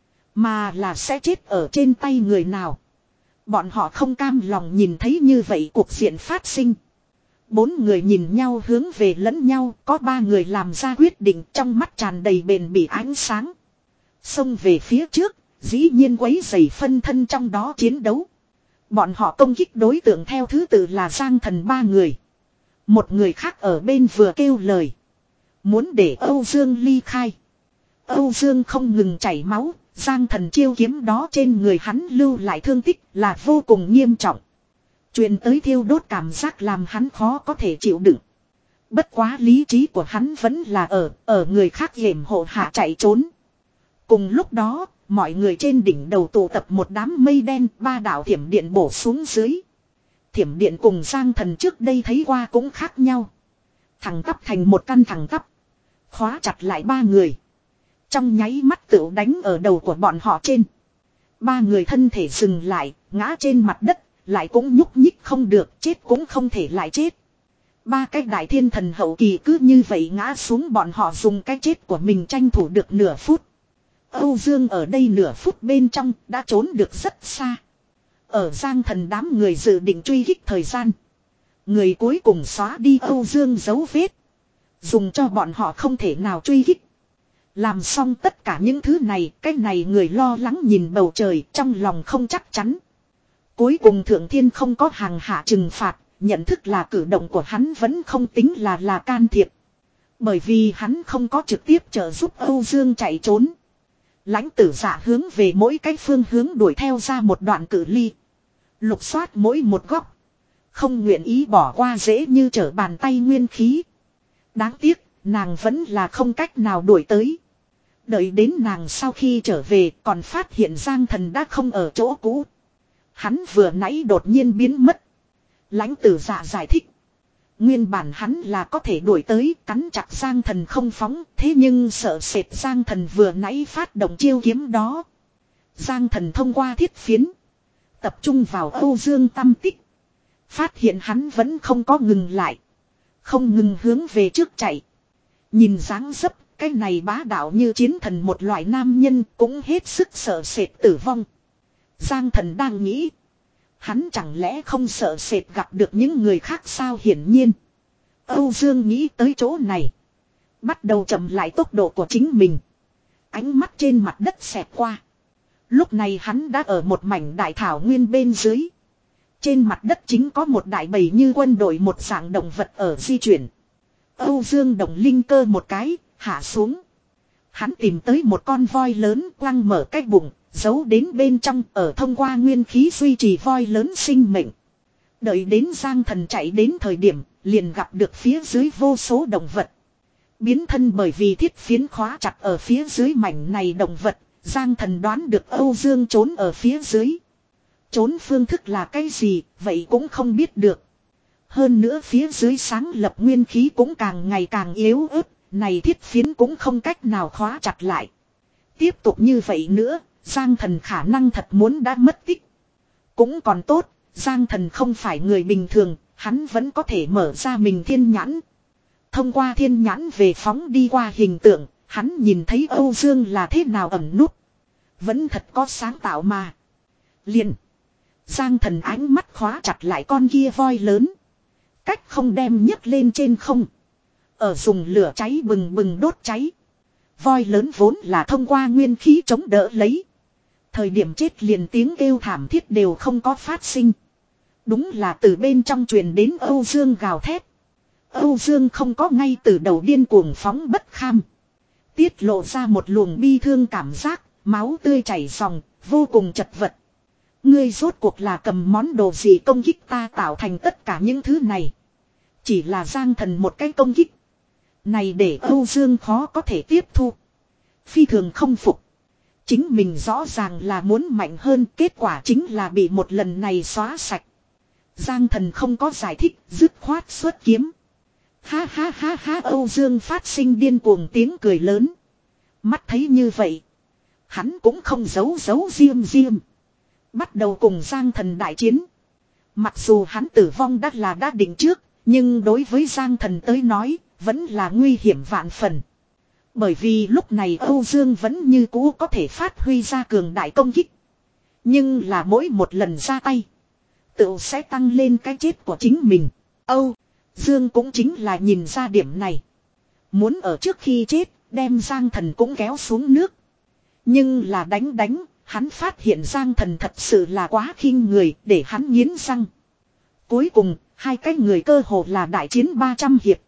Mà là sẽ chết ở trên tay người nào. Bọn họ không cam lòng nhìn thấy như vậy cuộc diện phát sinh. Bốn người nhìn nhau hướng về lẫn nhau. Có ba người làm ra quyết định trong mắt tràn đầy bền bỉ ánh sáng. Xông về phía trước. Dĩ nhiên quấy rầy phân thân trong đó chiến đấu. Bọn họ công kích đối tượng theo thứ tự là Giang thần ba người. Một người khác ở bên vừa kêu lời. Muốn để Âu Dương ly khai. Âu Dương không ngừng chảy máu. Giang thần chiêu kiếm đó trên người hắn lưu lại thương tích là vô cùng nghiêm trọng. Truyền tới thiêu đốt cảm giác làm hắn khó có thể chịu đựng. Bất quá lý trí của hắn vẫn là ở, ở người khác yểm hộ hạ chạy trốn. Cùng lúc đó, mọi người trên đỉnh đầu tụ tập một đám mây đen, ba đạo thiểm điện bổ xuống dưới. Thiểm điện cùng Giang thần trước đây thấy qua cũng khác nhau. Thẳng tắp thành một căn thẳng tắp. Khóa chặt lại ba người. Trong nháy mắt tựu đánh ở đầu của bọn họ trên. Ba người thân thể dừng lại, ngã trên mặt đất, lại cũng nhúc nhích không được, chết cũng không thể lại chết. Ba cái đại thiên thần hậu kỳ cứ như vậy ngã xuống, bọn họ dùng cái chết của mình tranh thủ được nửa phút. Âu Dương ở đây nửa phút bên trong đã trốn được rất xa. Ở Giang thần đám người dự định truy kích thời gian. Người cuối cùng xóa đi Âu Dương dấu vết. Dùng cho bọn họ không thể nào truy kích. Làm xong tất cả những thứ này, cái này người lo lắng nhìn bầu trời trong lòng không chắc chắn. Cuối cùng Thượng Thiên không có hàng hạ trừng phạt, nhận thức là cử động của hắn vẫn không tính là là can thiệp. Bởi vì hắn không có trực tiếp trợ giúp Âu Dương chạy trốn. Lãnh tử Dạ hướng về mỗi cái phương hướng đuổi theo ra một đoạn cự ly. Lục soát mỗi một góc. Không nguyện ý bỏ qua dễ như trở bàn tay nguyên khí. Đáng tiếc, nàng vẫn là không cách nào đuổi tới. Đợi đến nàng sau khi trở về còn phát hiện Giang thần đã không ở chỗ cũ. Hắn vừa nãy đột nhiên biến mất. Lãnh tử Dạ giải thích. Nguyên bản hắn là có thể đuổi tới cắn chặt Giang thần không phóng. Thế nhưng sợ sệt Giang thần vừa nãy phát động chiêu kiếm đó. Giang thần thông qua thiết phiến. Tập trung vào Âu Dương tâm tích. Phát hiện hắn vẫn không có ngừng lại. Không ngừng hướng về trước chạy. Nhìn dáng dấp, cái này bá đạo như chiến thần một loại nam nhân cũng hết sức sợ sệt tử vong. Giang thần đang nghĩ. Hắn chẳng lẽ không sợ sệt gặp được những người khác sao, hiển nhiên. Âu Dương nghĩ tới chỗ này. Bắt đầu chậm lại tốc độ của chính mình. Ánh mắt trên mặt đất xẹt qua. Lúc này hắn đã ở một mảnh đại thảo nguyên bên dưới. Trên mặt đất chính có một đại bầy như quân đội một dạng động vật ở di chuyển. Âu Dương động linh cơ một cái, hạ xuống. Hắn tìm tới một con voi lớn quăng mở cái bụng, giấu đến bên trong ở thông qua nguyên khí duy trì voi lớn sinh mệnh. Đợi đến Giang thần chạy đến thời điểm, liền gặp được phía dưới vô số động vật. Biến thân bởi vì thiết phiến khóa chặt ở phía dưới mảnh này động vật, Giang thần đoán được Âu Dương trốn ở phía dưới. Trốn phương thức là cái gì, vậy cũng không biết được. Hơn nữa phía dưới sáng lập nguyên khí cũng càng ngày càng yếu ớt, này thiết phiến cũng không cách nào khóa chặt lại. Tiếp tục như vậy nữa, Giang thần khả năng thật muốn đã mất tích. Cũng còn tốt, Giang thần không phải người bình thường, hắn vẫn có thể mở ra mình thiên nhãn. Thông qua thiên nhãn về phóng đi qua hình tượng, hắn nhìn thấy Âu Dương là thế nào ẩn núp. Vẫn thật có sáng tạo mà. Liền. Giang thần ánh mắt khóa chặt lại con kia voi lớn. Cách không đem nhấc lên trên không. Ở dùng lửa cháy bừng bừng đốt cháy. Voi lớn vốn là thông qua nguyên khí chống đỡ lấy. Thời điểm chết liền tiếng kêu thảm thiết đều không có phát sinh. Đúng là từ bên trong truyền đến Âu Dương gào thét. Âu Dương không có ngay từ đầu điên cuồng phóng bất kham. Tiết lộ ra một luồng bi thương cảm giác, máu tươi chảy ròng, vô cùng chật vật. Ngươi rốt cuộc là cầm món đồ gì công kích ta tạo thành tất cả những thứ này. Chỉ là Giang Thần một cái công kích. Này để Âu Dương khó có thể tiếp thu. Phi thường không phục. Chính mình rõ ràng là muốn mạnh hơn, kết quả chính là bị một lần này xóa sạch. Giang Thần không có giải thích, dứt khoát xuất kiếm. Ha ha ha ha, Âu Dương phát sinh điên cuồng tiếng cười lớn. Mắt thấy như vậy, hắn cũng không giấu giấu diêm diêm. Bắt đầu cùng Giang Thần đại chiến. Mặc dù hắn tử vong đã là đã định trước, nhưng đối với Giang Thần tới nói, vẫn là nguy hiểm vạn phần. Bởi vì lúc này Âu Dương vẫn như cũ có thể phát huy ra cường đại công kích. Nhưng là mỗi một lần ra tay, tự sẽ tăng lên cái chết của chính mình. Âu Dương cũng chính là nhìn ra điểm này. Muốn ở trước khi chết, đem Giang Thần cũng kéo xuống nước. Nhưng là đánh đánh, hắn phát hiện Giang Thần thật sự là quá khinh người, để hắn nghiến răng. Cuối cùng, hai cái người cơ hồ là đại chiến ba trăm hiệp.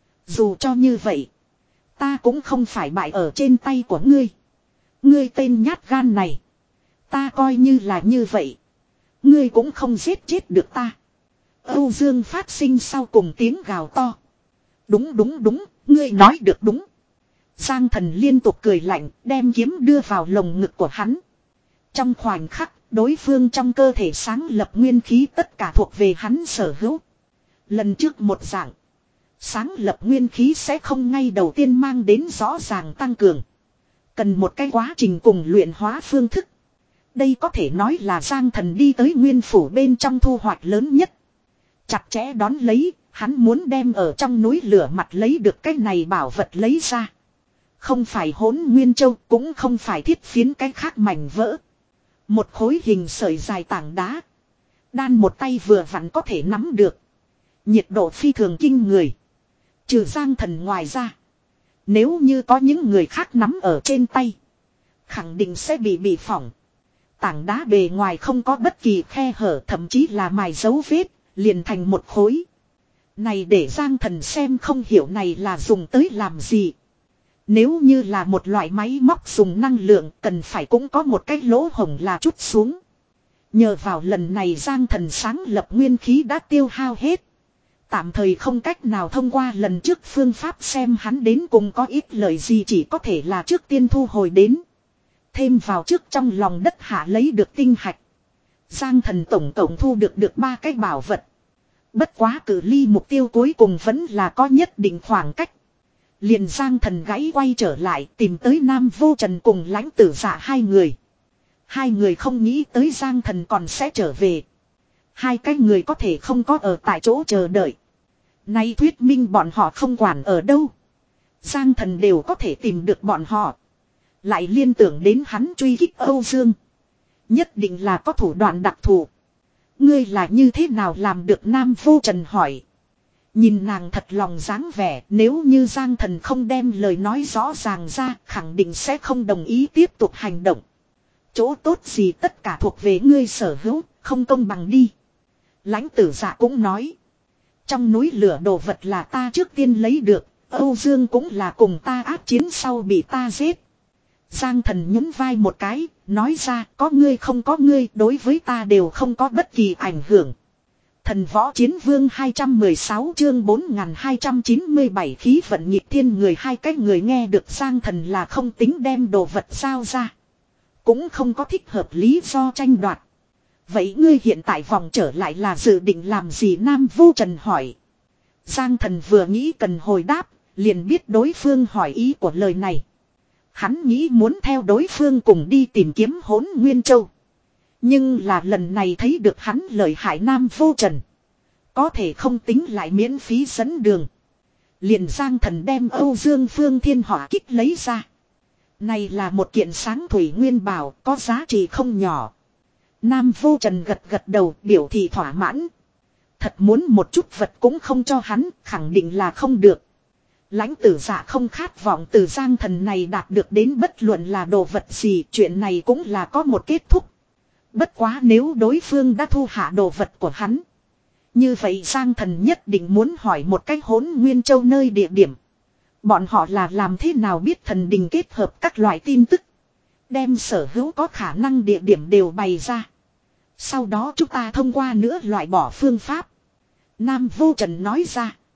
Dù cho như vậy, ta cũng không phải bại ở trên tay của ngươi. Ngươi tên nhát gan này, ta coi như là như vậy, ngươi cũng không giết chết được ta. Âu Dương phát sinh sau cùng tiếng gào to. Đúng đúng đúng, ngươi nói được đúng. Giang Thần liên tục cười lạnh, đem kiếm đưa vào lồng ngực của hắn. Trong khoảnh khắc, đối phương trong cơ thể sáng lập nguyên khí tất cả thuộc về hắn sở hữu. Lần trước một dạng, sáng lập nguyên khí sẽ không ngay đầu tiên mang đến rõ ràng tăng cường. Cần một cái quá trình cùng luyện hóa phương thức. Đây có thể nói là Giang Thần đi tới nguyên phủ bên trong thu hoạch lớn nhất. Chặt chẽ đón lấy, hắn muốn đem ở trong núi lửa mặt lấy được cái này bảo vật lấy ra. Không phải Hỗn Nguyên Châu, cũng không phải thiết phiến cái khác mảnh vỡ. Một khối hình sợi dài tảng đá. Đan một tay vừa vặn có thể nắm được. Nhiệt độ phi thường kinh người. Trừ Giang Thần ngoài ra, nếu như có những người khác nắm ở trên tay, khẳng định sẽ bị bị phỏng. Tảng đá bề ngoài không có bất kỳ khe hở, thậm chí là mài dấu vết, liền thành một khối. Này để Giang Thần xem không hiểu này là dùng tới làm gì. Nếu như là một loại máy móc dùng năng lượng, cần phải cũng có một cái lỗ hổng là trút xuống. Nhờ vào lần này Giang Thần sáng lập nguyên khí đã tiêu hao hết. Tạm thời không cách nào thông qua lần trước phương pháp xem hắn đến cùng có ít lời gì, chỉ có thể là trước tiên thu hồi đến. Thêm vào trước trong lòng đất hạ lấy được tinh hạch. Giang Thần tổng cộng thu được được ba cái bảo vật. Bất quá cự ly mục tiêu cuối cùng vẫn là có nhất định khoảng cách. Liền Giang Thần gãy quay trở lại tìm tới Nam Vô Trần cùng Lãnh Tử Dạ hai người. Hai người không nghĩ tới Giang Thần còn sẽ trở về. Hai cái người có thể không có ở tại chỗ chờ đợi. Nay thuyết minh bọn họ không quản ở đâu. Giang Thần đều có thể tìm được bọn họ. Lại liên tưởng đến hắn truy kích Âu Dương. Nhất định là có thủ đoạn đặc thù. Ngươi là như thế nào làm được, Nam Vô Trần hỏi. Nhìn nàng thật lòng dáng vẻ, nếu như Giang Thần không đem lời nói rõ ràng ra, khẳng định sẽ không đồng ý tiếp tục hành động. Chỗ tốt gì tất cả thuộc về ngươi sở hữu, không công bằng đi. Lãnh Tử Dạ cũng nói. Trong núi lửa đồ vật là ta trước tiên lấy được, Âu Dương cũng là cùng ta áp chiến sau bị ta giết. Giang Thần nhún vai một cái, nói ra có ngươi không có ngươi đối với ta đều không có bất kỳ ảnh hưởng. Thần Võ Chiến Vương hai trăm mười sáu chương bốn nghìn hai trăm chín mươi bảy khí vận nhịp thiên người, hai cái người nghe được Giang Thần là không tính đem đồ vật giao ra. Cũng không có thích hợp lý do tranh đoạt. Vậy ngươi hiện tại vòng trở lại là dự định làm gì, Nam Vô Trần hỏi. Giang Thần vừa nghĩ cần hồi đáp, liền biết đối phương hỏi ý của lời này. Hắn nghĩ muốn theo đối phương cùng đi tìm kiếm Hỗn Nguyên Châu. Nhưng là lần này thấy được hắn lợi hại Nam Vô Trần. Có thể không tính lại miễn phí dẫn đường. Liền Giang Thần đem Âu Dương Phương Thiên Hỏa Kích lấy ra. Này là một kiện sáng thủy nguyên bảo, có giá trị không nhỏ. Nam Vô Trần gật gật đầu biểu thị thỏa mãn. Thật muốn một chút vật cũng không cho hắn, khẳng định là không được. Lãnh Tử Dạ không khát vọng từ Giang Thần này đạt được đến bất luận là đồ vật gì, chuyện này cũng là có một kết thúc. Bất quá nếu đối phương đã thu hạ đồ vật của hắn, như vậy Giang Thần nhất định muốn hỏi một cách Hỗn Nguyên Châu nơi địa điểm. Bọn họ là làm thế nào biết thần đình kết hợp các loại tin tức, đem sở hữu có khả năng địa điểm đều bày ra. Sau đó chúng ta thông qua nữa loại bỏ phương pháp. Nam Vô Trần nói ra.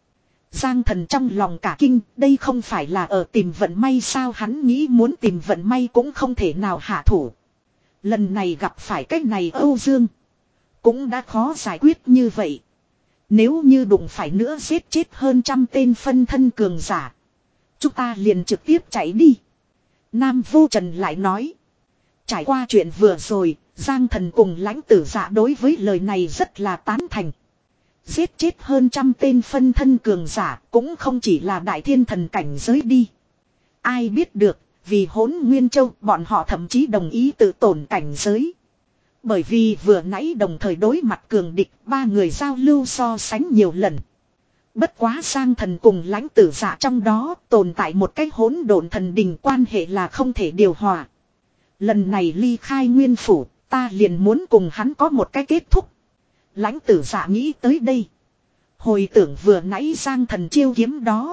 Giang Thần trong lòng cả kinh, đây không phải là ở tìm vận may sao, hắn nghĩ muốn tìm vận may cũng không thể nào hạ thủ. Lần này gặp phải cách này Âu Dương, cũng đã khó giải quyết như vậy. Nếu như đụng phải nữa giết chết hơn trăm tên phân thân cường giả, chúng ta liền trực tiếp chạy đi. Nam Vô Trần lại nói. Trải qua chuyện vừa rồi, Giang Thần cùng Lãnh Tử Dạ đối với lời này rất là tán thành. Giết chết hơn trăm tên phân thân cường giả cũng không chỉ là đại thiên thần cảnh giới đi. Ai biết được, vì Hỗn Nguyên Châu bọn họ thậm chí đồng ý tự tổn cảnh giới. Bởi vì vừa nãy đồng thời đối mặt cường địch, ba người giao lưu so sánh nhiều lần. Bất quá Giang Thần cùng Lãnh Tử Dạ trong đó tồn tại một cái hỗn độn thần đình, quan hệ là không thể điều hòa. Lần này ly khai nguyên phủ, ta liền muốn cùng hắn có một cái kết thúc. Lãnh Tử Dạ nghĩ tới đây, hồi tưởng vừa nãy Giang Thần chiêu kiếm đó,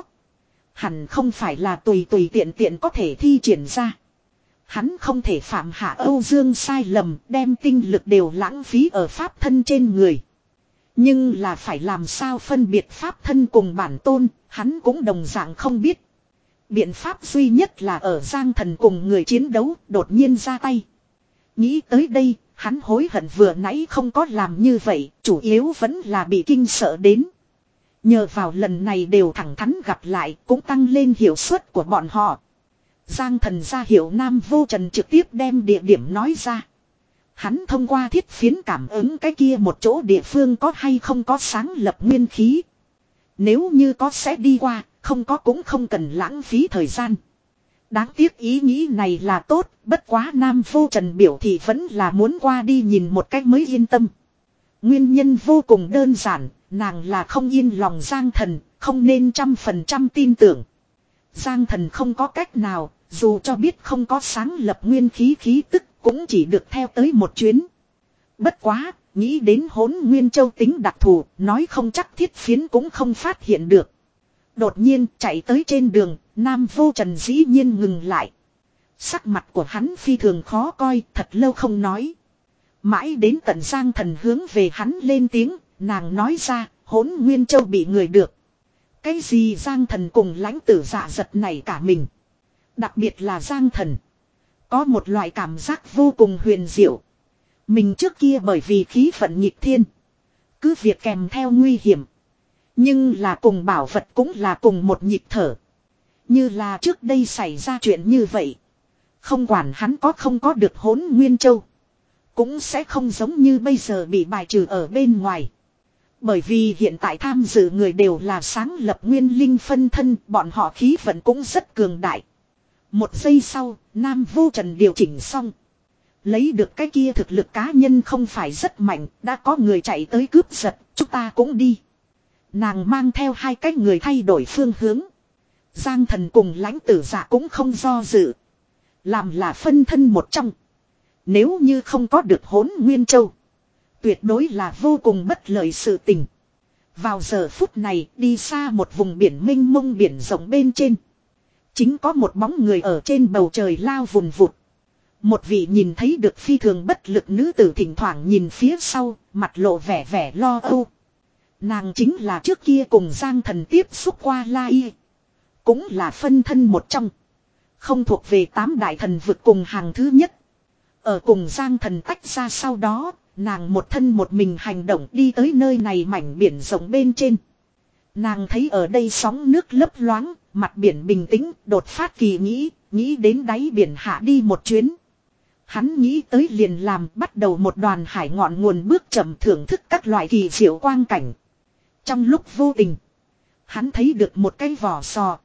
hẳn không phải là tùy tùy tiện tiện có thể thi triển ra. Hắn không thể phạm hạ Âu Dương sai lầm, đem tinh lực đều lãng phí ở pháp thân trên người. Nhưng là phải làm sao phân biệt pháp thân cùng bản tôn, hắn cũng đồng dạng không biết. Biện pháp duy nhất là ở Giang Thần cùng người chiến đấu, đột nhiên ra tay. Nghĩ tới đây, hắn hối hận vừa nãy không có làm như vậy, chủ yếu vẫn là bị kinh sợ đến. Nhờ vào lần này đều thẳng thắn gặp lại, cũng tăng lên hiệu suất của bọn họ. Giang Thần ra hiệu Nam Vô Trần trực tiếp đem địa điểm nói ra. Hắn thông qua thiết phiến cảm ứng cái kia một chỗ địa phương có hay không có sáng lập nguyên khí. Nếu như có sẽ đi qua, không có cũng không cần lãng phí thời gian. Đáng tiếc ý nghĩ này là tốt, bất quá Nam Vô Trần biểu thị vẫn là muốn qua đi nhìn một cách mới yên tâm. Nguyên nhân vô cùng đơn giản, nàng là không yên lòng Giang Thần, không nên trăm phần trăm tin tưởng. Giang Thần không có cách nào, dù cho biết không có sáng lập nguyên khí khí tức, cũng chỉ được theo tới một chuyến. Bất quá, nghĩ đến Hỗn Nguyên Châu tính đặc thù, nói không chắc thiết phiến cũng không phát hiện được. Đột nhiên chạy tới trên đường, Nam Vô Trần dĩ nhiên ngừng lại. Sắc mặt của hắn phi thường khó coi, thật lâu không nói. Mãi đến tận Giang Thần hướng về hắn lên tiếng, nàng nói ra, Hỗn Nguyên Châu bị người được. Cái gì Giang Thần cùng Lãnh Tử Dạ giật này cả mình. Đặc biệt là Giang Thần. Có một loại cảm giác vô cùng huyền diệu. Mình trước kia bởi vì khí vận nghịch thiên. Cứ việc kèm theo nguy hiểm. Nhưng là cùng bảo vật cũng là cùng một nhịp thở. Như là trước đây xảy ra chuyện như vậy. Không quản hắn có không có được Hỗn Nguyên Châu. Cũng sẽ không giống như bây giờ bị bài trừ ở bên ngoài. Bởi vì hiện tại tham dự người đều là sáng lập nguyên linh phân thân, bọn họ khí vận cũng rất cường đại. Một giây sau, Nam Vô Trần điều chỉnh xong. Lấy được cái kia thực lực cá nhân không phải rất mạnh, đã có người chạy tới cướp giật, chúng ta cũng đi. Nàng mang theo hai cái người thay đổi phương hướng. Giang Thần cùng Lãnh Tử Dạ cũng không do dự. Làm là phân thân một trong. Nếu như không có được Hỗn Nguyên Châu, tuyệt đối là vô cùng bất lợi sự tình. Vào giờ phút này đi xa một vùng biển mênh mông biển rộng bên trên. Chính có một bóng người ở trên bầu trời lao vùn vụt. Một vị nhìn thấy được phi thường bất lực nữ tử thỉnh thoảng nhìn phía sau, mặt lộ vẻ vẻ lo âu. Nàng chính là trước kia cùng Giang Thần tiếp xúc qua La Y. Cũng là phân thân một trong. Không thuộc về tám đại thần vực cùng hàng thứ nhất. Ở cùng Giang Thần tách ra sau đó, nàng một thân một mình hành động đi tới nơi này mảnh biển rộng bên trên. Nàng thấy ở đây sóng nước lấp loáng, mặt biển bình tĩnh, đột phát kỳ nghĩ, nghĩ đến đáy biển hạ đi một chuyến. Hắn nghĩ tới liền làm, bắt đầu một đoàn hải ngọn nguồn bước chậm thưởng thức các loại kỳ diệu quang cảnh. Trong lúc vô tình, hắn thấy được một cái vỏ sò.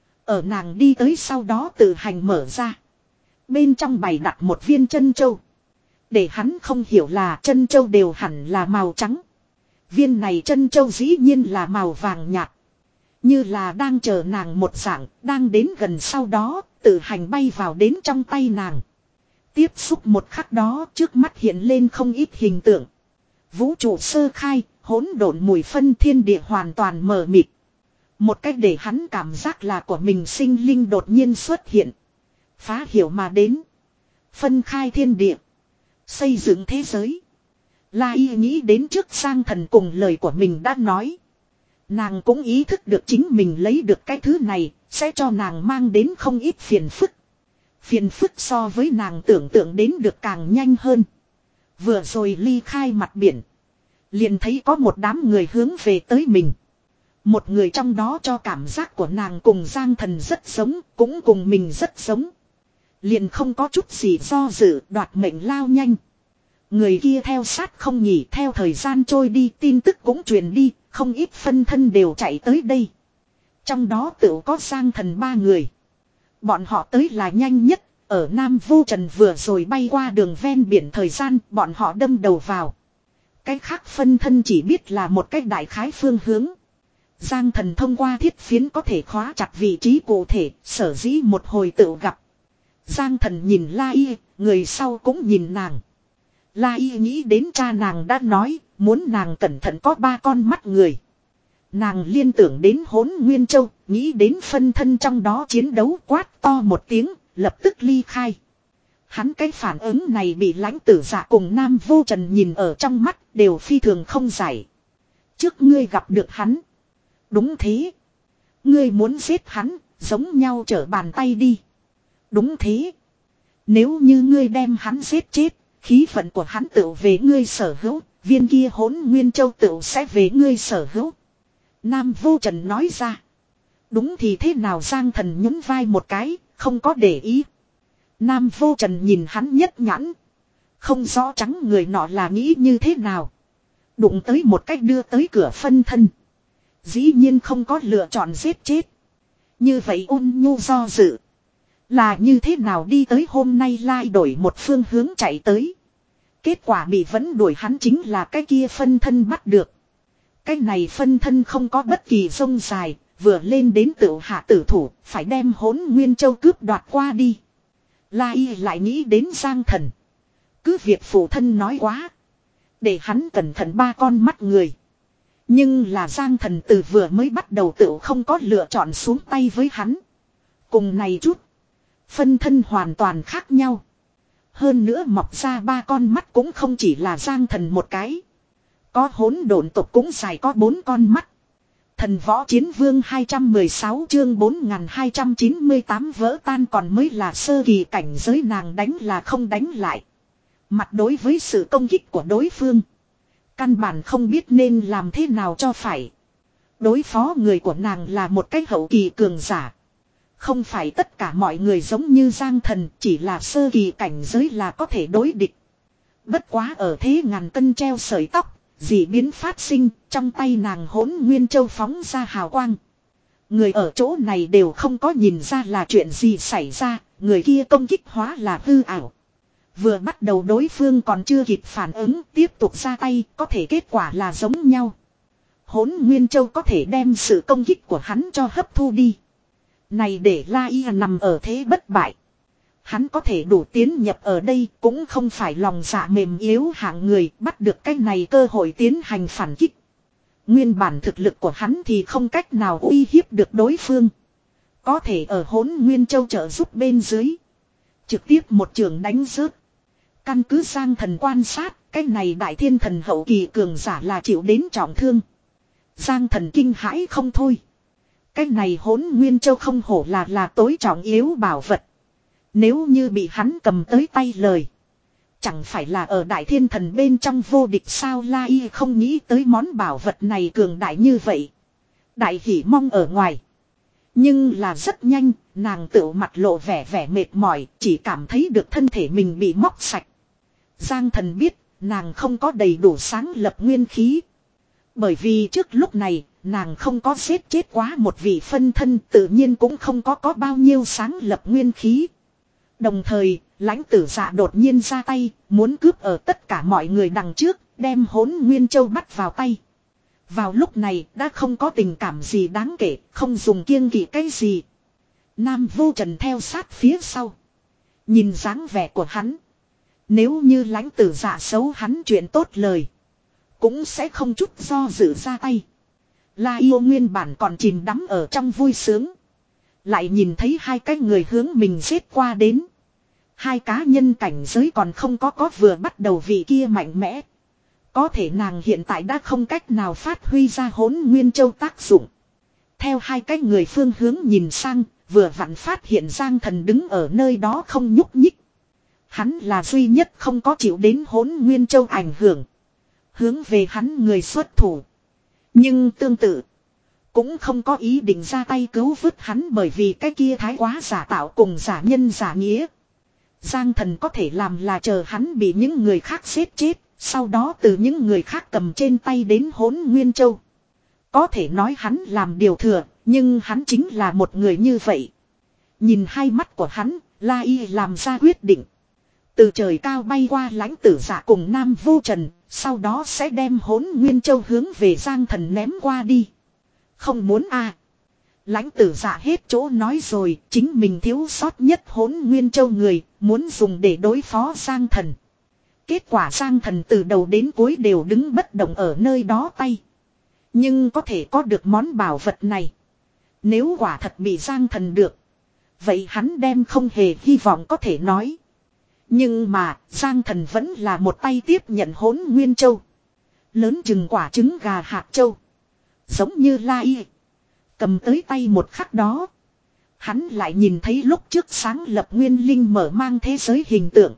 Ở nàng đi tới sau đó tự hành mở ra. Bên trong bày đặt một viên chân châu. Để hắn không hiểu là chân châu đều hẳn là màu trắng. Viên này chân châu dĩ nhiên là màu vàng nhạt. Như là đang chờ nàng một dạng, đang đến gần sau đó, tự hành bay vào đến trong tay nàng. Tiếp xúc một khắc đó trước mắt hiện lên không ít hình tượng. Vũ trụ sơ khai, hỗn độn mùi phân thiên địa hoàn toàn mờ mịt. Một cách để hắn cảm giác là của mình sinh linh đột nhiên xuất hiện. Phá hiểu mà đến. Phân khai thiên địa. Xây dựng thế giới. La Y nghĩ đến trước Giang Thần cùng lời của mình đã nói. Nàng cũng ý thức được chính mình lấy được cái thứ này, sẽ cho nàng mang đến không ít phiền phức. Phiền phức so với nàng tưởng tượng đến được càng nhanh hơn. Vừa rồi ly khai mặt biển. Liền thấy có một đám người hướng về tới mình. Một người trong đó cho cảm giác của nàng cùng Giang Thần rất giống, cũng cùng mình rất giống. Liền không có chút gì do dự, đoạt mệnh lao nhanh. Người kia theo sát không nghỉ, theo thời gian trôi đi, tin tức cũng truyền đi, không ít phân thân đều chạy tới đây. Trong đó tự có Giang Thần ba người. Bọn họ tới là nhanh nhất, ở Nam Vô Trần vừa rồi bay qua đường ven biển thời gian, bọn họ đâm đầu vào. Cái khác phân thân chỉ biết là một cách đại khái phương hướng. Giang Thần thông qua thiết phiến có thể khóa chặt vị trí cụ thể, sở dĩ một hồi tự gặp. Giang Thần nhìn La Y, người sau cũng nhìn nàng. La Y nghĩ đến cha nàng đã nói, muốn nàng cẩn thận có ba con mắt người. Nàng liên tưởng đến Hỗn Nguyên Châu, nghĩ đến phân thân trong đó chiến đấu, quát to một tiếng, lập tức ly khai. Hắn cái phản ứng này bị Lãnh Tử Dạ cùng Nam Vô Trần nhìn ở trong mắt, đều phi thường không giải. Trước ngươi gặp được hắn. Đúng thế. Ngươi muốn giết hắn, giống nhau trở bàn tay đi. Đúng thế. Nếu như ngươi đem hắn giết chết, khí vận của hắn tự về ngươi sở hữu, viên kia Hỗn Nguyên Châu tự sẽ về ngươi sở hữu. Nam Vô Trần nói ra. Đúng thì thế nào? Giang Thần nhún vai một cái, không có để ý. Nam Vô Trần nhìn hắn nhất nhãn. Không rõ trắng người nọ là nghĩ như thế nào. Đụng tới một cách đưa tới cửa phân thân. Dĩ nhiên không có lựa chọn giết chết. Như vậy ôn nhu do dự. Là như thế nào đi tới hôm nay lai đổi một phương hướng chạy tới. Kết quả bị vẫn đuổi hắn chính là cái kia phân thân bắt được. Cái này phân thân không có bất kỳ sông dài. Vừa lên đến tự hạ tử thủ. Phải đem Hỗn Nguyên Châu cướp đoạt qua đi. La Y lại nghĩ đến Giang Thần. Cứ việc phụ thân nói quá. Để hắn cẩn thận ba con mắt người. Nhưng là Giang Thần từ vừa mới bắt đầu tự không có lựa chọn xuống tay với hắn. Cùng này chút. Phân thân hoàn toàn khác nhau. Hơn nữa mọc ra ba con mắt cũng không chỉ là Giang Thần một cái. Có Hỗn Độn tộc cũng dài có bốn con mắt. Thần Võ Chiến Vương hai trăm mười sáu chương bốn nghìn hai trăm chín mươi tám vỡ tan còn mới là sơ kỳ cảnh giới, nàng đánh là không đánh lại. Mặt đối với sự công kích của đối phương. Căn bản không biết nên làm thế nào cho phải. Đối phó người của nàng là một cái hậu kỳ cường giả. Không phải tất cả mọi người giống như Giang Thần, chỉ là sơ kỳ cảnh giới là có thể đối địch. Bất quá ở thế ngàn cân treo sợi tóc, dị biến phát sinh, trong tay nàng Hỗn Nguyên Châu phóng ra hào quang. Người ở chỗ này đều không có nhìn ra là chuyện gì xảy ra, người kia công kích hóa là hư ảo. Vừa bắt đầu đối phương còn chưa kịp phản ứng, tiếp tục ra tay, có thể kết quả là giống nhau. Hỗn Nguyên Châu có thể đem sự công kích của hắn cho hấp thu đi. Này để La Y nằm ở thế bất bại. Hắn có thể đủ tiến nhập ở đây cũng không phải lòng dạ mềm yếu hạng người, bắt được cái này cơ hội tiến hành phản kích. Nguyên bản thực lực của hắn thì không cách nào uy hiếp được đối phương. Có thể ở Hỗn Nguyên Châu trợ giúp bên dưới. Trực tiếp một trường đánh rớt. Căn cứ Giang Thần quan sát, cái này đại thiên thần hậu kỳ cường giả là chịu đến trọng thương. Giang Thần kinh hãi không thôi. Cái này Hỗn Nguyên Châu không hổ là là tối trọng yếu bảo vật. Nếu như bị hắn cầm tới tay lời. Chẳng phải là ở đại thiên thần bên trong vô địch sao? La Y không nghĩ tới món bảo vật này cường đại như vậy. Đại hỉ mong ở ngoài. Nhưng là rất nhanh, nàng tự mặt lộ vẻ vẻ mệt mỏi, chỉ cảm thấy được thân thể mình bị móc sạch. Giang Thần biết, nàng không có đầy đủ sáng lập nguyên khí. Bởi vì trước lúc này, nàng không có giết chết quá một vị phân thân, tự nhiên cũng không có có bao nhiêu sáng lập nguyên khí. Đồng thời, Lãnh Tử Dạ đột nhiên ra tay, muốn cướp ở tất cả mọi người đằng trước, đem Hỗn Nguyên Châu bắt vào tay. Vào lúc này đã không có tình cảm gì đáng kể, không dùng kiêng kỵ cái gì. Nam Vô Trần theo sát phía sau. Nhìn dáng vẻ của hắn. Nếu như Lãnh Tử Dạ xấu hắn chuyện tốt lời. Cũng sẽ không chút do dự ra tay. La Yêu nguyên bản còn chìm đắm ở trong vui sướng. Lại nhìn thấy hai cái người hướng mình giết qua đến. Hai cá nhân cảnh giới còn không có có vừa bắt đầu vị kia mạnh mẽ. Có thể nàng hiện tại đã không cách nào phát huy ra Hỗn Nguyên Châu tác dụng. Theo hai cái người phương hướng nhìn sang, vừa vặn phát hiện Giang Thần đứng ở nơi đó không nhúc nhích. Hắn là duy nhất không có chịu đến Hỗn Nguyên Châu ảnh hưởng. Hướng về hắn người xuất thủ. Nhưng tương tự, cũng không có ý định ra tay cứu vớt hắn, bởi vì cái kia thái quá giả tạo cùng giả nhân giả nghĩa. Giang Thần có thể làm là chờ hắn bị những người khác giết chết, sau đó từ những người khác cầm trên tay đến Hỗn Nguyên Châu. Có thể nói hắn làm điều thừa, nhưng hắn chính là một người như vậy. Nhìn hai mắt của hắn, La Y làm ra quyết định. Từ trời cao bay qua Lãnh Tử Dạ cùng Nam Vô Trần, sau đó sẽ đem Hỗn Nguyên Châu hướng về Giang Thần ném qua đi. Không muốn à. Lãnh Tử Dạ hết chỗ nói rồi, chính mình thiếu sót nhất Hỗn Nguyên Châu người, muốn dùng để đối phó Giang Thần. Kết quả Giang Thần từ đầu đến cuối đều đứng bất động ở nơi đó tay. Nhưng có thể có được món bảo vật này. Nếu quả thật bị Giang Thần được, vậy hắn đem không hề hy vọng có thể nói. Nhưng mà Giang Thần vẫn là một tay tiếp nhận Hỗn Nguyên Châu. Lớn chừng quả trứng gà hạt châu. Giống như La Y cầm tới tay một khắc đó, hắn lại nhìn thấy lúc trước sáng lập Nguyên Linh mở mang thế giới hình tượng.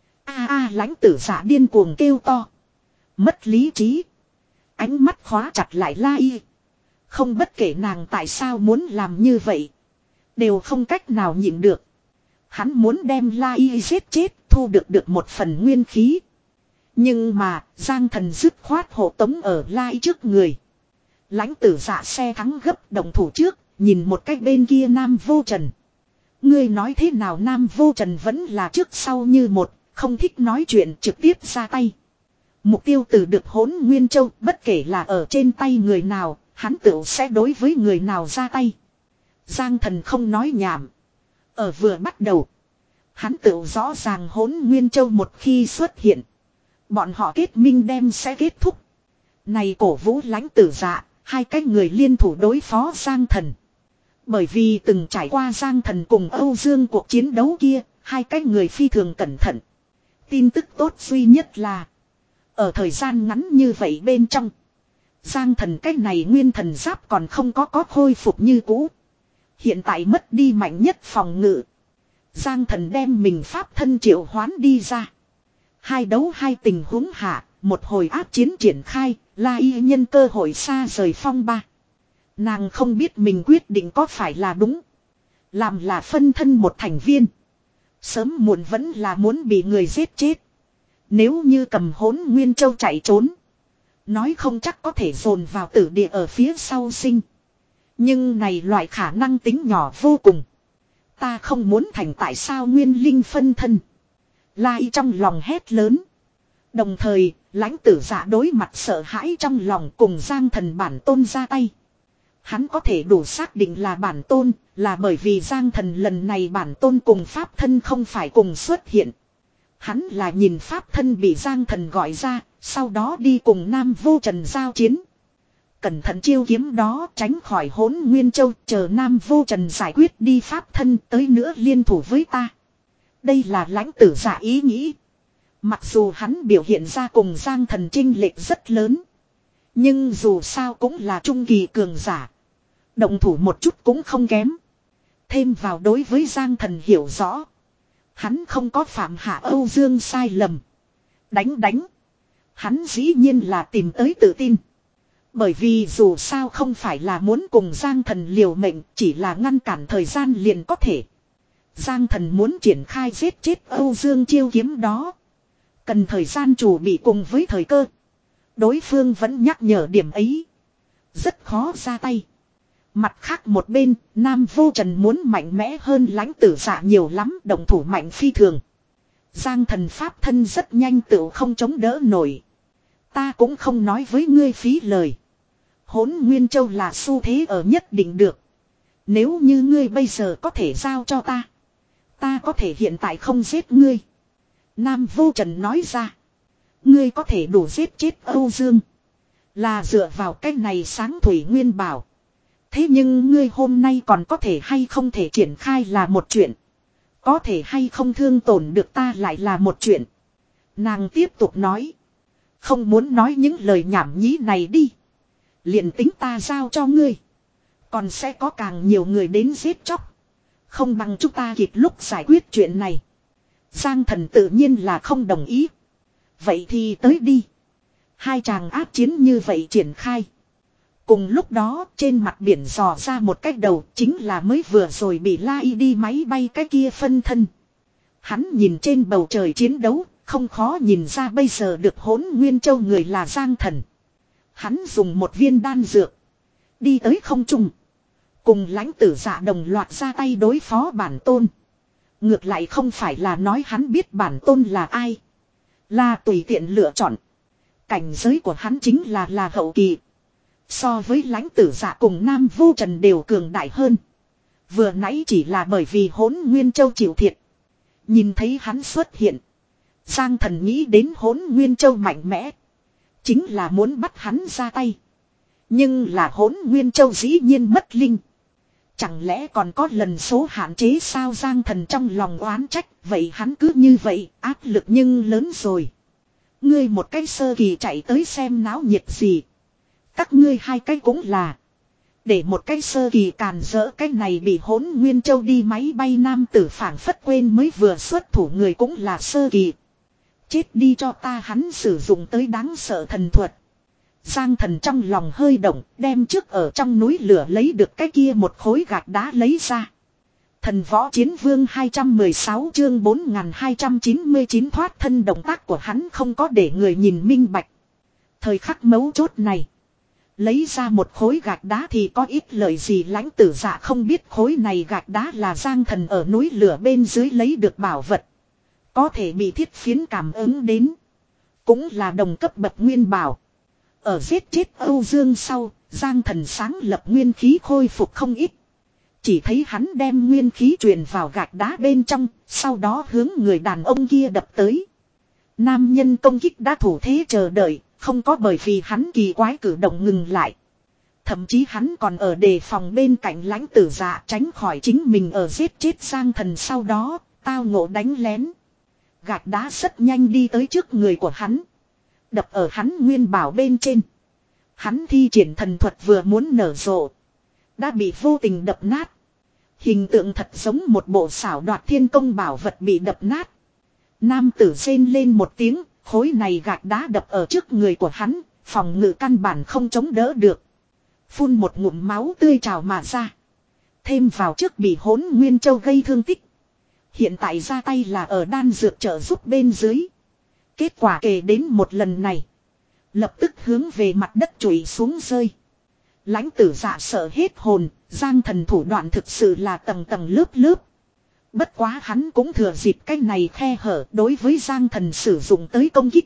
A a Lãnh Tử Dạ điên cuồng kêu to. Mất lý trí. Ánh mắt khóa chặt lại La Y. Không bất kể nàng tại sao muốn làm như vậy, đều không cách nào nhịn được. Hắn muốn đem La Y giết chết, thu được được một phần nguyên khí. Nhưng mà Giang Thần dứt khoát hộ tống ở La Y trước người. Lãnh Tử Dạ xe thắng gấp động thủ trước, nhìn một cách bên kia Nam Vô Trần. Ngươi nói thế nào? Nam Vô Trần vẫn là trước sau như một, không thích nói chuyện, trực tiếp ra tay. Mục tiêu từ được Hỗn Nguyên Châu, bất kể là ở trên tay người nào, hắn tự sẽ đối với người nào ra tay. Giang Thần không nói nhảm. Ở vừa bắt đầu, hắn tự rõ ràng Hỗn Nguyên Châu một khi xuất hiện, bọn họ kết minh đem sẽ kết thúc. Này cổ vũ Lãnh Tử Dạ, hai cái người liên thủ đối phó Giang Thần. Bởi vì từng trải qua Giang Thần cùng Âu Dương cuộc chiến đấu kia, hai cái người phi thường cẩn thận. Tin tức tốt duy nhất là, ở thời gian ngắn như vậy bên trong, Giang Thần cái này nguyên thần giáp còn không có có khôi phục như cũ. Hiện tại mất đi mạnh nhất phòng ngự. Giang Thần đem mình pháp thân triệu hoán đi ra. Hai đấu hai tình huống hạ, một hồi áp chiến triển khai, La Y nhân cơ hội xa rời phong ba. Nàng không biết mình quyết định có phải là đúng. Làm là phân thân một thành viên, sớm muộn vẫn là muốn bị người giết chết. Nếu như cầm Hỗn Nguyên Châu chạy trốn, nói không chắc có thể dồn vào tử địa ở phía sau sinh. Nhưng này loại khả năng tính nhỏ vô cùng. Ta không muốn thành tại sao Nguyên Linh phân thân. La Y trong lòng hét lớn. Đồng thời, Lãnh Tử Dạ đối mặt sợ hãi trong lòng cùng Giang Thần bản tôn ra tay. Hắn có thể đủ xác định là bản tôn, là bởi vì Giang Thần lần này bản tôn cùng pháp thân không phải cùng xuất hiện. Hắn là nhìn pháp thân bị Giang Thần gọi ra, sau đó đi cùng Nam Vô Trần giao chiến. Cẩn thận chiêu kiếm đó, tránh khỏi Hỗn Nguyên Châu, chờ Nam Vô Trần giải quyết đi pháp thân, tới nữa liên thủ với ta. Đây là Lãnh Tử Dạ ý nghĩ. Mặc dù hắn biểu hiện ra cùng Giang Thần chênh lệch rất lớn, nhưng dù sao cũng là trung kỳ cường giả, động thủ một chút cũng không kém. Thêm vào đối với Giang Thần hiểu rõ, hắn không có phạm hạ Âu Dương sai lầm. Đánh đánh, hắn dĩ nhiên là tìm tới tự tin. Bởi vì dù sao không phải là muốn cùng Giang Thần liều mệnh, chỉ là ngăn cản thời gian liền có thể. Giang Thần muốn triển khai giết chết Âu Dương chiêu kiếm đó, cần thời gian chủ bị cùng với thời cơ. Đối phương vẫn nhắc nhở điểm ấy, rất khó ra tay. Mặt khác một bên, Nam Vô Trần muốn mạnh mẽ hơn Lãnh Tử Dạ nhiều lắm, động thủ mạnh phi thường. Giang Thần pháp thân rất nhanh tự không chống đỡ nổi. Ta cũng không nói với ngươi phí lời. Hỗn Nguyên Châu là xu thế ở nhất định được. Nếu như ngươi bây giờ có thể giao cho ta, ta có thể hiện tại không giết ngươi. Nam Vô Trần nói ra. Ngươi có thể đủ giết chết Âu Dương, là dựa vào cái này sáng thủy nguyên bảo. Thế nhưng ngươi hôm nay còn có thể hay không thể triển khai là một chuyện. Có thể hay không thương tổn được ta lại là một chuyện. Nàng tiếp tục nói. Không muốn nói những lời nhảm nhí này đi. Liền tính ta giao cho ngươi. Còn sẽ có càng nhiều người đến giết chóc. Không bằng chúng ta kịp lúc giải quyết chuyện này. Giang Thần tự nhiên là không đồng ý. Vậy thì tới đi. Hai chàng áp chiến như vậy triển khai. Cùng lúc đó trên mặt biển dò ra một cái đầu, chính là mới vừa rồi bị lai đi máy bay cái kia phân thân. Hắn nhìn trên bầu trời chiến đấu, không khó nhìn ra bây giờ được Hỗn Nguyên Châu người là Giang Thần. Hắn dùng một viên đan dược. Đi tới không trung. Cùng lãnh tử Dạ đồng loạt ra tay đối phó bản tôn. Ngược lại không phải là nói hắn biết bản tôn là ai. Là tùy tiện lựa chọn. Cảnh giới của hắn chính là là hậu kỳ. So với lãnh tử Dạ cùng Nam Vô Trần đều cường đại hơn. Vừa nãy chỉ là bởi vì Hỗn Nguyên Châu chịu thiệt. Nhìn thấy hắn xuất hiện. Giang Thần nghĩ đến Hỗn Nguyên Châu mạnh mẽ. Chính là muốn bắt hắn ra tay. Nhưng là Hỗn Nguyên Châu dĩ nhiên mất linh. Chẳng lẽ còn có lần số hạn chế sao? Giang Thần trong lòng oán trách. Vậy hắn cứ như vậy áp lực nhưng lớn rồi. Ngươi một cái sơ kỳ chạy tới xem náo nhiệt gì. Các ngươi hai cái cũng là. Để một cái sơ kỳ càn rỡ cái này bị Hỗn Nguyên Châu đi máy bay nam tử phảng phất quên mới vừa xuất thủ người cũng là sơ kỳ. Chết đi cho ta, hắn sử dụng tới đáng sợ thần thuật. Giang Thần trong lòng hơi động, đem trước ở trong núi lửa lấy được cái kia một khối gạch đá lấy ra. Thần Võ Chiến Vương hai trăm mười sáu chương bốn nghìn hai trăm chín mươi chín thoát thân động tác của hắn không có để người nhìn minh bạch. Thời khắc mấu chốt này. Lấy ra một khối gạch đá thì có ít lời gì? Lãnh tử Dạ không biết khối này gạch đá là Giang Thần ở núi lửa bên dưới lấy được bảo vật. Có thể bị thiết phiến cảm ứng đến. Cũng là đồng cấp bậc nguyên bảo. Ở giết chết Âu Dương sau, Giang Thần sáng lập nguyên khí khôi phục không ít. Chỉ thấy hắn đem nguyên khí truyền vào gạch đá bên trong, sau đó hướng người đàn ông kia đập tới. Nam nhân công kích đã thủ thế chờ đợi, không có bởi vì hắn kỳ quái cử động ngừng lại. Thậm chí hắn còn ở đề phòng bên cạnh lãnh tử Dạ tránh khỏi chính mình ở giết chết Giang Thần sau đó, tao ngộ đánh lén. Gạch đá rất nhanh đi tới trước người của hắn. Đập ở hắn nguyên bảo bên trên. Hắn thi triển thần thuật vừa muốn nở rộ. Đã bị vô tình đập nát. Hình tượng thật giống một bộ xảo đoạt thiên công bảo vật bị đập nát. Nam tử rên lên một tiếng. Khối này gạch đá đập ở trước người của hắn. Phòng ngự căn bản không chống đỡ được. Phun một ngụm máu tươi trào mà ra. Thêm vào trước bị Hỗn Nguyên Châu gây thương tích. Hiện tại ra tay là ở đan dược trợ giúp bên dưới. Kết quả kể đến một lần này. Lập tức hướng về mặt đất chùi xuống rơi. Lãnh tử Dạ sợ hết hồn. Giang Thần thủ đoạn thực sự là tầng tầng lớp lớp. Bất quá hắn cũng thừa dịp cái này khe hở đối với Giang Thần sử dụng tới công kích.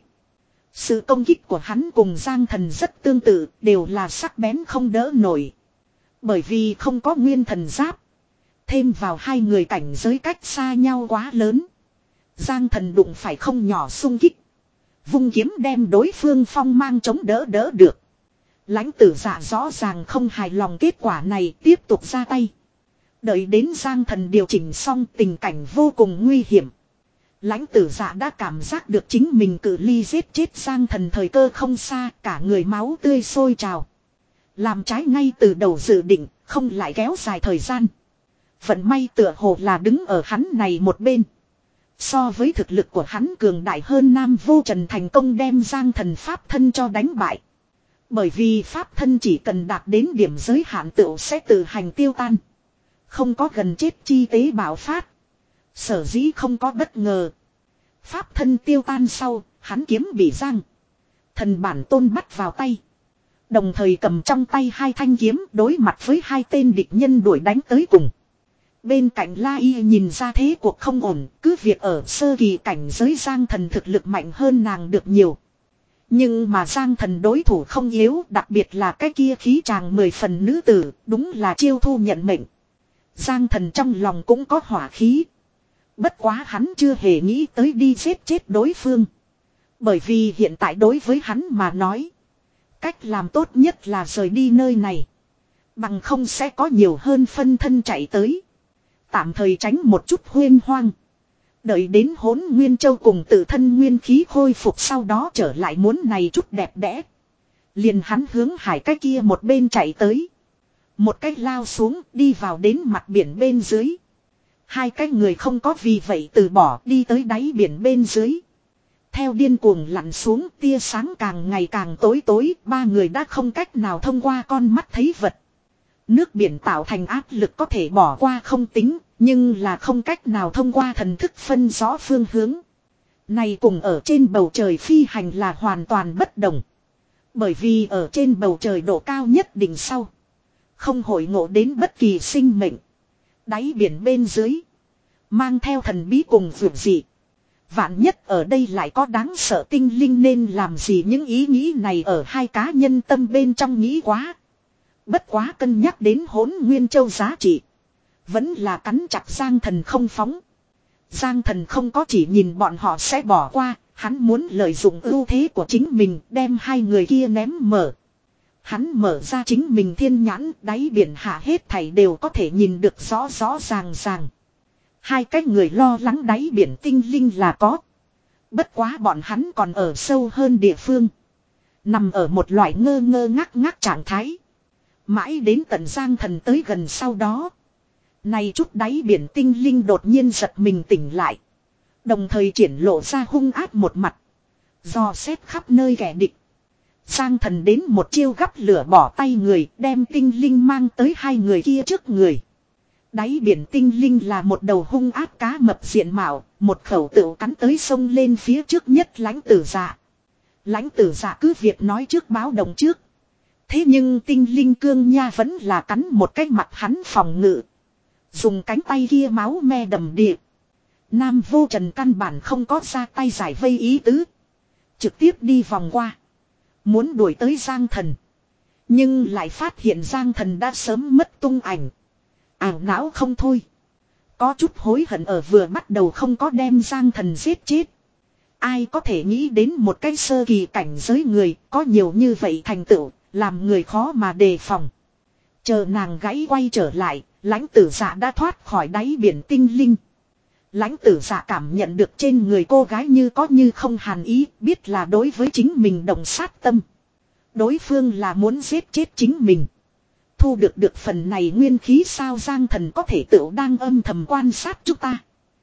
Sự công kích của hắn cùng Giang Thần rất tương tự, đều là sắc bén không đỡ nổi. Bởi vì không có nguyên thần giáp. Thêm vào hai người cảnh giới cách xa nhau quá lớn. Giang Thần đụng phải không nhỏ xung kích. Vung kiếm đem đối phương phong mang chống đỡ đỡ được. Lãnh tử Dạ rõ ràng không hài lòng kết quả này, tiếp tục ra tay. Đợi đến Giang Thần điều chỉnh xong, tình cảnh vô cùng nguy hiểm. Lãnh tử Dạ đã cảm giác được chính mình cự ly giết chết Giang Thần thời cơ không xa, cả người máu tươi sôi trào. Làm trái ngay từ đầu dự định, không lại kéo dài thời gian. Vận may tựa hồ là đứng ở hắn này một bên. So với thực lực của hắn cường đại hơn, Nam Vô Trần thành công đem Giang Thần pháp thân cho đánh bại. Bởi vì pháp thân chỉ cần đạt đến điểm giới hạn tựu sẽ tự hành tiêu tan. Không có gần chết chi tế bạo phát. Sở dĩ không có bất ngờ. Pháp thân tiêu tan sau, hắn kiếm bị Giang Thần bản tôn bắt vào tay. Đồng thời cầm trong tay hai thanh kiếm đối mặt với hai tên địch nhân đuổi đánh tới cùng. Bên cạnh La Y nhìn ra thế cuộc không ổn, cứ việc ở sơ kỳ cảnh giới Giang Thần thực lực mạnh hơn nàng được nhiều. Nhưng mà Giang Thần đối thủ không yếu, đặc biệt là cái kia khí chàng mười phần nữ tử, đúng là chiêu thu nhận mệnh. Giang Thần trong lòng cũng có hỏa khí. Bất quá hắn chưa hề nghĩ tới đi giết chết đối phương. Bởi vì hiện tại đối với hắn mà nói, cách làm tốt nhất là rời đi nơi này. Bằng không sẽ có nhiều hơn phân thân chạy tới. Tạm thời tránh một chút huyên hoang. Đợi đến Hỗn Nguyên Châu cùng tự thân nguyên khí khôi phục sau đó trở lại muốn này chút đẹp đẽ. Liền hắn hướng hải cái kia một bên chạy tới. Một cái lao xuống đi vào đến mặt biển bên dưới. Hai cái người không có vì vậy từ bỏ đi tới đáy biển bên dưới. Theo điên cuồng lặn xuống tia sáng càng ngày càng tối tối. Ba người đã không cách nào thông qua con mắt thấy vật. Nước biển tạo thành áp lực có thể bỏ qua không tính. Nhưng là không cách nào thông qua thần thức phân rõ phương hướng. Này cùng ở trên bầu trời phi hành là hoàn toàn bất đồng. Bởi vì ở trên bầu trời độ cao nhất định sau. Không hội ngộ đến bất kỳ sinh mệnh. Đáy biển bên dưới. Mang theo thần bí cùng vượt dị. Vạn nhất ở đây lại có đáng sợ tinh linh nên làm gì những ý nghĩ này ở hai cá nhân tâm bên trong nghĩ quá. Bất quá cân nhắc đến Hỗn Nguyên Châu giá trị. Vẫn là cắn chặt Giang Thần không phóng. Giang Thần không có chỉ nhìn bọn họ sẽ bỏ qua. Hắn muốn lợi dụng ưu thế của chính mình đem hai người kia ném mở. Hắn mở ra chính mình thiên nhãn đáy biển hạ hết thảy đều có thể nhìn được rõ rõ ràng ràng. Hai cái người lo lắng đáy biển tinh linh là có. Bất quá bọn hắn còn ở sâu hơn địa phương. Nằm ở một loại ngơ ngơ ngác ngác trạng thái. Mãi đến tận Giang Thần tới gần sau đó. Này chút đáy biển tinh linh đột nhiên giật mình tỉnh lại. Đồng thời triển lộ ra hung ác một mặt. Dò xét khắp nơi kẻ địch. Giang Thần đến một chiêu gắp lửa bỏ tay người đem tinh linh mang tới hai người kia trước người. Đáy biển tinh linh là một đầu hung ác cá mập diện mạo, một khẩu tựu cắn tới sông lên phía trước nhất Lãnh Tử Dạ. Lãnh Tử Dạ cứ việc nói trước báo động trước. Thế nhưng tinh linh cương nha vẫn là cắn một cái mặt hắn phòng ngự. Dùng cánh tay kia máu me đầm đìa. Nam Vô Trần căn bản không có ra tay giải vây ý tứ. Trực tiếp đi vòng qua. Muốn đuổi tới Giang Thần. Nhưng lại phát hiện Giang Thần đã sớm mất tung ảnh. Ảo não không thôi. Có chút hối hận ở vừa bắt đầu không có đem Giang Thần giết chết. Ai có thể nghĩ đến một cái sơ kỳ cảnh giới người có nhiều như vậy thành tựu, làm người khó mà đề phòng. Chờ nàng gãy quay trở lại, Lãnh Tử Dạ đã thoát khỏi đáy biển tinh linh. Lãnh Tử Dạ cảm nhận được trên người cô gái như có như không hàn ý, biết là đối với chính mình động sát tâm. Đối phương là muốn giết chết chính mình. Thu được được phần này nguyên khí sao Giang Thần có thể tự đang âm thầm quan sát chúng ta.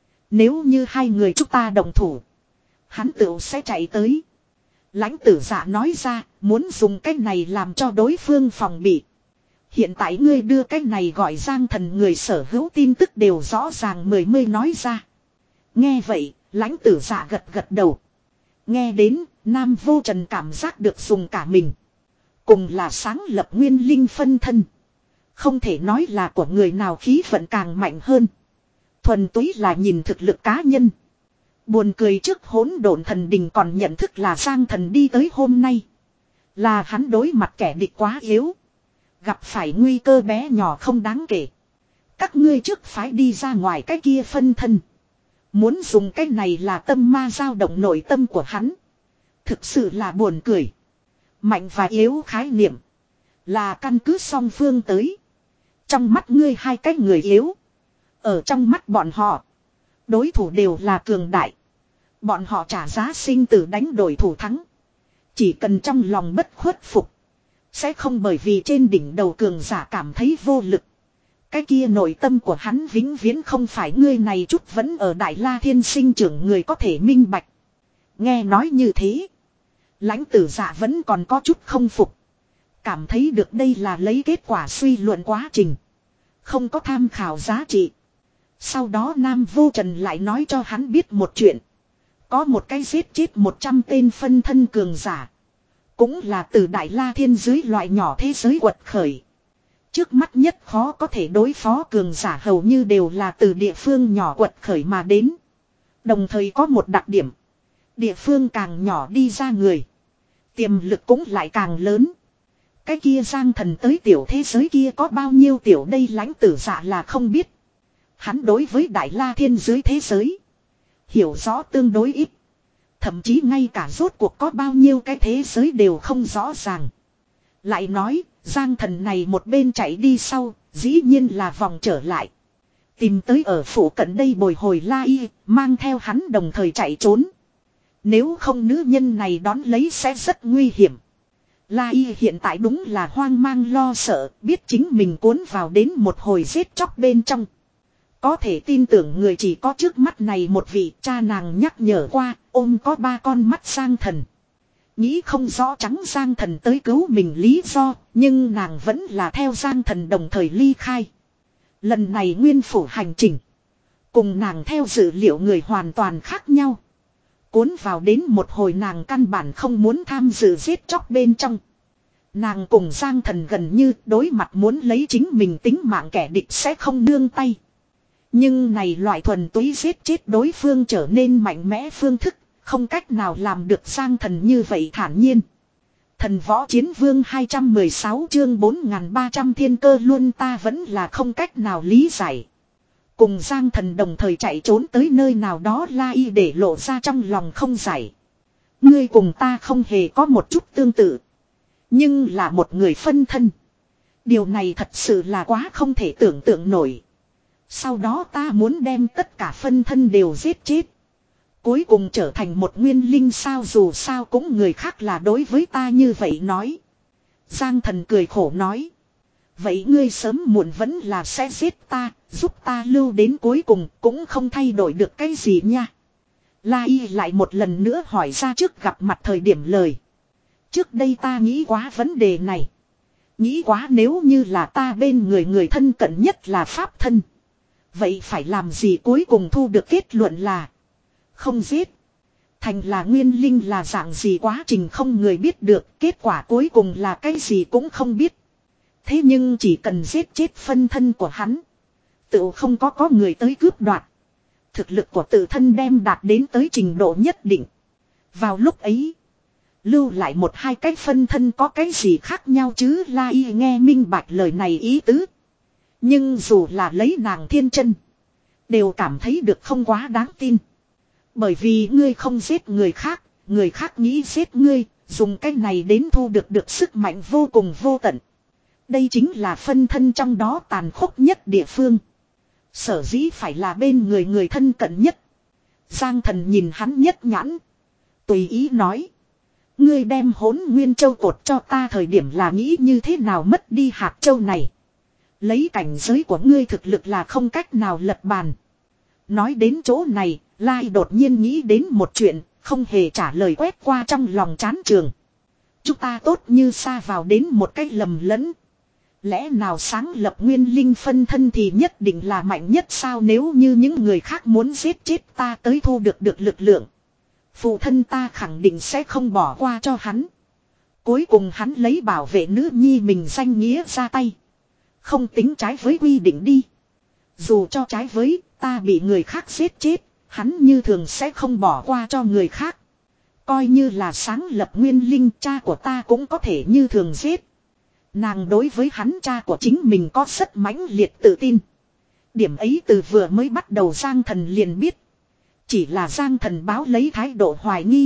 Nếu như hai người chúng ta đồng thủ, hắn tự sẽ chạy tới. Lãnh Tử Dạ nói ra, muốn dùng cái này làm cho đối phương phòng bị. Hiện tại ngươi đưa cái này gọi Giang Thần người sở hữu tin tức đều rõ ràng mười mươi nói ra. Nghe vậy, Lãnh Tử Dạ gật gật đầu. Nghe đến, Nam Vô Trần cảm giác được dùng cả mình. Cùng là sáng lập nguyên linh phân thân. Không thể nói là của người nào khí vận càng mạnh hơn. Thuần túy là nhìn thực lực cá nhân. Buồn cười trước Hỗn Độn Thần Đình còn nhận thức là Giang Thần đi tới hôm nay. Là hắn đối mặt kẻ địch quá yếu. Gặp phải nguy cơ bé nhỏ không đáng kể. Các ngươi trước phái đi ra ngoài cái kia phân thân. Muốn dùng cái này là tâm ma dao động nội tâm của hắn. Thực sự là buồn cười. Mạnh và yếu khái niệm. Là căn cứ song phương tới. Trong mắt ngươi hai cái người yếu. Ở trong mắt bọn họ. Đối thủ đều là cường đại. Bọn họ trả giá sinh tử đánh đổi thủ thắng. Chỉ cần trong lòng bất khuất phục. Sẽ không bởi vì trên đỉnh đầu cường giả cảm thấy vô lực. Cái kia nội tâm của hắn vĩnh viễn không phải ngươi này chút vẫn ở Đại La Thiên sinh trưởng người có thể minh bạch. Nghe nói như thế. Lãnh Tử Dạ vẫn còn có chút không phục. Cảm thấy được đây là lấy kết quả suy luận quá trình. Không có tham khảo giá trị. Sau đó Nam Vô Trần lại nói cho hắn biết một chuyện. Có một cái giết chết một trăm tên phân thân cường giả. Cũng là từ Đại La Thiên dưới loại nhỏ thế giới quật khởi. Trước mắt nhất khó có thể đối phó cường giả hầu như đều là từ địa phương nhỏ quật khởi mà đến. Đồng thời có một đặc điểm. Địa phương càng nhỏ đi ra người. Tiềm lực cũng lại càng lớn. Cái kia Giang Thần tới tiểu thế giới kia có bao nhiêu tiểu đây Lãnh Tử Dạ là không biết. Hắn đối với Đại La Thiên dưới thế giới. Hiểu rõ tương đối ít. Thậm chí ngay cả rốt cuộc có bao nhiêu cái thế giới đều không rõ ràng. Lại nói, Giang Thần này một bên chạy đi sau, dĩ nhiên là vòng trở lại. Tìm tới ở phủ cận đây bồi hồi La Y, mang theo hắn đồng thời chạy trốn. Nếu không nữ nhân này đón lấy sẽ rất nguy hiểm. La Y hiện tại đúng là hoang mang lo sợ, biết chính mình cuốn vào đến một hồi giết chóc bên trong. Có thể tin tưởng người chỉ có trước mắt này một vị cha nàng nhắc nhở qua, ôm có ba con mắt Giang Thần. Nghĩ không rõ trắng Giang Thần tới cứu mình lý do, nhưng nàng vẫn là theo Giang Thần đồng thời ly khai. Lần này nguyên phủ hành trình, cùng nàng theo dự liệu người hoàn toàn khác nhau. Cuốn vào đến một hồi nàng căn bản không muốn tham dự giết chóc bên trong. Nàng cùng Giang Thần gần như đối mặt muốn lấy chính mình tính mạng kẻ địch sẽ không nương tay. Nhưng này loại thuần túy giết chết đối phương trở nên mạnh mẽ phương thức, không cách nào làm được Giang Thần như vậy thản nhiên. Thần võ chiến vương hai trăm mười sáu chương bốn nghìn ba trăm thiên cơ luôn ta vẫn là không cách nào lý giải. Cùng Giang Thần đồng thời chạy trốn tới nơi nào đó La Y để lộ ra trong lòng không giải. Ngươi cùng ta không hề có một chút tương tự. Nhưng là một người phân thân. Điều này thật sự là quá không thể tưởng tượng nổi. Sau đó ta muốn đem tất cả phân thân đều giết chết. Cuối cùng trở thành một nguyên linh sao dù sao cũng người khác là đối với ta như vậy nói. Giang Thần cười khổ nói. Vậy ngươi sớm muộn vẫn là sẽ giết ta, giúp ta lưu đến cuối cùng cũng không thay đổi được cái gì nha. La Y lại một lần nữa hỏi ra trước gặp mặt thời điểm lời. Trước đây ta nghĩ quá vấn đề này. Nghĩ quá nếu như là ta bên người người thân cận nhất là pháp thân. Vậy phải làm gì cuối cùng thu được kết luận là không giết. Thành là nguyên linh là dạng gì quá trình không người biết được. Kết quả cuối cùng là cái gì cũng không biết. Thế nhưng chỉ cần giết chết phân thân của hắn. Tự không có có người tới cướp đoạt. Thực lực của tự thân đem đạt đến tới trình độ nhất định. Vào lúc ấy. Lưu lại một hai cái phân thân có cái gì khác nhau chứ La Y nghe minh bạch lời này ý tứ. Nhưng dù là lấy nàng thiên chân. Đều cảm thấy được không quá đáng tin. Bởi vì ngươi không giết người khác. Người khác nghĩ giết ngươi. Dùng cái này đến thu được được sức mạnh vô cùng vô tận. Đây chính là phân thân trong đó tàn khốc nhất địa phương. Sở dĩ phải là bên người người thân cận nhất. Giang Thần nhìn hắn nhất nhãn. Tùy ý nói. Ngươi đem hỗn nguyên châu cột cho ta thời điểm là nghĩ như thế nào mất đi hạt châu này. Lấy cảnh giới của ngươi thực lực là không cách nào lật bàn. Nói đến chỗ này, Lai đột nhiên nghĩ đến một chuyện, không hề trả lời quét qua trong lòng chán trường. Chúng ta tốt như xa vào đến một cách lầm lẫn. Lẽ nào sáng lập nguyên linh phân thân thì nhất định là mạnh nhất sao nếu như những người khác muốn giết chết ta tới thu được được lực lượng. Phụ thân ta khẳng định sẽ không bỏ qua cho hắn. Cuối cùng hắn lấy bảo vệ nữ nhi mình danh nghĩa ra tay. Không tính trái với quy định đi. Dù cho trái với ta bị người khác giết chết, hắn như thường sẽ không bỏ qua cho người khác. Coi như là sáng lập nguyên linh cha của ta cũng có thể như thường giết. Nàng đối với hắn cha của chính mình có rất mãnh liệt tự tin. Điểm ấy từ vừa mới bắt đầu Giang Thần liền biết. Chỉ là Giang Thần báo lấy thái độ hoài nghi.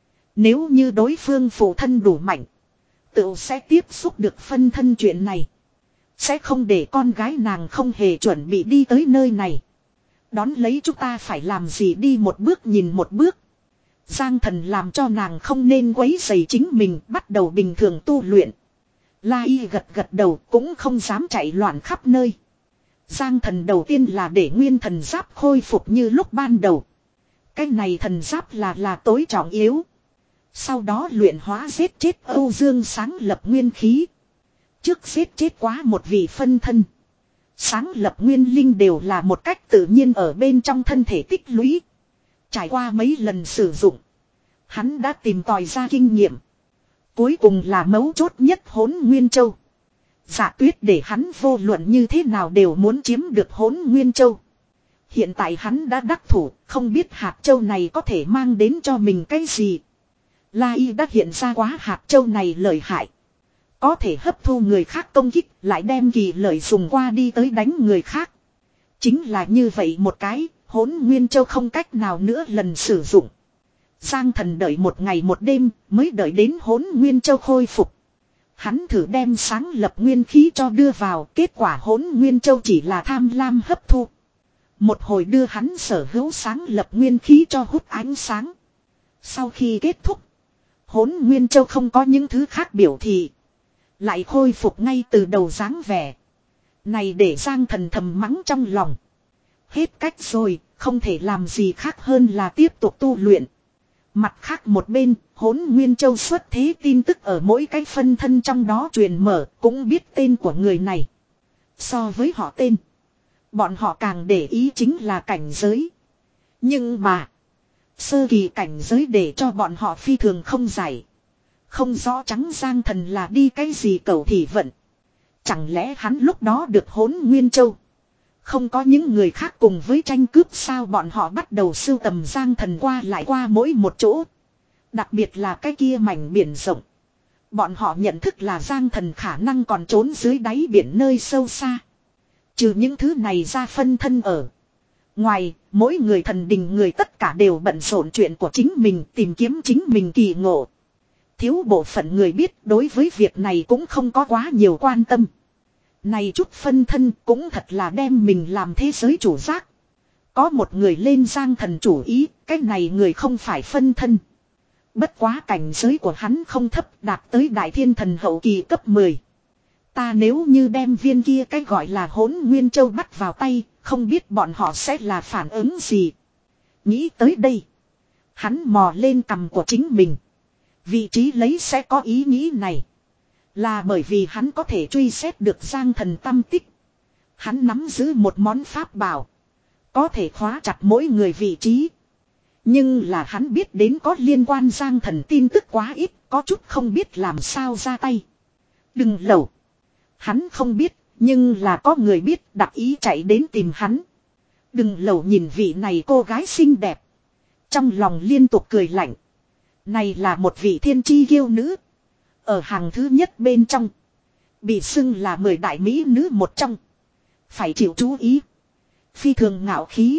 Nếu như đối phương phụ thân đủ mạnh, tự sẽ tiếp xúc được phân thân chuyện này. Sẽ không để con gái nàng không hề chuẩn bị đi tới nơi này. Đón lấy chúng ta phải làm gì đi một bước nhìn một bước. Giang Thần làm cho nàng không nên quấy rầy chính mình bắt đầu bình thường tu luyện. La Y gật gật đầu cũng không dám chạy loạn khắp nơi. Giang Thần đầu tiên là để nguyên thần giáp khôi phục như lúc ban đầu. Cái này thần giáp là là tối trọng yếu. Sau đó luyện hóa giết chết Âu Dương sáng lập nguyên khí. Trước giết chết quá một vị phân thân. Sáng lập nguyên linh đều là một cách tự nhiên ở bên trong thân thể tích lũy. Trải qua mấy lần sử dụng. Hắn đã tìm tòi ra kinh nghiệm. Cuối cùng là mấu chốt nhất hỗn nguyên châu. Dạ Tuyết để hắn vô luận như thế nào đều muốn chiếm được hỗn nguyên châu. Hiện tại hắn đã đắc thủ, không biết hạt châu này có thể mang đến cho mình cái gì. La Y đã hiện ra quá hạt châu này lợi hại. Có thể hấp thu người khác công kích, lại đem kỳ lợi dùng qua đi tới đánh người khác. Chính là như vậy một cái, hỗn nguyên châu không cách nào nữa lần sử dụng. Giang Thần đợi một ngày một đêm, mới đợi đến hỗn nguyên châu khôi phục. Hắn thử đem sáng lập nguyên khí cho đưa vào, kết quả hỗn nguyên châu chỉ là tham lam hấp thu. Một hồi đưa hắn sở hữu sáng lập nguyên khí cho hút ánh sáng. Sau khi kết thúc, Hỗn Nguyên Châu không có những thứ khác biểu thị, lại khôi phục ngay từ đầu dáng vẻ. Này để Giang Thần thầm mắng trong lòng. Hết cách rồi, không thể làm gì khác hơn là tiếp tục tu luyện. Mặt khác một bên, Hỗn Nguyên Châu xuất thế tin tức ở mỗi cái phân thân trong đó truyền mở, cũng biết tên của người này. So với họ tên, bọn họ càng để ý chính là cảnh giới. Nhưng mà, sơ kỳ cảnh giới để cho bọn họ phi thường không giải. Không rõ trắng Giang Thần là đi cái gì cầu thị vận. Chẳng lẽ hắn lúc đó được Hỗn Nguyên Châu? Không có những người khác cùng với tranh cướp sao? Bọn họ bắt đầu sưu tầm Giang Thần qua lại qua mỗi một chỗ. Đặc biệt là cái kia mảnh biển rộng. Bọn họ nhận thức là Giang Thần khả năng còn trốn dưới đáy biển nơi sâu xa. Trừ những thứ này ra phân thân ở ngoài, mỗi người thần đình người tất cả đều bận rộn chuyện của chính mình, tìm kiếm chính mình kỳ ngộ. Thiếu bộ phận người biết đối với việc này cũng không có quá nhiều quan tâm. Này chút phân thân cũng thật là đem mình làm thế giới chủ giác. Có một người lên Giang Thần chủ ý, cái này người không phải phân thân. Bất quá cảnh giới của hắn không thấp, đạt tới Đại Thiên Thần hậu kỳ cấp mười. Ta nếu như đem viên kia cái gọi là Hỗn Nguyên Châu bắt vào tay, không biết bọn họ sẽ là phản ứng gì. Nghĩ tới đây, hắn mò lên cằm của chính mình. Vị trí lấy sẽ có ý nghĩ này, là bởi vì hắn có thể truy xét được Giang Thần tâm tích. Hắn nắm giữ một món pháp bảo, có thể khóa chặt mỗi người vị trí. Nhưng là hắn biết đến có liên quan Giang Thần tin tức quá ít, có chút không biết làm sao ra tay. Đừng lẩu. Hắn không biết, nhưng là có người biết đặc ý chạy đến tìm hắn. Đừng lẩu nhìn vị này cô gái xinh đẹp, trong lòng liên tục cười lạnh. Này là một vị thiên chi kiêu nữ, ở hàng thứ nhất bên trong, bị xưng là mười đại mỹ nữ một trong. Phải chịu chú ý, phi thường ngạo khí.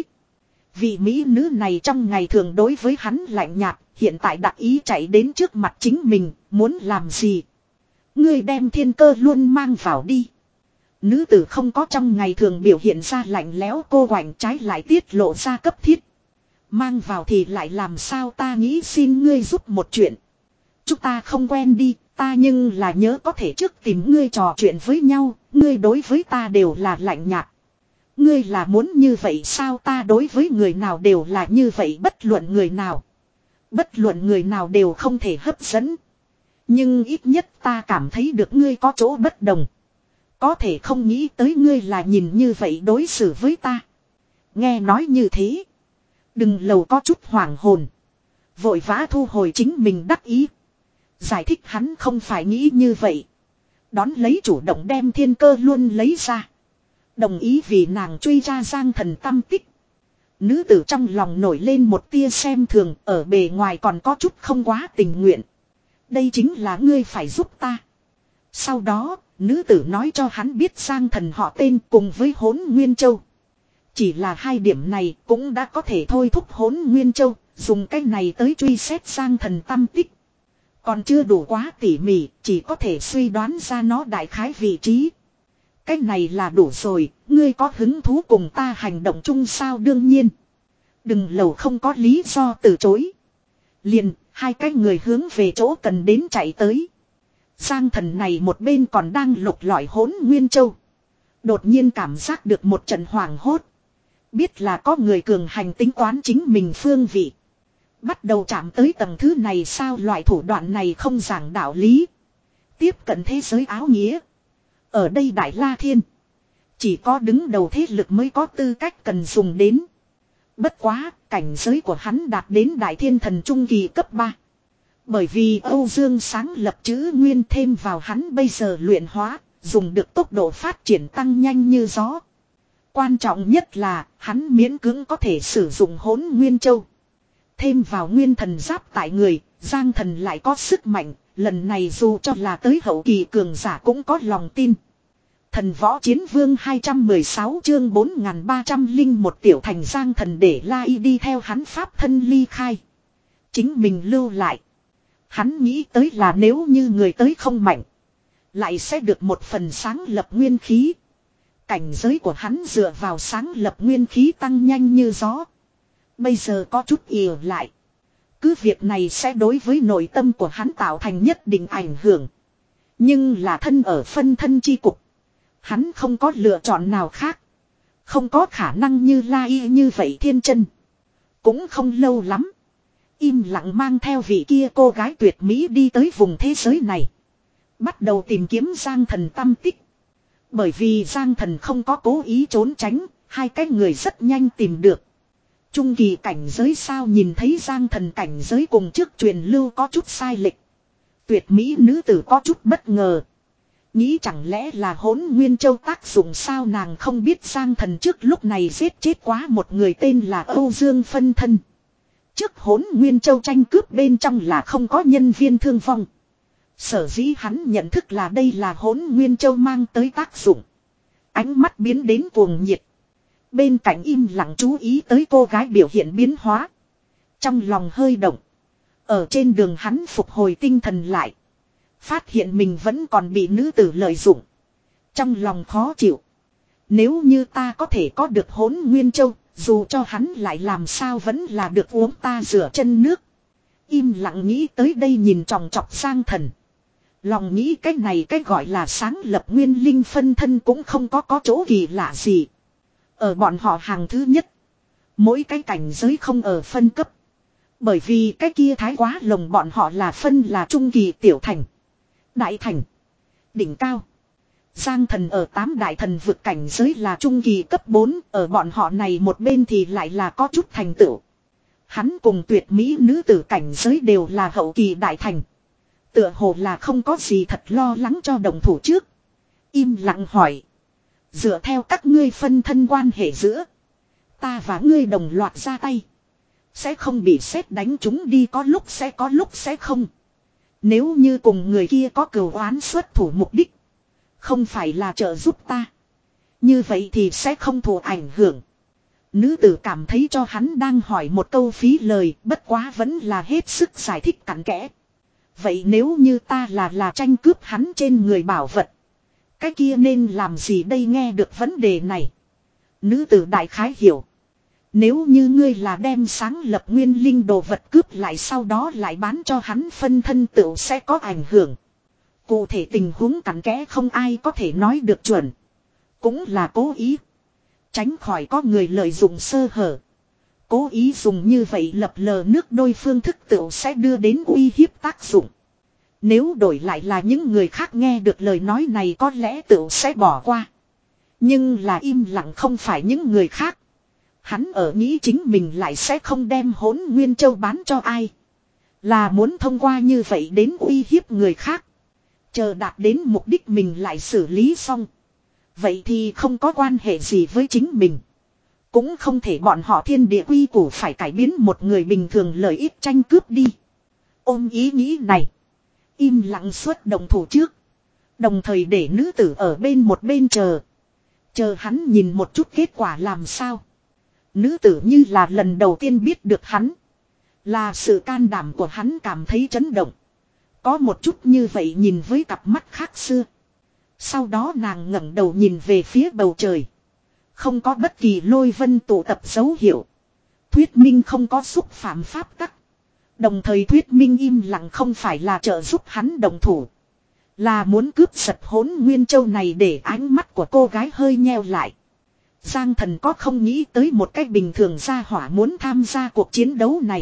Vị mỹ nữ này trong ngày thường đối với hắn lạnh nhạt, hiện tại đặc ý chạy đến trước mặt chính mình, muốn làm gì? Ngươi đem thiên cơ luôn mang vào đi. Nữ tử không có trong ngày thường biểu hiện ra lạnh lẽo cô quạnh, trái lại tiết lộ ra cấp thiết. Mang vào thì lại làm sao? Ta nghĩ xin ngươi giúp một chuyện. Chúng ta không quen đi, ta nhưng là nhớ có thể trước tìm ngươi trò chuyện với nhau, ngươi đối với ta đều là lạnh nhạt. Ngươi là muốn như vậy sao? Ta đối với người nào đều là như vậy, bất luận người nào. Bất luận người nào đều không thể hấp dẫn. Nhưng ít nhất ta cảm thấy được ngươi có chỗ bất đồng. Có thể không nghĩ tới ngươi là nhìn như vậy đối xử với ta. Nghe nói như thế, Đừng lầu có chút hoảng hồn, vội vã thu hồi chính mình đắc ý. Giải thích hắn không phải nghĩ như vậy. Đón lấy chủ động đem thiên cơ luôn lấy ra, đồng ý vì nàng truy ra Giang Thần tâm tích. Nữ tử trong lòng nổi lên một tia xem thường, ở bề ngoài còn có chút không quá tình nguyện. Đây chính là ngươi phải giúp ta. Sau đó, nữ tử nói cho hắn biết Giang Thần họ tên cùng với Hỗn Nguyên Châu. Chỉ là hai điểm này cũng đã có thể thôi thúc Hỗn Nguyên Châu, dùng cái này tới truy xét Giang Thần tâm tích. Còn chưa đủ quá tỉ mỉ, chỉ có thể suy đoán ra nó đại khái vị trí. Cái này là đủ rồi, ngươi có hứng thú cùng ta hành động chung sao? Đương nhiên. Đừng lầu không có lý do từ chối. Liền, hai cái người hướng về chỗ cần đến chạy tới. Giang Thần này một bên còn đang lục lọi Hỗn Nguyên Châu, đột nhiên cảm giác được một trận hoảng hốt. Biết là có người cường hành tính toán chính mình phương vị. Bắt đầu chạm tới tầng thứ này sao? Loại thủ đoạn này không giảng đạo lý. Tiếp cận thế giới áo nghĩa. Ở đây Đại La Thiên, chỉ có đứng đầu thế lực mới có tư cách cần dùng đến. Bất quá, cảnh giới của hắn đạt đến Đại Thiên Thần Trung Kỳ cấp ba. Bởi vì Âu Dương sáng lập chữ nguyên thêm vào hắn bây giờ luyện hóa, dùng được tốc độ phát triển tăng nhanh như gió. Quan trọng nhất là, hắn miễn cưỡng có thể sử dụng Hỗn Nguyên Châu. Thêm vào nguyên thần giáp tại người, Giang Thần lại có sức mạnh, lần này dù cho là tới hậu kỳ cường giả cũng có lòng tin. Thần Võ Chiến Vương hai trăm mười sáu chương bốn nghìn ba trăm lẻ một tiểu thành Giang Thần để La Y đi theo hắn pháp thân ly khai. Chính mình lưu lại. Hắn nghĩ tới là nếu như người tới không mạnh, lại sẽ được một phần sáng lập nguyên khí. Cảnh giới của hắn dựa vào sáng lập nguyên khí tăng nhanh như gió. Bây giờ có chút ìa lại. Cứ việc này sẽ đối với nội tâm của hắn tạo thành nhất định ảnh hưởng. Nhưng là thân ở phân thân chi cục. Hắn không có lựa chọn nào khác. Không có khả năng như La Y như vậy thiên chân. Cũng không lâu lắm. Im lặng mang theo vị kia cô gái tuyệt mỹ đi tới vùng thế giới này. Bắt đầu tìm kiếm Giang Thần tâm tích. Bởi vì Giang Thần không có cố ý trốn tránh. Hai cái người rất nhanh tìm được. Trung kỳ cảnh giới sao nhìn thấy Giang Thần cảnh giới cùng trước truyền lưu có chút sai lệch. Tuyệt mỹ nữ tử có chút bất ngờ. Nghĩ chẳng lẽ là Hỗn Nguyên Châu tác dụng sao, nàng không biết Giang Thần trước lúc này giết chết quá một người tên là Âu Dương phân thân. Trước Hỗn Nguyên Châu tranh cướp bên trong là không có nhân viên thương vong. Sở dĩ hắn nhận thức là đây là Hỗn Nguyên Châu mang tới tác dụng. Ánh mắt biến đến cuồng nhiệt. Bên cạnh im lặng chú ý tới cô gái biểu hiện biến hóa. Trong lòng hơi động. Ở trên đường hắn phục hồi tinh thần lại. Phát hiện mình vẫn còn bị nữ tử lợi dụng. Trong lòng khó chịu. Nếu như ta có thể có được Hỗn Nguyên Châu, dù cho hắn lại làm sao vẫn là được uống ta rửa chân nước. Im lặng nghĩ tới đây nhìn tròng trọc Giang Thần. Lòng nghĩ cái này cái gọi là sáng lập nguyên linh phân thân cũng không có có chỗ kỳ lạ gì. Ở bọn họ hàng thứ nhất. Mỗi cái cảnh giới không ở phân cấp. Bởi vì cái kia thái quá lồng bọn họ là phân là trung kỳ tiểu thành. Đại thành. Đỉnh cao. Giang Thần ở tám đại thần vực cảnh giới là trung kỳ cấp bốn. Ở bọn họ này một bên thì lại là có chút thành tựu. Hắn cùng tuyệt mỹ nữ tử cảnh giới đều là hậu kỳ đại thành. Tựa hồ là không có gì thật lo lắng cho đồng thủ trước. Im lặng hỏi. Dựa theo các ngươi phân thân quan hệ giữa. Ta và ngươi đồng loạt ra tay. Sẽ không bị sét đánh chúng đi, có lúc sẽ có lúc sẽ không. Nếu như cùng người kia có cừu oán xuất thủ mục đích. Không phải là trợ giúp ta. Như vậy thì sẽ không thụ ảnh hưởng. Nữ tử cảm thấy cho hắn đang hỏi một câu phí lời, bất quá vẫn là hết sức giải thích cặn kẽ. Vậy nếu như ta là là tranh cướp hắn trên người bảo vật. Cái kia nên làm gì đây, nghe được vấn đề này. Nữ tử đại khái hiểu. Nếu như ngươi là đem sáng lập nguyên linh đồ vật cướp lại sau đó lại bán cho hắn phân thân tựu sẽ có ảnh hưởng. Cụ thể tình huống cặn kẽ không ai có thể nói được chuẩn. Cũng là cố ý. Tránh khỏi có người lợi dụng sơ hở. Cố ý dùng như vậy lập lờ nước đôi phương thức tựu sẽ đưa đến uy hiếp tác dụng. Nếu đổi lại là những người khác nghe được lời nói này có lẽ tựu sẽ bỏ qua. Nhưng là im lặng không phải những người khác. Hắn ở nghĩ chính mình lại sẽ không đem Hỗn Nguyên Châu bán cho ai. Là muốn thông qua như vậy đến uy hiếp người khác. Chờ đạt đến mục đích mình lại xử lý xong. Vậy thì không có quan hệ gì với chính mình. Cũng không thể bọn họ thiên địa quy củ phải cải biến một người bình thường lợi ích tranh cướp đi. Ôm ý nghĩ này. Im lặng suốt động thủ trước. Đồng thời để nữ tử ở bên một bên chờ. Chờ hắn nhìn một chút kết quả làm sao. Nữ tử như là lần đầu tiên biết được hắn. Là sự can đảm của hắn cảm thấy chấn động. Có một chút như vậy nhìn với cặp mắt khác xưa. Sau đó nàng ngẩng đầu nhìn về phía bầu trời. Không có bất kỳ lôi vân tụ tập dấu hiệu. Thuyết minh không có xúc phạm pháp tắc. Đồng thời thuyết minh im lặng không phải là trợ giúp hắn đồng thủ. Là muốn cướp giật Hỗn Nguyên Châu này để ánh mắt của cô gái hơi nheo lại. Giang Thần có không nghĩ tới một cách bình thường gia hỏa muốn tham gia cuộc chiến đấu này.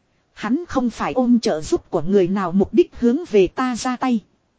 Hắn không phải ôm trợ giúp của người nào mục đích hướng về ta ra tay.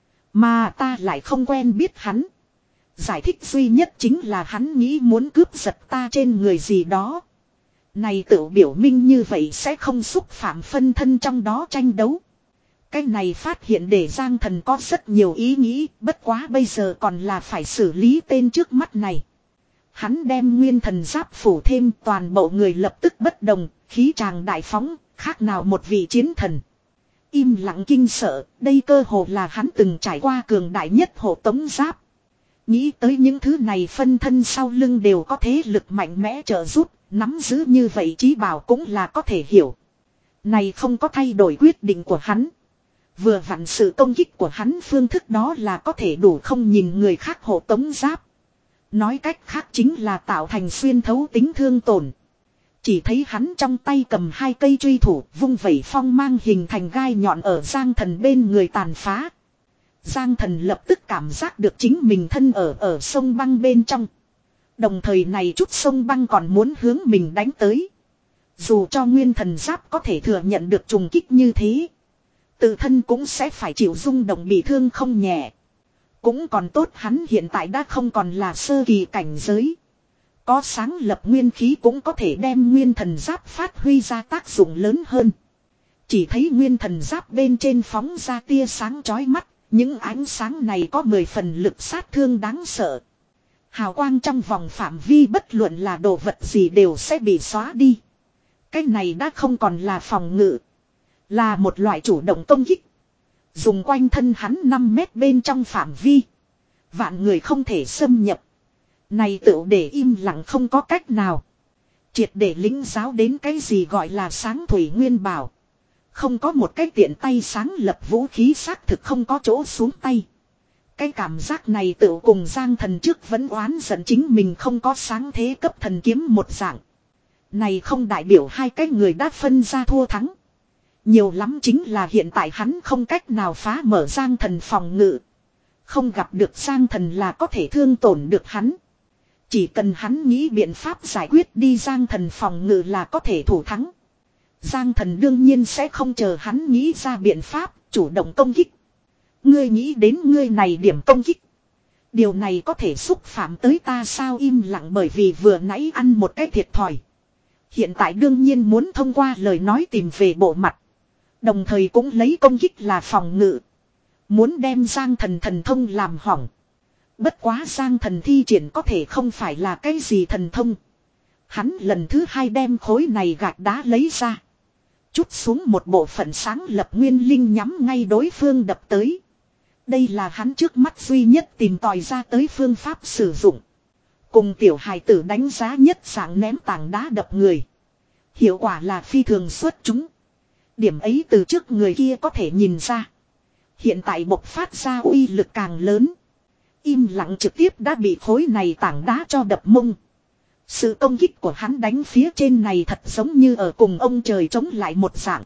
Mà ta lại không quen biết hắn. Giải thích duy nhất chính là hắn nghĩ muốn cướp giật ta trên người gì đó. Này tự biểu minh như vậy sẽ không xúc phạm phân thân trong đó tranh đấu. Cái này phát hiện để Giang Thần có rất nhiều ý nghĩ, bất quá bây giờ còn là phải xử lý tên trước mắt này. Hắn đem nguyên thần giáp phủ thêm, toàn bộ người lập tức bất đồng, khí tràng đại phóng, khác nào một vị chiến thần. Im lặng kinh sợ, đây cơ hồ là hắn từng trải qua cường đại nhất hộ tống giáp. Nghĩ tới những thứ này phân thân sau lưng đều có thế lực mạnh mẽ trợ giúp, nắm giữ như vậy chí bảo cũng là có thể hiểu. Này không có thay đổi quyết định của hắn. Vừa vặn sự công kích của hắn phương thức đó là có thể đủ không nhìn người khác hộ tống giáp. Nói cách khác chính là tạo thành xuyên thấu tính thương tổn. Chỉ thấy hắn trong tay cầm hai cây truy thủ vung vẩy phong mang hình thành gai nhọn ở Giang Thần bên người tàn phá. Giang Thần lập tức cảm giác được chính mình thân ở ở sông băng bên trong. Đồng thời này chút sông băng còn muốn hướng mình đánh tới. Dù cho nguyên thần giáp có thể thừa nhận được trùng kích như thế, tự thân cũng sẽ phải chịu rung động bị thương không nhẹ. Cũng còn tốt hắn hiện tại đã không còn là sơ kỳ cảnh giới. Có sáng lập nguyên khí cũng có thể đem nguyên thần giáp phát huy ra tác dụng lớn hơn. Chỉ thấy nguyên thần giáp bên trên phóng ra tia sáng chói mắt. Những ánh sáng này có mười phần lực sát thương đáng sợ. Hào quang trong vòng phạm vi bất luận là đồ vật gì đều sẽ bị xóa đi. Cái này đã không còn là phòng ngự, là một loại chủ động công kích. Dùng quanh thân hắn năm mét bên trong phạm vi, vạn người không thể xâm nhập. Này tựu để im lặng không có cách nào. Triệt để lĩnh giáo đến cái gì gọi là sáng thủy nguyên bảo. Không có một cái tiện tay sáng lập vũ khí xác thực không có chỗ xuống tay. Cái cảm giác này tựu cùng Giang Thần trước vẫn oán giận chính mình không có sáng thế cấp thần kiếm một dạng. Này không đại biểu hai cái người đã phân ra thua thắng. Nhiều lắm chính là hiện tại hắn không cách nào phá mở Giang Thần phòng ngự. Không gặp được Giang Thần là có thể thương tổn được hắn. Chỉ cần hắn nghĩ biện pháp giải quyết đi Giang Thần phòng ngự là có thể thủ thắng. Giang Thần đương nhiên sẽ không chờ hắn nghĩ ra biện pháp, chủ động công kích. Ngươi nghĩ đến ngươi này điểm công kích. Điều này có thể xúc phạm tới ta sao? Im lặng bởi vì vừa nãy ăn một cái thiệt thòi. Hiện tại đương nhiên muốn thông qua lời nói tìm về bộ mặt. Đồng thời cũng lấy công kích là phòng ngự. Muốn đem Giang Thần thần thông làm hỏng. Bất quá Giang Thần thi triển có thể không phải là cái gì thần thông. Hắn lần thứ hai đem khối này gạch đá lấy ra. Chút xuống một bộ phận sáng lập nguyên linh nhắm ngay đối phương đập tới. Đây là hắn trước mắt duy nhất tìm tòi ra tới phương pháp sử dụng. Cùng tiểu hài tử đánh giá nhất dạng ném tảng đá đập người. Hiệu quả là phi thường xuất chúng. Điểm ấy từ trước người kia có thể nhìn ra. Hiện tại bộc phát ra uy lực càng lớn. Im lặng trực tiếp đã bị khối này tảng đá cho đập mông. Sự công kích của hắn đánh phía trên này thật giống như ở cùng ông trời chống lại một dạng.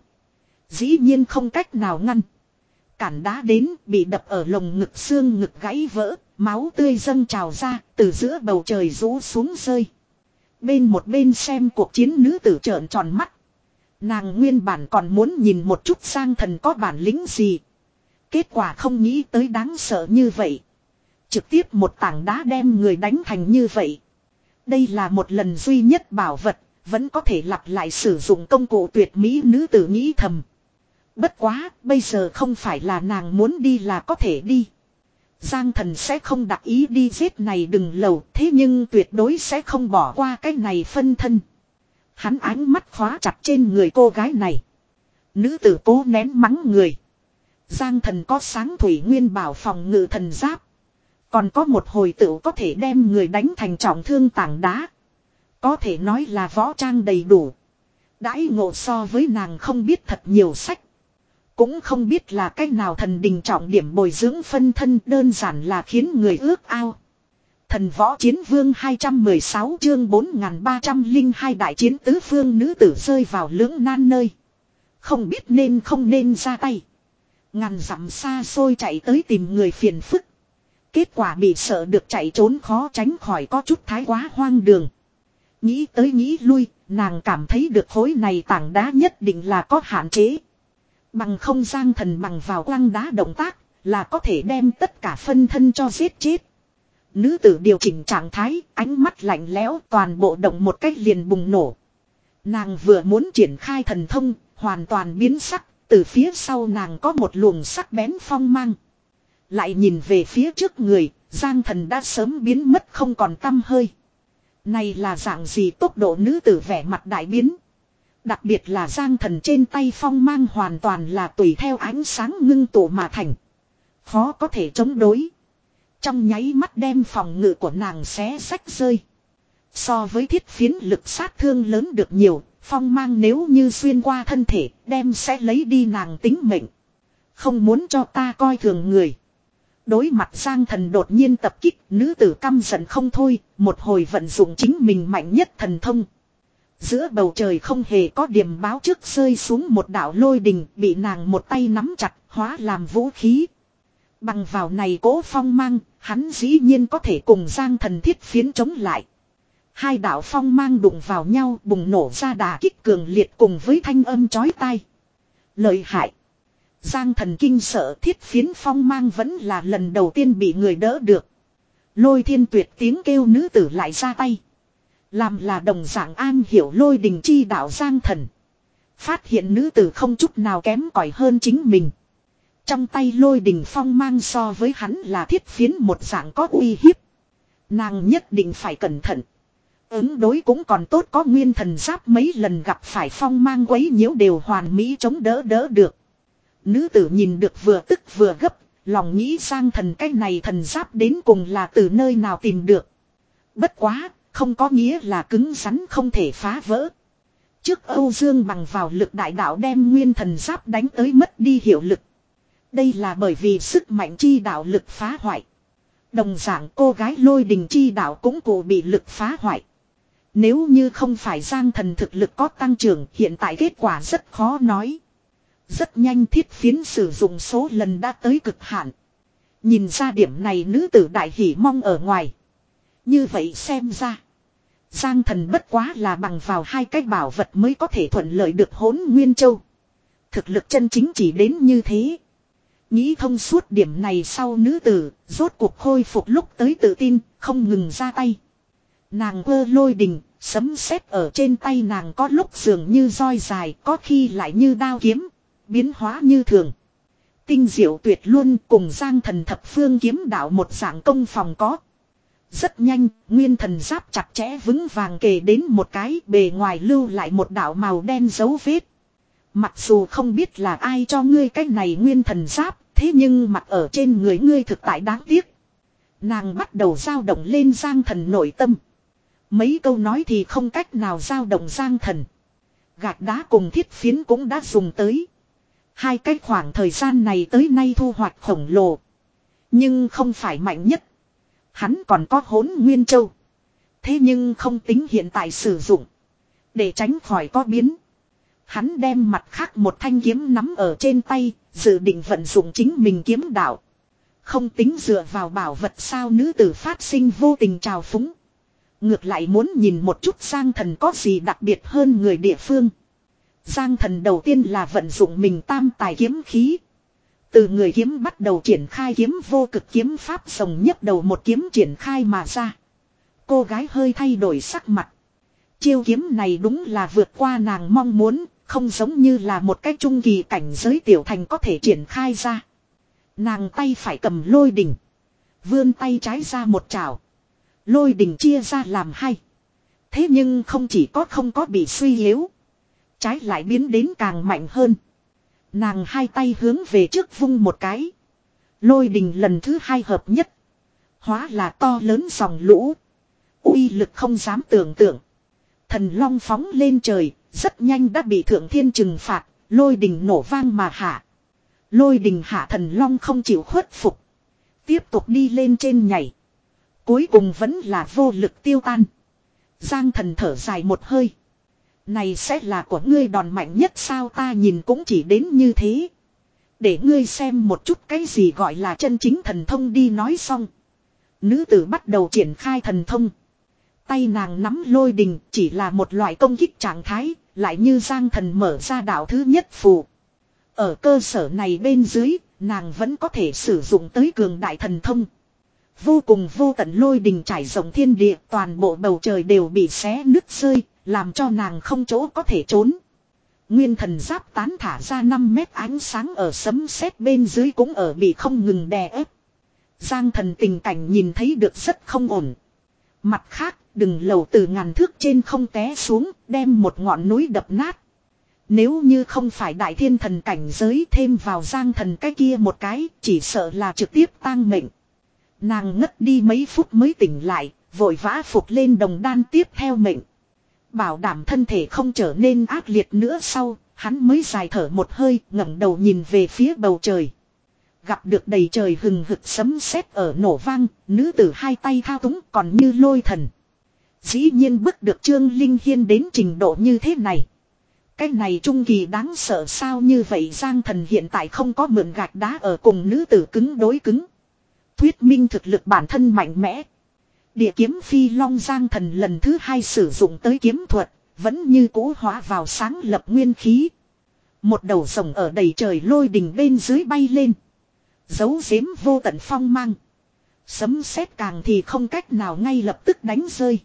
Dĩ nhiên không cách nào ngăn. Cản đá đến bị đập ở lồng ngực xương ngực gãy vỡ. Máu tươi dâng trào ra từ giữa bầu trời rũ xuống rơi. Bên một bên xem cuộc chiến nữ tử trợn tròn mắt. Nàng nguyên bản còn muốn nhìn một chút Giang Thần có bản lĩnh gì. Kết quả không nghĩ tới đáng sợ như vậy. Trực tiếp một tảng đá đem người đánh thành như vậy. Đây là một lần duy nhất bảo vật, vẫn có thể lặp lại sử dụng công cụ tuyệt mỹ nữ tử nghĩ thầm. Bất quá, bây giờ không phải là nàng muốn đi là có thể đi. Giang Thần sẽ không đặc ý đi giết này đừng lầu, thế nhưng tuyệt đối sẽ không bỏ qua cái này phân thân. Hắn ánh mắt khóa chặt trên người cô gái này. Nữ tử cố nén mắng người. Giang Thần có sáng thủy nguyên bảo phòng ngự thần giáp. Còn có một hồi tựu có thể đem người đánh thành trọng thương tảng đá. Có thể nói là võ trang đầy đủ. Đãi ngộ so với nàng không biết thật nhiều sách. Cũng không biết là cách nào thần đình trọng điểm bồi dưỡng phân thân đơn giản là khiến người ước ao. Thần võ chiến vương hai trăm mười sáu chương bốn nghìn ba trăm lẻ hai đại chiến tứ phương nữ tử rơi vào lưỡng nan nơi. Không biết nên không nên ra tay. Ngàn dặm xa xôi chạy tới tìm người phiền phức. Kết quả bị sợ được chạy trốn khó tránh khỏi có chút thái quá hoang đường. Nghĩ tới nghĩ lui, nàng cảm thấy được khối này tảng đá nhất định là có hạn chế. Bằng không Giang Thần bằng vào lăng đá động tác là có thể đem tất cả phân thân cho giết chết. Nữ tử điều chỉnh trạng thái, ánh mắt lạnh lẽo toàn bộ động một cách liền bùng nổ. Nàng vừa muốn triển khai thần thông, hoàn toàn biến sắc, từ phía sau nàng có một luồng sắc bén phong mang. Lại nhìn về phía trước người, Giang Thần đã sớm biến mất không còn tăm hơi. Này là dạng gì tốc độ nữ tử vẻ mặt đại biến. Đặc biệt là Giang Thần trên tay phong mang hoàn toàn là tùy theo ánh sáng ngưng tụ mà thành. Khó có thể chống đối. Trong nháy mắt đem phòng ngự của nàng xé rách rơi. So với thiết phiến lực sát thương lớn được nhiều, phong mang nếu như xuyên qua thân thể, đem sẽ lấy đi nàng tính mệnh. Không muốn cho ta coi thường người. Đối mặt Giang Thần đột nhiên tập kích, nữ tử căm giận không thôi, một hồi vận dụng chính mình mạnh nhất thần thông. Giữa bầu trời không hề có điểm báo trước rơi xuống một đạo lôi đình, bị nàng một tay nắm chặt, hóa làm vũ khí. Bằng vào này cố phong mang, hắn dĩ nhiên có thể cùng Giang Thần thiết phiến chống lại. Hai đạo phong mang đụng vào nhau, bùng nổ ra đà kích cường liệt cùng với thanh âm chói tai. Lợi hại. Giang Thần kinh sợ, thiết phiến phong mang vẫn là lần đầu tiên bị người đỡ được. Lôi Thiên Tuyệt tiếng kêu nữ tử lại ra tay. Làm là đồng dạng an hiểu lôi đình chi đạo Giang Thần. Phát hiện nữ tử không chút nào kém cỏi hơn chính mình. Trong tay lôi đình phong mang so với hắn là thiết phiến một dạng có uy hiếp. Nàng nhất định phải cẩn thận. Ứng đối cũng còn tốt, có nguyên thần giáp mấy lần gặp phải phong mang quấy nhiễu đều hoàn mỹ chống đỡ đỡ được. Nữ tử nhìn được vừa tức vừa gấp, lòng nghĩ Giang Thần cái này thần giáp đến cùng là từ nơi nào tìm được. Bất quá, không có nghĩa là cứng rắn không thể phá vỡ. Trước Âu Dương bằng vào lực đại đạo đem nguyên thần giáp đánh tới mất đi hiệu lực. Đây là bởi vì sức mạnh chi đạo lực phá hoại. Đồng dạng cô gái lôi đình chi đạo cũng cụ bị lực phá hoại. Nếu như không phải Giang Thần thực lực có tăng trưởng, hiện tại kết quả rất khó nói. Rất nhanh thiết phiến sử dụng số lần đã tới cực hạn. Nhìn ra điểm này nữ tử đại hỉ mong ở ngoài. Như vậy xem ra, Giang Thần bất quá là bằng vào hai cái bảo vật mới có thể thuận lợi được Hỗn Nguyên Châu. Thực lực chân chính chỉ đến như thế. Nghĩ thông suốt điểm này sau, nữ tử rốt cuộc khôi phục lúc tới tự tin, không ngừng ra tay. Nàng ơ lôi đình, sấm sét ở trên tay nàng có lúc dường như roi dài, có khi lại như đao kiếm, biến hóa như thường. Tinh diệu tuyệt luôn, cùng Giang Thần thập phương kiếm đạo một dạng công phòng có. Rất nhanh, nguyên thần giáp chặt chẽ vững vàng kề đến một cái, bề ngoài lưu lại một đạo màu đen dấu vết. Mặc dù không biết là ai cho ngươi cái này nguyên thần giáp, thế nhưng mặc ở trên người ngươi thực tại đáng tiếc. Nàng bắt đầu dao động lên Giang Thần nội tâm. Mấy câu nói thì không cách nào dao động Giang Thần. Gạch đá cùng thiết phiến cũng đã dùng tới. Hai cái khoảng thời gian này tới nay thu hoạch khổng lồ. Nhưng không phải mạnh nhất. Hắn còn có Hỗn Nguyên Châu. Thế nhưng không tính hiện tại sử dụng. Để tránh khỏi có biến. Hắn đem mặt khác một thanh kiếm nắm ở trên tay, dự định vận dụng chính mình kiếm đạo. Không tính dựa vào bảo vật sao, nữ tử phát sinh vô tình trào phúng. Ngược lại muốn nhìn một chút Giang Thần có gì đặc biệt hơn người địa phương. Giang Thần đầu tiên là vận dụng mình tam tài kiếm khí. Từ người kiếm bắt đầu triển khai kiếm vô cực kiếm pháp, rồng nhấc đầu một kiếm triển khai mà ra. Cô gái hơi thay đổi sắc mặt. Chiêu kiếm này đúng là vượt qua nàng mong muốn, không giống như là một cái trung kỳ cảnh giới tiểu thành có thể triển khai ra. Nàng tay phải cầm lôi đỉnh, vươn tay trái ra một chảo. Lôi đỉnh chia ra làm hai. Thế nhưng không chỉ có không có bị suy yếu, trái lại biến đến càng mạnh hơn. Nàng hai tay hướng về trước vung một cái. Lôi đình lần thứ hai hợp nhất. Hóa là to lớn dòng lũ. Uy lực không dám tưởng tượng. Thần long phóng lên trời, rất nhanh đã bị thượng thiên trừng phạt. Lôi đình nổ vang mà hạ. Lôi đình hạ, thần long không chịu khuất phục. Tiếp tục đi lên trên nhảy. Cuối cùng vẫn là vô lực tiêu tan. Giang Thần thở dài một hơi. Này sẽ là của ngươi đòn mạnh nhất sao, ta nhìn cũng chỉ đến như thế. Để ngươi xem một chút cái gì gọi là chân chính thần thông đi. Nói xong, nữ tử bắt đầu triển khai thần thông. Tay nàng nắm lôi đình, chỉ là một loại công kích trạng thái, lại như Giang Thần mở ra đạo thứ nhất phù. Ở cơ sở này bên dưới, nàng vẫn có thể sử dụng tới cường đại thần thông. Vô cùng vô tận lôi đình trải rộng thiên địa, toàn bộ bầu trời đều bị xé nứt rơi, làm cho nàng không chỗ có thể trốn. Nguyên thần giáp tán thả ra năm mét ánh sáng ở sấm sét bên dưới cũng ở bị không ngừng đè ép. Giang Thần tình cảnh nhìn thấy được rất không ổn. Mặt khác, đừng lầu từ ngàn thước trên không té xuống, đem một ngọn núi đập nát. Nếu như không phải đại thiên thần cảnh giới thêm vào Giang Thần cái kia một cái, chỉ sợ là trực tiếp tang mệnh. Nàng ngất đi mấy phút mới tỉnh lại, vội vã phục lên đồng đan tiếp theo mệnh. Bảo đảm thân thể không trở nên ác liệt nữa sau, hắn mới dài thở một hơi, ngẩng đầu nhìn về phía bầu trời. gặp được đầy trời hừng hực sấm sét ở nổ vang, nữ tử hai tay thao túng còn như lôi thần. Dĩ nhiên bước được Trương Linh Hiên đến trình độ như thế này. Cái này trung kỳ đáng sợ sao như vậy Giang Thần hiện tại không có mượn gạch đá ở cùng nữ tử cứng đối cứng. Thuyết minh thực lực bản thân mạnh mẽ. Địa kiếm phi long Giang Thần lần thứ hai sử dụng tới kiếm thuật, vẫn như cũ hóa vào sáng lập nguyên khí. Một đầu rồng ở đầy trời lôi đình bên dưới bay lên. Giấu giếm vô tận phong mang. Sấm sét càng thì không cách nào ngay lập tức đánh rơi.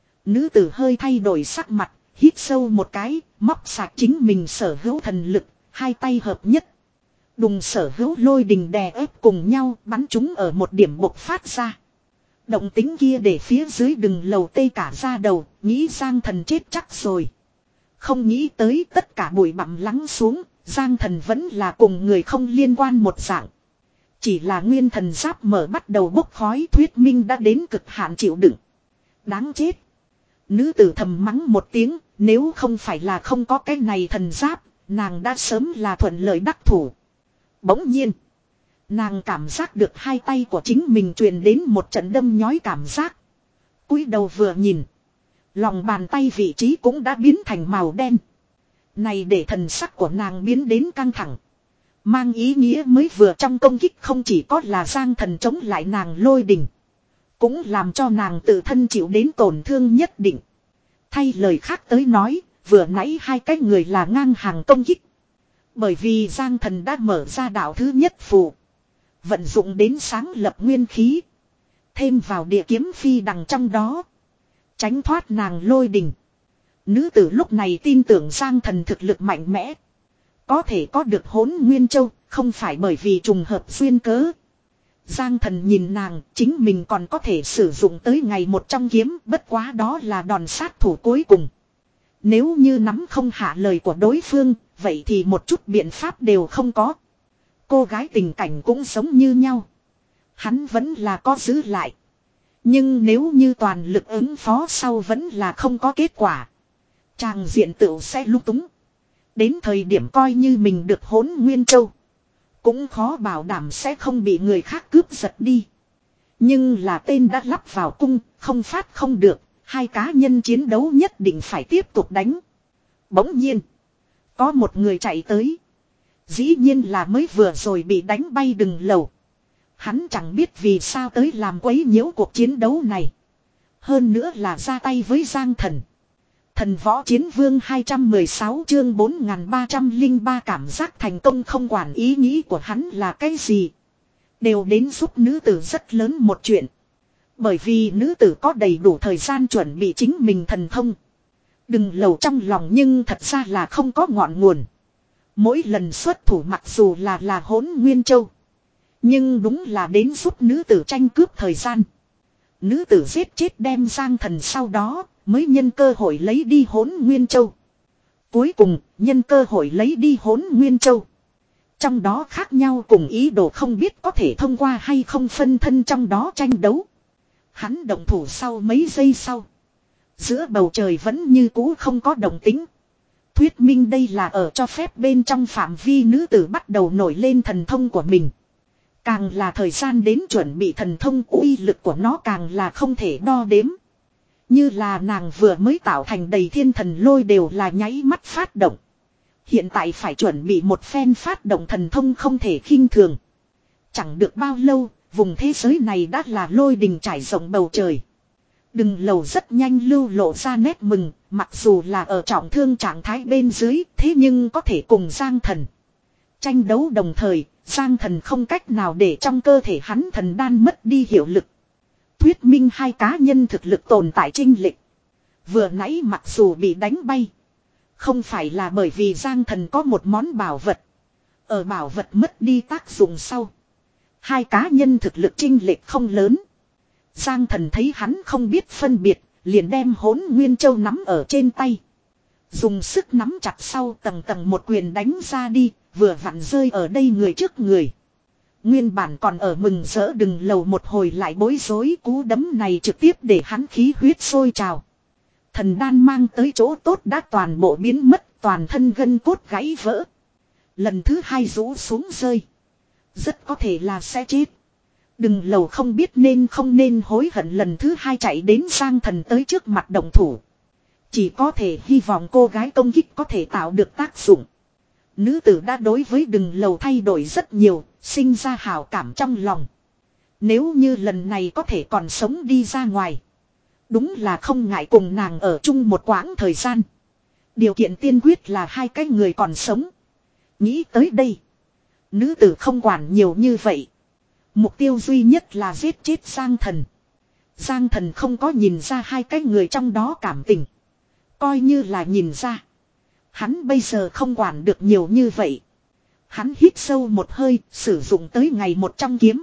Nữ tử hơi thay đổi sắc mặt, hít sâu một cái, móc sạc chính mình sở hữu thần lực, hai tay hợp nhất. Đùng sở hữu lôi đình đè ép cùng nhau bắn chúng ở một điểm bộc phát ra. Động tính kia để phía dưới đừng lầu tê cả ra đầu, nghĩ Giang Thần chết chắc rồi. Không nghĩ tới tất cả bụi bặm lắng xuống, Giang Thần vẫn là cùng người không liên quan một dạng. Chỉ là nguyên thần giáp mở bắt đầu bốc khói thuyết minh đã đến cực hạn chịu đựng. Đáng chết. Nữ tử thầm mắng một tiếng, nếu không phải là không có cái này thần giáp, nàng đã sớm là thuận lợi đắc thủ. Bỗng nhiên, nàng cảm giác được hai tay của chính mình truyền đến một trận đâm nhói cảm giác. Cúi đầu vừa nhìn, lòng bàn tay vị trí cũng đã biến thành màu đen. Này để thần sắc của nàng biến đến căng thẳng. Mang ý nghĩa mới vừa trong công kích không chỉ có là Giang Thần chống lại nàng lôi đình. Cũng làm cho nàng tự thân chịu đến tổn thương nhất định. Thay lời khác tới nói, vừa nãy hai cái người là ngang hàng công kích. Bởi vì Giang Thần đã mở ra đạo thứ nhất phù. Vận dụng đến sáng lập nguyên khí. Thêm vào địa kiếm phi đằng trong đó. Tránh thoát nàng lôi đình. Nữ tử lúc này tin tưởng Giang Thần thực lực mạnh mẽ. Có thể có được Hỗn Nguyên Châu, không phải bởi vì trùng hợp duyên cớ. Giang Thần nhìn nàng, chính mình còn có thể sử dụng tới ngày một trong kiếm, bất quá đó là đòn sát thủ cuối cùng. Nếu như nắm không hạ lời của đối phương, vậy thì một chút biện pháp đều không có. Cô gái tình cảnh cũng giống như nhau. Hắn vẫn là có giữ lại. Nhưng nếu như toàn lực ứng phó sau vẫn là không có kết quả. Chàng diện tựu sẽ lung túng. Đến thời điểm coi như mình được Hỗn Nguyên Châu. Cũng khó bảo đảm sẽ không bị người khác cướp giật đi. Nhưng là tên đã lắp vào cung, không phát không được. Hai cá nhân chiến đấu nhất định phải tiếp tục đánh. Bỗng nhiên, có một người chạy tới. Dĩ nhiên là mới vừa rồi bị đánh bay đừng lầu. Hắn chẳng biết vì sao tới làm quấy nhiễu cuộc chiến đấu này. Hơn nữa là ra tay với Giang Thần. Thần võ chiến vương hai trăm mười sáu chương bốn nghìn ba trăm lẻ ba cảm giác thành công không quản ý nghĩ của hắn là cái gì. Đều đến giúp nữ tử rất lớn một chuyện. Bởi vì nữ tử có đầy đủ thời gian chuẩn bị chính mình thần thông. Đừng lầu trong lòng nhưng thật ra là không có ngọn nguồn. Mỗi lần xuất thủ mặc dù là là Hỗn Nguyên Châu. Nhưng đúng là đến giúp nữ tử tranh cướp thời gian. Nữ tử giết chết đem Giang Thần sau đó mới nhân cơ hội lấy đi Hỗn Nguyên Châu. Cuối cùng nhân cơ hội lấy đi Hỗn Nguyên Châu. Trong đó khác nhau cùng ý đồ không biết có thể thông qua hay không phân thân trong đó tranh đấu. Hắn động thủ sau mấy giây sau. Giữa bầu trời vẫn như cũ không có động tĩnh. Thuyết minh đây là ở cho phép bên trong phạm vi nữ tử bắt đầu nổi lên thần thông của mình. Càng là thời gian đến chuẩn bị thần thông uy lực của nó càng là không thể đo đếm. Như là nàng vừa mới tạo thành đầy thiên thần lôi đều là nháy mắt phát động. Hiện tại phải chuẩn bị một phen phát động thần thông không thể khinh thường. Chẳng được bao lâu, vùng thế giới này đã là lôi đình trải rộng bầu trời. Đừng lầu rất nhanh lưu lộ ra nét mừng, mặc dù là ở trọng thương trạng thái bên dưới, thế nhưng có thể cùng Giang Thần tranh đấu đồng thời, Giang Thần không cách nào để trong cơ thể hắn thần đan mất đi hiệu lực. Thuyết minh hai cá nhân thực lực tồn tại chênh lệch. Vừa nãy mặc dù bị đánh bay, không phải là bởi vì Giang Thần có một món bảo vật. Ở bảo vật mất đi tác dụng sau, hai cá nhân thực lực chênh lệch không lớn. Giang Thần thấy hắn không biết phân biệt, liền đem Hỗn Nguyên Châu nắm ở trên tay. Dùng sức nắm chặt sau tầng tầng một quyền đánh ra đi, vừa vặn rơi ở đây người trước người. Nguyên bản còn ở mừng rỡ đừng lầu một hồi lại bối rối, cú đấm này trực tiếp để hắn khí huyết sôi trào. Thần đan mang tới chỗ tốt đã toàn bộ biến mất, toàn thân gân cốt gãy vỡ. Lần thứ hai rũ xuống rơi. Rất có thể là sẽ chết. Đừng lầu không biết nên không nên hối hận lần thứ hai chạy đến Giang Thần tới trước mặt đồng thủ. Chỉ có thể hy vọng cô gái công kích có thể tạo được tác dụng. Nữ tử đã đối với đừng lầu thay đổi rất nhiều, sinh ra hảo cảm trong lòng. Nếu như lần này có thể còn sống đi ra ngoài. Đúng là không ngại cùng nàng ở chung một quãng thời gian. Điều kiện tiên quyết là hai cái người còn sống. Nghĩ tới đây. Nữ tử không quản nhiều như vậy. Mục tiêu duy nhất là giết chết Giang Thần. Giang Thần không có nhìn ra hai cái người trong đó cảm tình. Coi như là nhìn ra. Hắn bây giờ không quản được nhiều như vậy. Hắn hít sâu một hơi, sử dụng tới ngày một trong kiếm.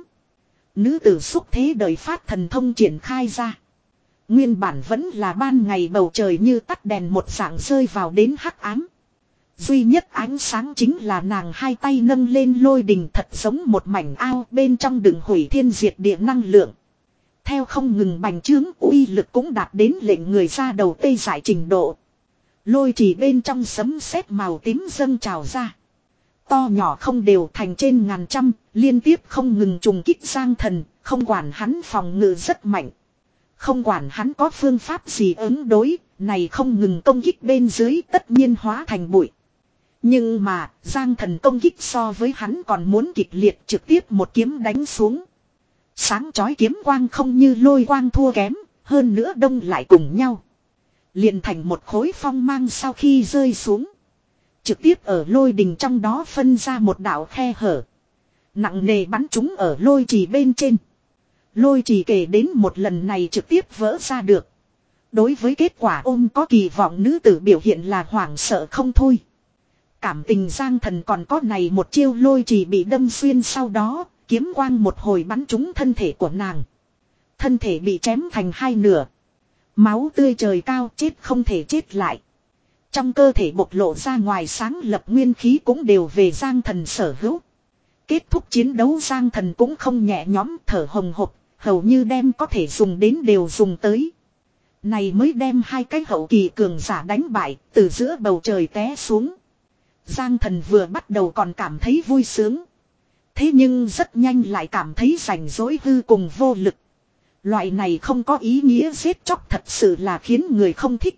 Nữ tử xúc thế đời phát thần thông triển khai ra. Nguyên bản vẫn là ban ngày bầu trời như tắt đèn một dạng rơi vào đến hắc ám. Duy nhất ánh sáng chính là nàng hai tay nâng lên lôi đình thật giống một mảnh ao bên trong đựng hủy thiên diệt địa năng lượng. Theo không ngừng bành trướng uy lực cũng đạt đến lệnh người ra đầu tê dại trình độ. Lôi chỉ bên trong sấm sét màu tím dâng trào ra. To nhỏ không đều thành trên ngàn trăm, liên tiếp không ngừng trùng kích Giang Thần, không quản hắn phòng ngự rất mạnh. Không quản hắn có phương pháp gì ứng đối, này không ngừng công kích bên dưới tất nhiên hóa thành bụi. Nhưng mà, Giang Thần công kích so với hắn còn muốn kịch liệt trực tiếp một kiếm đánh xuống. Sáng chói kiếm quang không như lôi quang thua kém, hơn nữa đông lại cùng nhau. Liền thành một khối phong mang sau khi rơi xuống. Trực tiếp ở lôi đình trong đó phân ra một đạo khe hở. Nặng nề bắn chúng ở lôi trì bên trên. Lôi trì kể đến một lần này trực tiếp vỡ ra được. Đối với kết quả ôm có kỳ vọng nữ tử biểu hiện là hoảng sợ không thôi. Cảm tình Giang Thần còn có này một chiêu lôi trì bị đâm xuyên sau đó, kiếm quang một hồi bắn trúng thân thể của nàng. Thân thể bị chém thành hai nửa. Máu tươi trời cao chết không thể chết lại. Trong cơ thể bộc lộ ra ngoài sáng lập nguyên khí cũng đều về Giang Thần sở hữu. Kết thúc chiến đấu Giang Thần cũng không nhẹ nhõm thở hồng hộc, hầu như đem có thể dùng đến đều dùng tới. Này mới đem hai cái hậu kỳ cường giả đánh bại, từ giữa bầu trời té xuống. Giang Thần vừa bắt đầu còn cảm thấy vui sướng. Thế nhưng rất nhanh lại cảm thấy rảnh rỗi hư cùng vô lực. Loại này không có ý nghĩa giết chóc thật sự là khiến người không thích.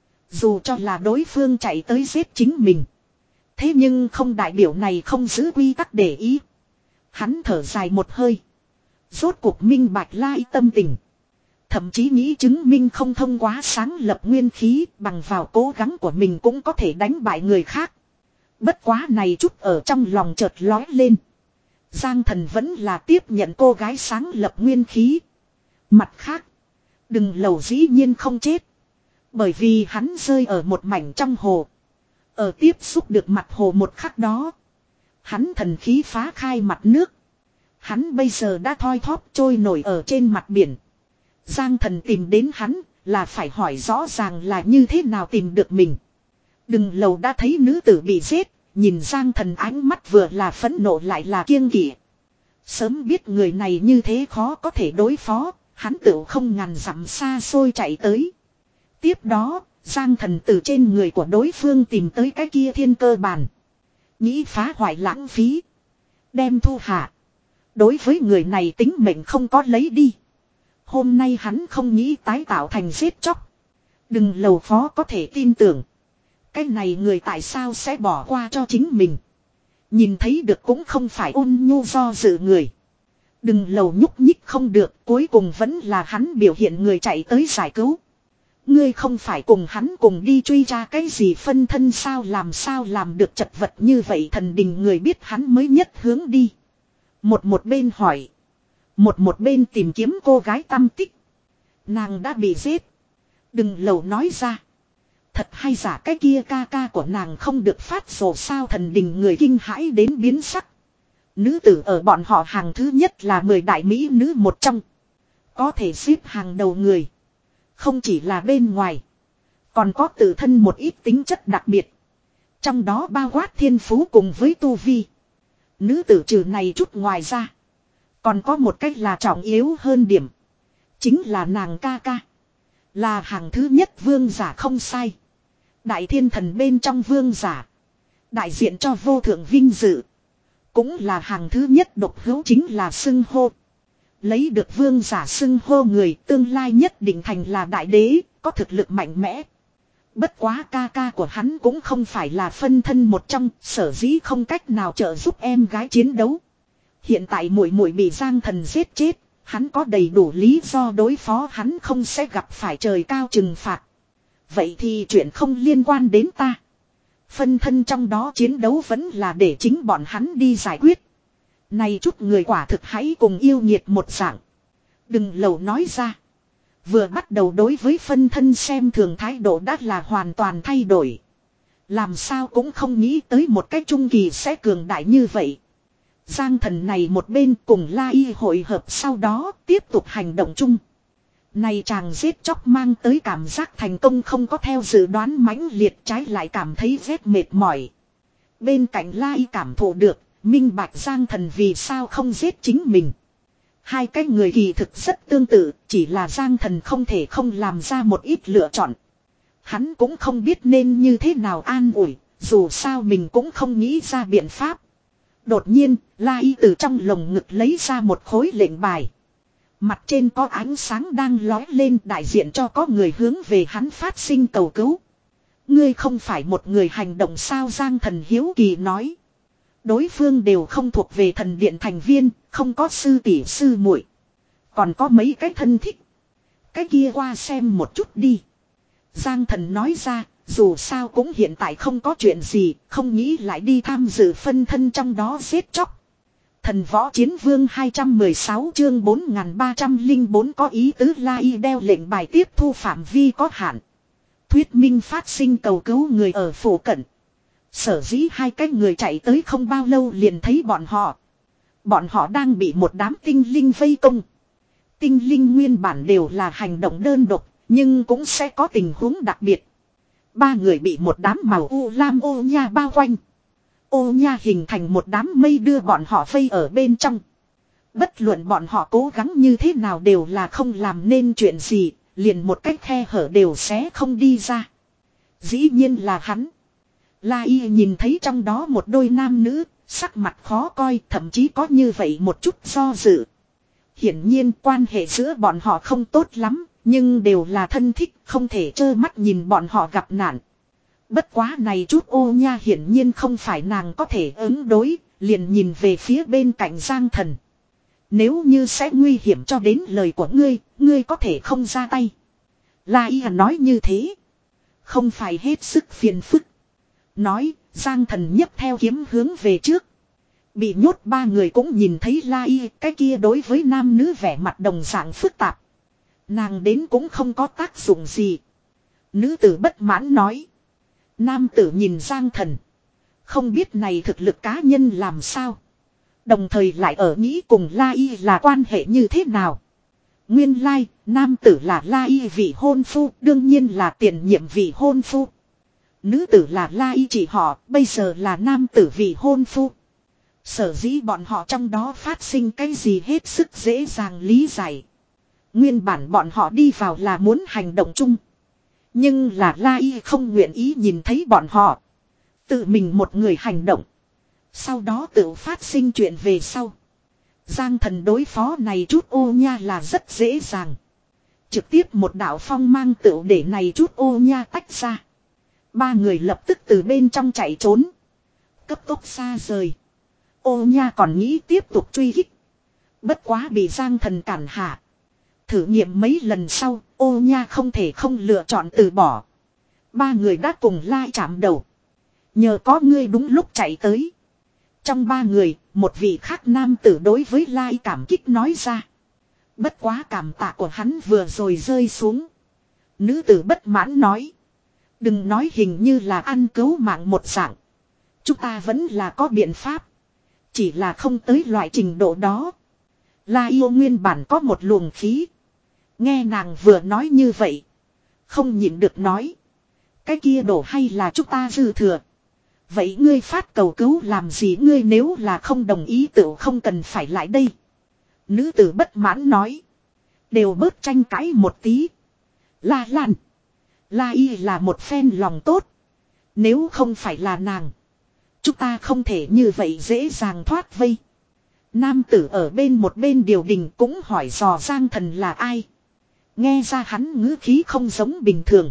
Dù cho là đối phương chạy tới giết chính mình. Thế nhưng không đại biểu này không giữ quy tắc để ý. Hắn thở dài một hơi. Rốt cuộc minh bạch lai tâm tình. Thậm chí nghĩ chứng minh không thông quá sáng lập nguyên khí bằng vào cố gắng của mình cũng có thể đánh bại người khác. Bất quá này chút ở trong lòng chợt lói lên. Giang Thần vẫn là tiếp nhận cô gái sáng lập nguyên khí. Mặt khác. Đừng lầu dĩ nhiên không chết. Bởi vì hắn rơi ở một mảnh trong hồ. Ở tiếp xúc được mặt hồ một khắc đó. Hắn thần khí phá khai mặt nước. Hắn bây giờ đã thoi thóp trôi nổi ở trên mặt biển. Giang Thần tìm đến hắn là phải hỏi rõ ràng là như thế nào tìm được mình. Đừng lầu đã thấy nữ tử bị giết. Nhìn Giang Thần ánh mắt vừa là phẫn nộ lại là kiêng kỵ. Sớm biết người này như thế khó có thể đối phó. Hắn tự không ngàn dặm xa xôi chạy tới. Tiếp đó, Giang Thần từ trên người của đối phương tìm tới cái kia thiên cơ bản. Nghĩ phá hoại lãng phí. Đem thu hạ. Đối với người này tính mệnh không có lấy đi. Hôm nay hắn không nghĩ tái tạo thành giết chóc. Đừng lầu phó có thể tin tưởng. Cái này người tại sao sẽ bỏ qua cho chính mình. Nhìn thấy được cũng không phải ôn nhu do dự người. Đừng lầu nhúc nhích không được. Cuối cùng vẫn là hắn biểu hiện người chạy tới giải cứu. Ngươi không phải cùng hắn cùng đi truy ra cái gì phân thân sao làm sao làm được chật vật như vậy thần đình người biết hắn mới nhất hướng đi. Một một bên hỏi. Một một bên tìm kiếm cô gái tăm tích. Nàng đã bị giết. Đừng lầu nói ra. Thật hay giả cái kia ca ca của nàng không được phát sổ sao thần đình người kinh hãi đến biến sắc. Nữ tử ở bọn họ hàng thứ nhất là mười đại mỹ nữ một trong. Có thể xếp hàng đầu người. Không chỉ là bên ngoài. Còn có tự thân một ít tính chất đặc biệt. Trong đó bao quát thiên phú cùng với tu vi. Nữ tử trừ này chút ngoài ra. Còn có một cách là trọng yếu hơn điểm. Chính là nàng ca ca. Là hàng thứ nhất vương giả không sai. Đại thiên thần bên trong vương giả. Đại diện cho vô thượng vinh dự. Cũng là hàng thứ nhất độc hữu chính là xưng hô. Lấy được vương giả xưng hô người tương lai nhất định thành là đại đế, có thực lực mạnh mẽ. Bất quá ca ca của hắn cũng không phải là phân thân một trong, sở dĩ không cách nào trợ giúp em gái chiến đấu. Hiện tại muội muội bị Giang Thần giết chết, hắn có đầy đủ lý do đối phó hắn không sẽ gặp phải trời cao trừng phạt. Vậy thì chuyện không liên quan đến ta. Phân thân trong đó chiến đấu vẫn là để chính bọn hắn đi giải quyết. Này chút người quả thực hãy cùng yêu nghiệt một dạng. Đừng lầu nói ra. Vừa bắt đầu đối với phân thân xem thường thái độ đã là hoàn toàn thay đổi. Làm sao cũng không nghĩ tới một cách trung kỳ sẽ cường đại như vậy. Giang Thần này một bên cùng La Y hội hợp sau đó tiếp tục hành động chung. Này chàng giết chóc mang tới cảm giác thành công không có theo dự đoán mãnh liệt, trái lại cảm thấy rất mệt mỏi. Bên cạnh La Y cảm thụ được, minh bạch Giang Thần vì sao không giết chính mình. Hai cái người kỳ thực rất tương tự, chỉ là Giang Thần không thể không làm ra một ít lựa chọn. Hắn cũng không biết nên như thế nào an ủi, dù sao mình cũng không nghĩ ra biện pháp. Đột nhiên, La Y từ trong lồng ngực lấy ra một khối lệnh bài. Mặt trên có ánh sáng đang lói lên, đại diện cho có người hướng về hắn phát sinh cầu cứu. Ngươi không phải một người hành động sao? Giang Thần hiếu kỳ nói. Đối phương đều không thuộc về thần điện thành viên, không có sư tỷ sư muội, còn có mấy cái thân thích. Cái kia qua xem một chút đi. Giang Thần nói ra, dù sao cũng hiện tại không có chuyện gì, không nghĩ lại đi tham dự phân thân trong đó giết chóc. Thần võ chiến vương hai trăm mười sáu chương bốn nghìn ba trăm lẻ bốn có ý tứ. La Y đeo lệnh bài tiếp thu phạm vi có hạn. Thuyết minh phát sinh cầu cứu người ở phủ cận. Sở dĩ hai cái người chạy tới không bao lâu liền thấy bọn họ. Bọn họ đang bị một đám tinh linh vây công. Tinh linh nguyên bản đều là hành động đơn độc, nhưng cũng sẽ có tình huống đặc biệt. Ba người bị một đám màu u lam ô nha bao quanh. Ô nha hình thành một đám mây đưa bọn họ vây ở bên trong. Bất luận bọn họ cố gắng như thế nào đều là không làm nên chuyện gì, liền một cách khe hở đều sẽ không đi ra. Dĩ nhiên là hắn. La Y nhìn thấy trong đó một đôi nam nữ, sắc mặt khó coi, thậm chí có như vậy một chút do dự. Hiển nhiên quan hệ giữa bọn họ không tốt lắm, nhưng đều là thân thích, không thể trơ mắt nhìn bọn họ gặp nạn. Bất quá này chút ô nha hiển nhiên không phải nàng có thể ứng đối, liền nhìn về phía bên cạnh Giang Thần. Nếu như sẽ nguy hiểm cho đến lời của ngươi, ngươi có thể không ra tay. La Y nói như thế, không phải hết sức phiền phức. Nói, Giang Thần nhấc theo kiếm hướng về trước. Bị nhốt ba người cũng nhìn thấy La Y, cái kia đối với nam nữ vẻ mặt đồng dạng phức tạp. Nàng đến cũng không có tác dụng gì. Nữ tử bất mãn nói. Nam tử nhìn Giang Thần. Không biết này thực lực cá nhân làm sao. Đồng thời lại ở nghĩ cùng La Y là quan hệ như thế nào. Nguyên lai, nam tử là La Y vị hôn phu, đương nhiên là tiền nhiệm vị hôn phu. Nữ tử là La Y chỉ họ, bây giờ là nam tử vị hôn phu. Sở dĩ bọn họ trong đó phát sinh cái gì hết sức dễ dàng lý giải. Nguyên bản bọn họ đi vào là muốn hành động chung. Nhưng là La Y không nguyện ý nhìn thấy bọn họ. Tự mình một người hành động. Sau đó tự phát sinh chuyện về sau. Giang Thần đối phó này chút ô nha là rất dễ dàng. Trực tiếp một đạo phong mang tựu để này chút ô nha tách ra. Ba người lập tức từ bên trong chạy trốn. Cấp tốc xa rời. Ô nha còn nghĩ tiếp tục truy hích. Bất quá bị Giang Thần cản hạ. Thử nghiệm mấy lần sau, ô nha không thể không lựa chọn từ bỏ. Ba người đã cùng lai chạm đầu. Nhờ có ngươi đúng lúc chạy tới. Trong ba người, một vị khác nam tử đối với lai cảm kích nói ra. Bất quá cảm tạ của hắn vừa rồi rơi xuống. Nữ tử bất mãn nói. Đừng nói hình như là ăn cứu mạng một dạng. Chúng ta vẫn là có biện pháp. Chỉ là không tới loại trình độ đó. La yêu nguyên bản có một luồng khí. Nghe nàng vừa nói như vậy. Không nhịn được nói. Cái kia đổ hay là chúng ta dư thừa. Vậy ngươi phát cầu cứu làm gì? Ngươi nếu là không đồng ý tự không cần phải lại đây. Nữ tử bất mãn nói. Đều bớt tranh cãi một tí. La Lan. La Y là một phen lòng tốt. Nếu không phải là nàng. Chúng ta không thể như vậy dễ dàng thoát vây. Nam tử ở bên một bên điều đình cũng hỏi dò Giang Thần là ai. Nghe ra hắn ngữ khí không giống bình thường.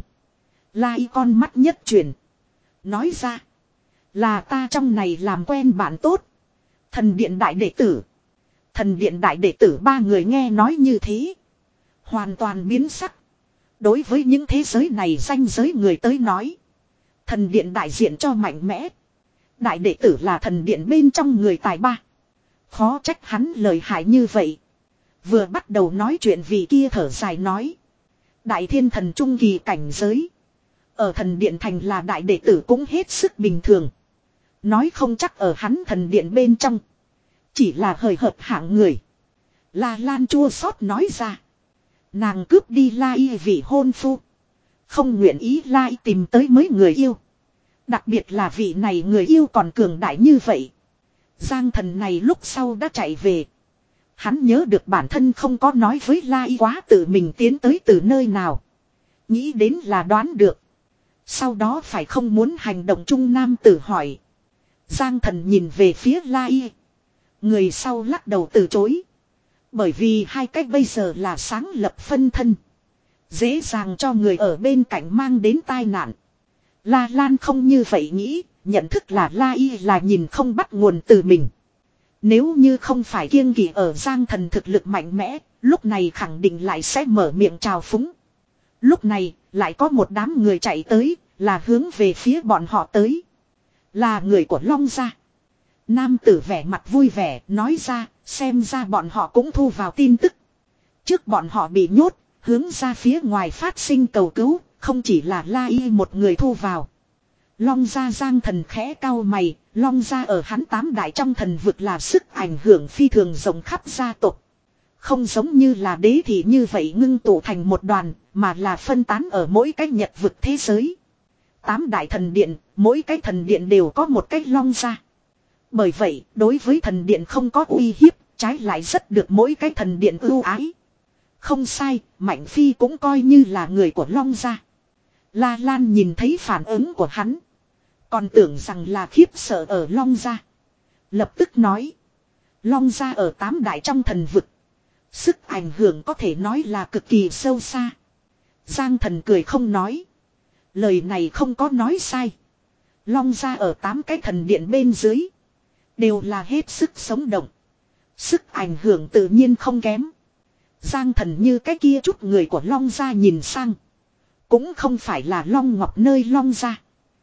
La Y con mắt nhất chuyển. Nói ra. Là ta trong này làm quen bạn tốt. Thần điện đại đệ tử. Thần điện đại đệ tử ba người nghe nói như thế. Hoàn toàn biến sắc. Đối với những thế giới này danh giới người tới nói. Thần điện đại diện cho mạnh mẽ. Đại đệ tử là thần điện bên trong người tài ba. Khó trách hắn lời hại như vậy. Vừa bắt đầu nói chuyện vì kia thở dài nói. Đại thiên thần trung kỳ cảnh giới. Ở thần điện thành là đại đệ tử cũng hết sức bình thường. Nói không chắc ở hắn thần điện bên trong. Chỉ là hời hợt hạng người. La Lan chua xót nói ra. Nàng cướp đi La Y vị hôn phu. Không nguyện ý La Y tìm tới mới người yêu. Đặc biệt là vị này người yêu còn cường đại như vậy. Giang Thần này lúc sau đã chạy về. Hắn nhớ được bản thân không có nói với La Y quá tự mình tiến tới từ nơi nào. Nghĩ đến là đoán được. Sau đó phải không muốn hành động chung nam tử hỏi. Giang Thần nhìn về phía La Y. Người sau lắc đầu từ chối. Bởi vì hai cách bây giờ là sáng lập phân thân. Dễ dàng cho người ở bên cạnh mang đến tai nạn. La Lan không như vậy nghĩ. Nhận thức là La Y là nhìn không bắt nguồn từ mình. Nếu như không phải kiêng kỵ ở Giang Thần thực lực mạnh mẽ. Lúc này khẳng định lại sẽ mở miệng chào phúng. Lúc này lại có một đám người chạy tới. Là hướng về phía bọn họ tới. Là người của Long gia. Nam tử vẻ mặt vui vẻ nói ra. Xem ra bọn họ cũng thu vào tin tức. Trước bọn họ bị nhốt. Hướng ra phía ngoài phát sinh cầu cứu. Không chỉ là La Y một người thu vào. Long gia Giang Thần khẽ cau mày. Long gia ở hắn tám đại trong thần vực là sức ảnh hưởng phi thường rộng khắp gia tộc. Không giống như là đế thì như vậy ngưng tụ thành một đoàn. Mà là phân tán ở mỗi cái nhật vực thế giới. Tám đại thần điện. Mỗi cái thần điện đều có một cái Long gia. Bởi vậy đối với thần điện không có uy hiếp. Trái lại rất được mỗi cái thần điện ưu ái. Không sai. Mạnh Phi cũng coi như là người của Long gia. La Lan nhìn thấy phản ứng của hắn. Còn tưởng rằng là khiếp sợ ở Long gia. Lập tức nói. Long gia ở tám đại trong thần vực. Sức ảnh hưởng có thể nói là cực kỳ sâu xa. Giang Thần cười không nói. Lời này không có nói sai. Long gia ở tám cái thần điện bên dưới. Đều là hết sức sống động. Sức ảnh hưởng tự nhiên không kém. Giang Thần như cái kia chút người của Long gia nhìn sang. Cũng không phải là Long Ngọc nơi Long gia.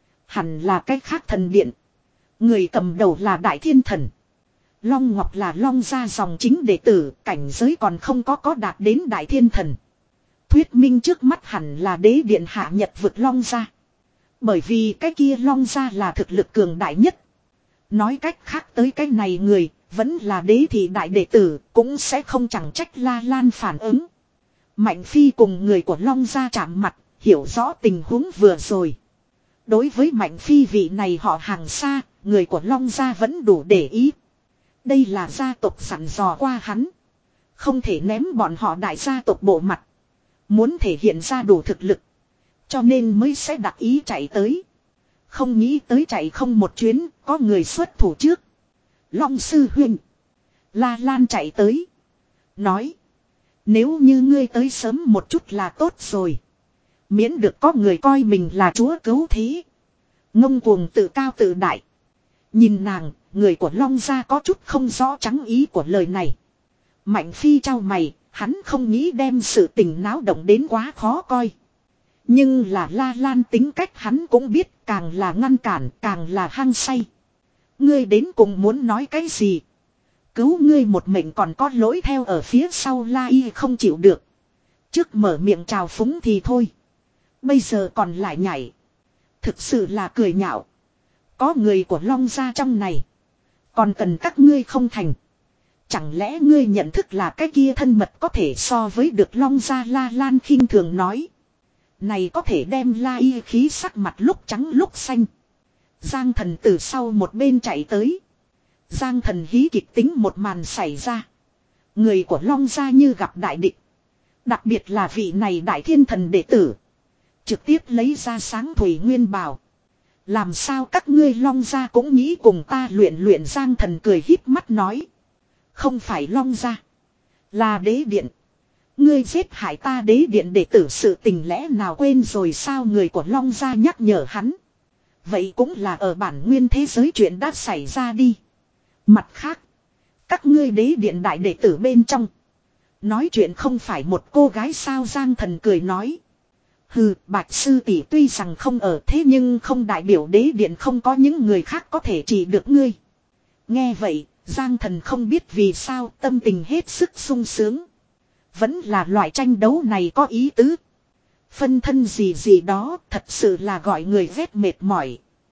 Hẳn là cái khác thần điện. Người cầm đầu là Đại Thiên Thần. Long Ngọc là Long gia dòng chính đệ tử. Cảnh giới còn không có có đạt đến Đại Thiên Thần. Thuyết minh trước mắt hẳn là đế điện hạ nhật vực Long gia. Bởi vì cái kia Long gia là thực lực cường đại nhất. Nói cách khác tới cái này người. Vẫn là đế thị đại đệ tử. Cũng sẽ không chẳng trách La Lan phản ứng. Mạnh Phi cùng người của Long gia chạm mặt. Hiểu rõ tình huống vừa rồi. Đối với Mạnh Phi vị này họ hàng xa. Người của Long gia vẫn đủ để ý. Đây là gia tộc sẵn dò qua hắn. Không thể ném bọn họ đại gia tộc bộ mặt. Muốn thể hiện ra đủ thực lực. Cho nên mới sẽ đặc ý chạy tới. Không nghĩ tới chạy không một chuyến. Có người xuất thủ trước. Long sư huynh. La Lan chạy tới. Nói. Nếu như ngươi tới sớm một chút là tốt rồi. Miễn được có người coi mình là chúa cứu thế. Ngông cuồng tự cao tự đại. Nhìn nàng. Người của Long gia có chút không rõ trắng ý của lời này. Mạnh Phi trao mày. Hắn không nghĩ đem sự tình náo động đến quá khó coi. Nhưng là La Lan tính cách hắn cũng biết. Càng là ngăn cản càng là hăng say. Ngươi đến cùng muốn nói cái gì? Cứu ngươi một mệnh còn có lỗi theo ở phía sau La Y không chịu được. Trước mở miệng chào phúng thì thôi. Bây giờ còn lại nhảy. Thực sự là cười nhạo. Có người của Long gia trong này. Còn cần các ngươi không thành. Chẳng lẽ ngươi nhận thức là cái kia thân mật có thể so với được Long gia La Lan khinh thường nói. Này có thể đem La Y khí sắc mặt lúc trắng lúc xanh. Giang Thần từ sau một bên chạy tới. Giang Thần hí kịch tính một màn xảy ra. Người của Long gia như gặp đại địch. Đặc biệt là vị này Đại Thiên Thần đệ tử. Trực tiếp lấy ra sáng thủy nguyên bảo. Làm sao các ngươi Long gia cũng nghĩ cùng ta luyện luyện, Giang Thần cười híp mắt nói. Không phải Long gia, là đế điện. Ngươi giết hại ta đế điện đệ tử sự tình lẽ nào quên rồi sao, người của Long gia nhắc nhở hắn. Vậy cũng là ở bản nguyên thế giới chuyện đã xảy ra đi. Mặt khác, các ngươi đế điện đại đệ tử bên trong nói chuyện không phải một cô gái sao, Giang Thần cười nói. Hừ, Bạch sư tỷ tuy rằng không ở thế nhưng không đại biểu đế điện không có những người khác có thể trị được ngươi. Nghe vậy, Giang Thần không biết vì sao tâm tình hết sức sung sướng. Vẫn là loại tranh đấu này có ý tứ. Phân thân gì gì đó thật sự là gọi người ghét mệt mỏi.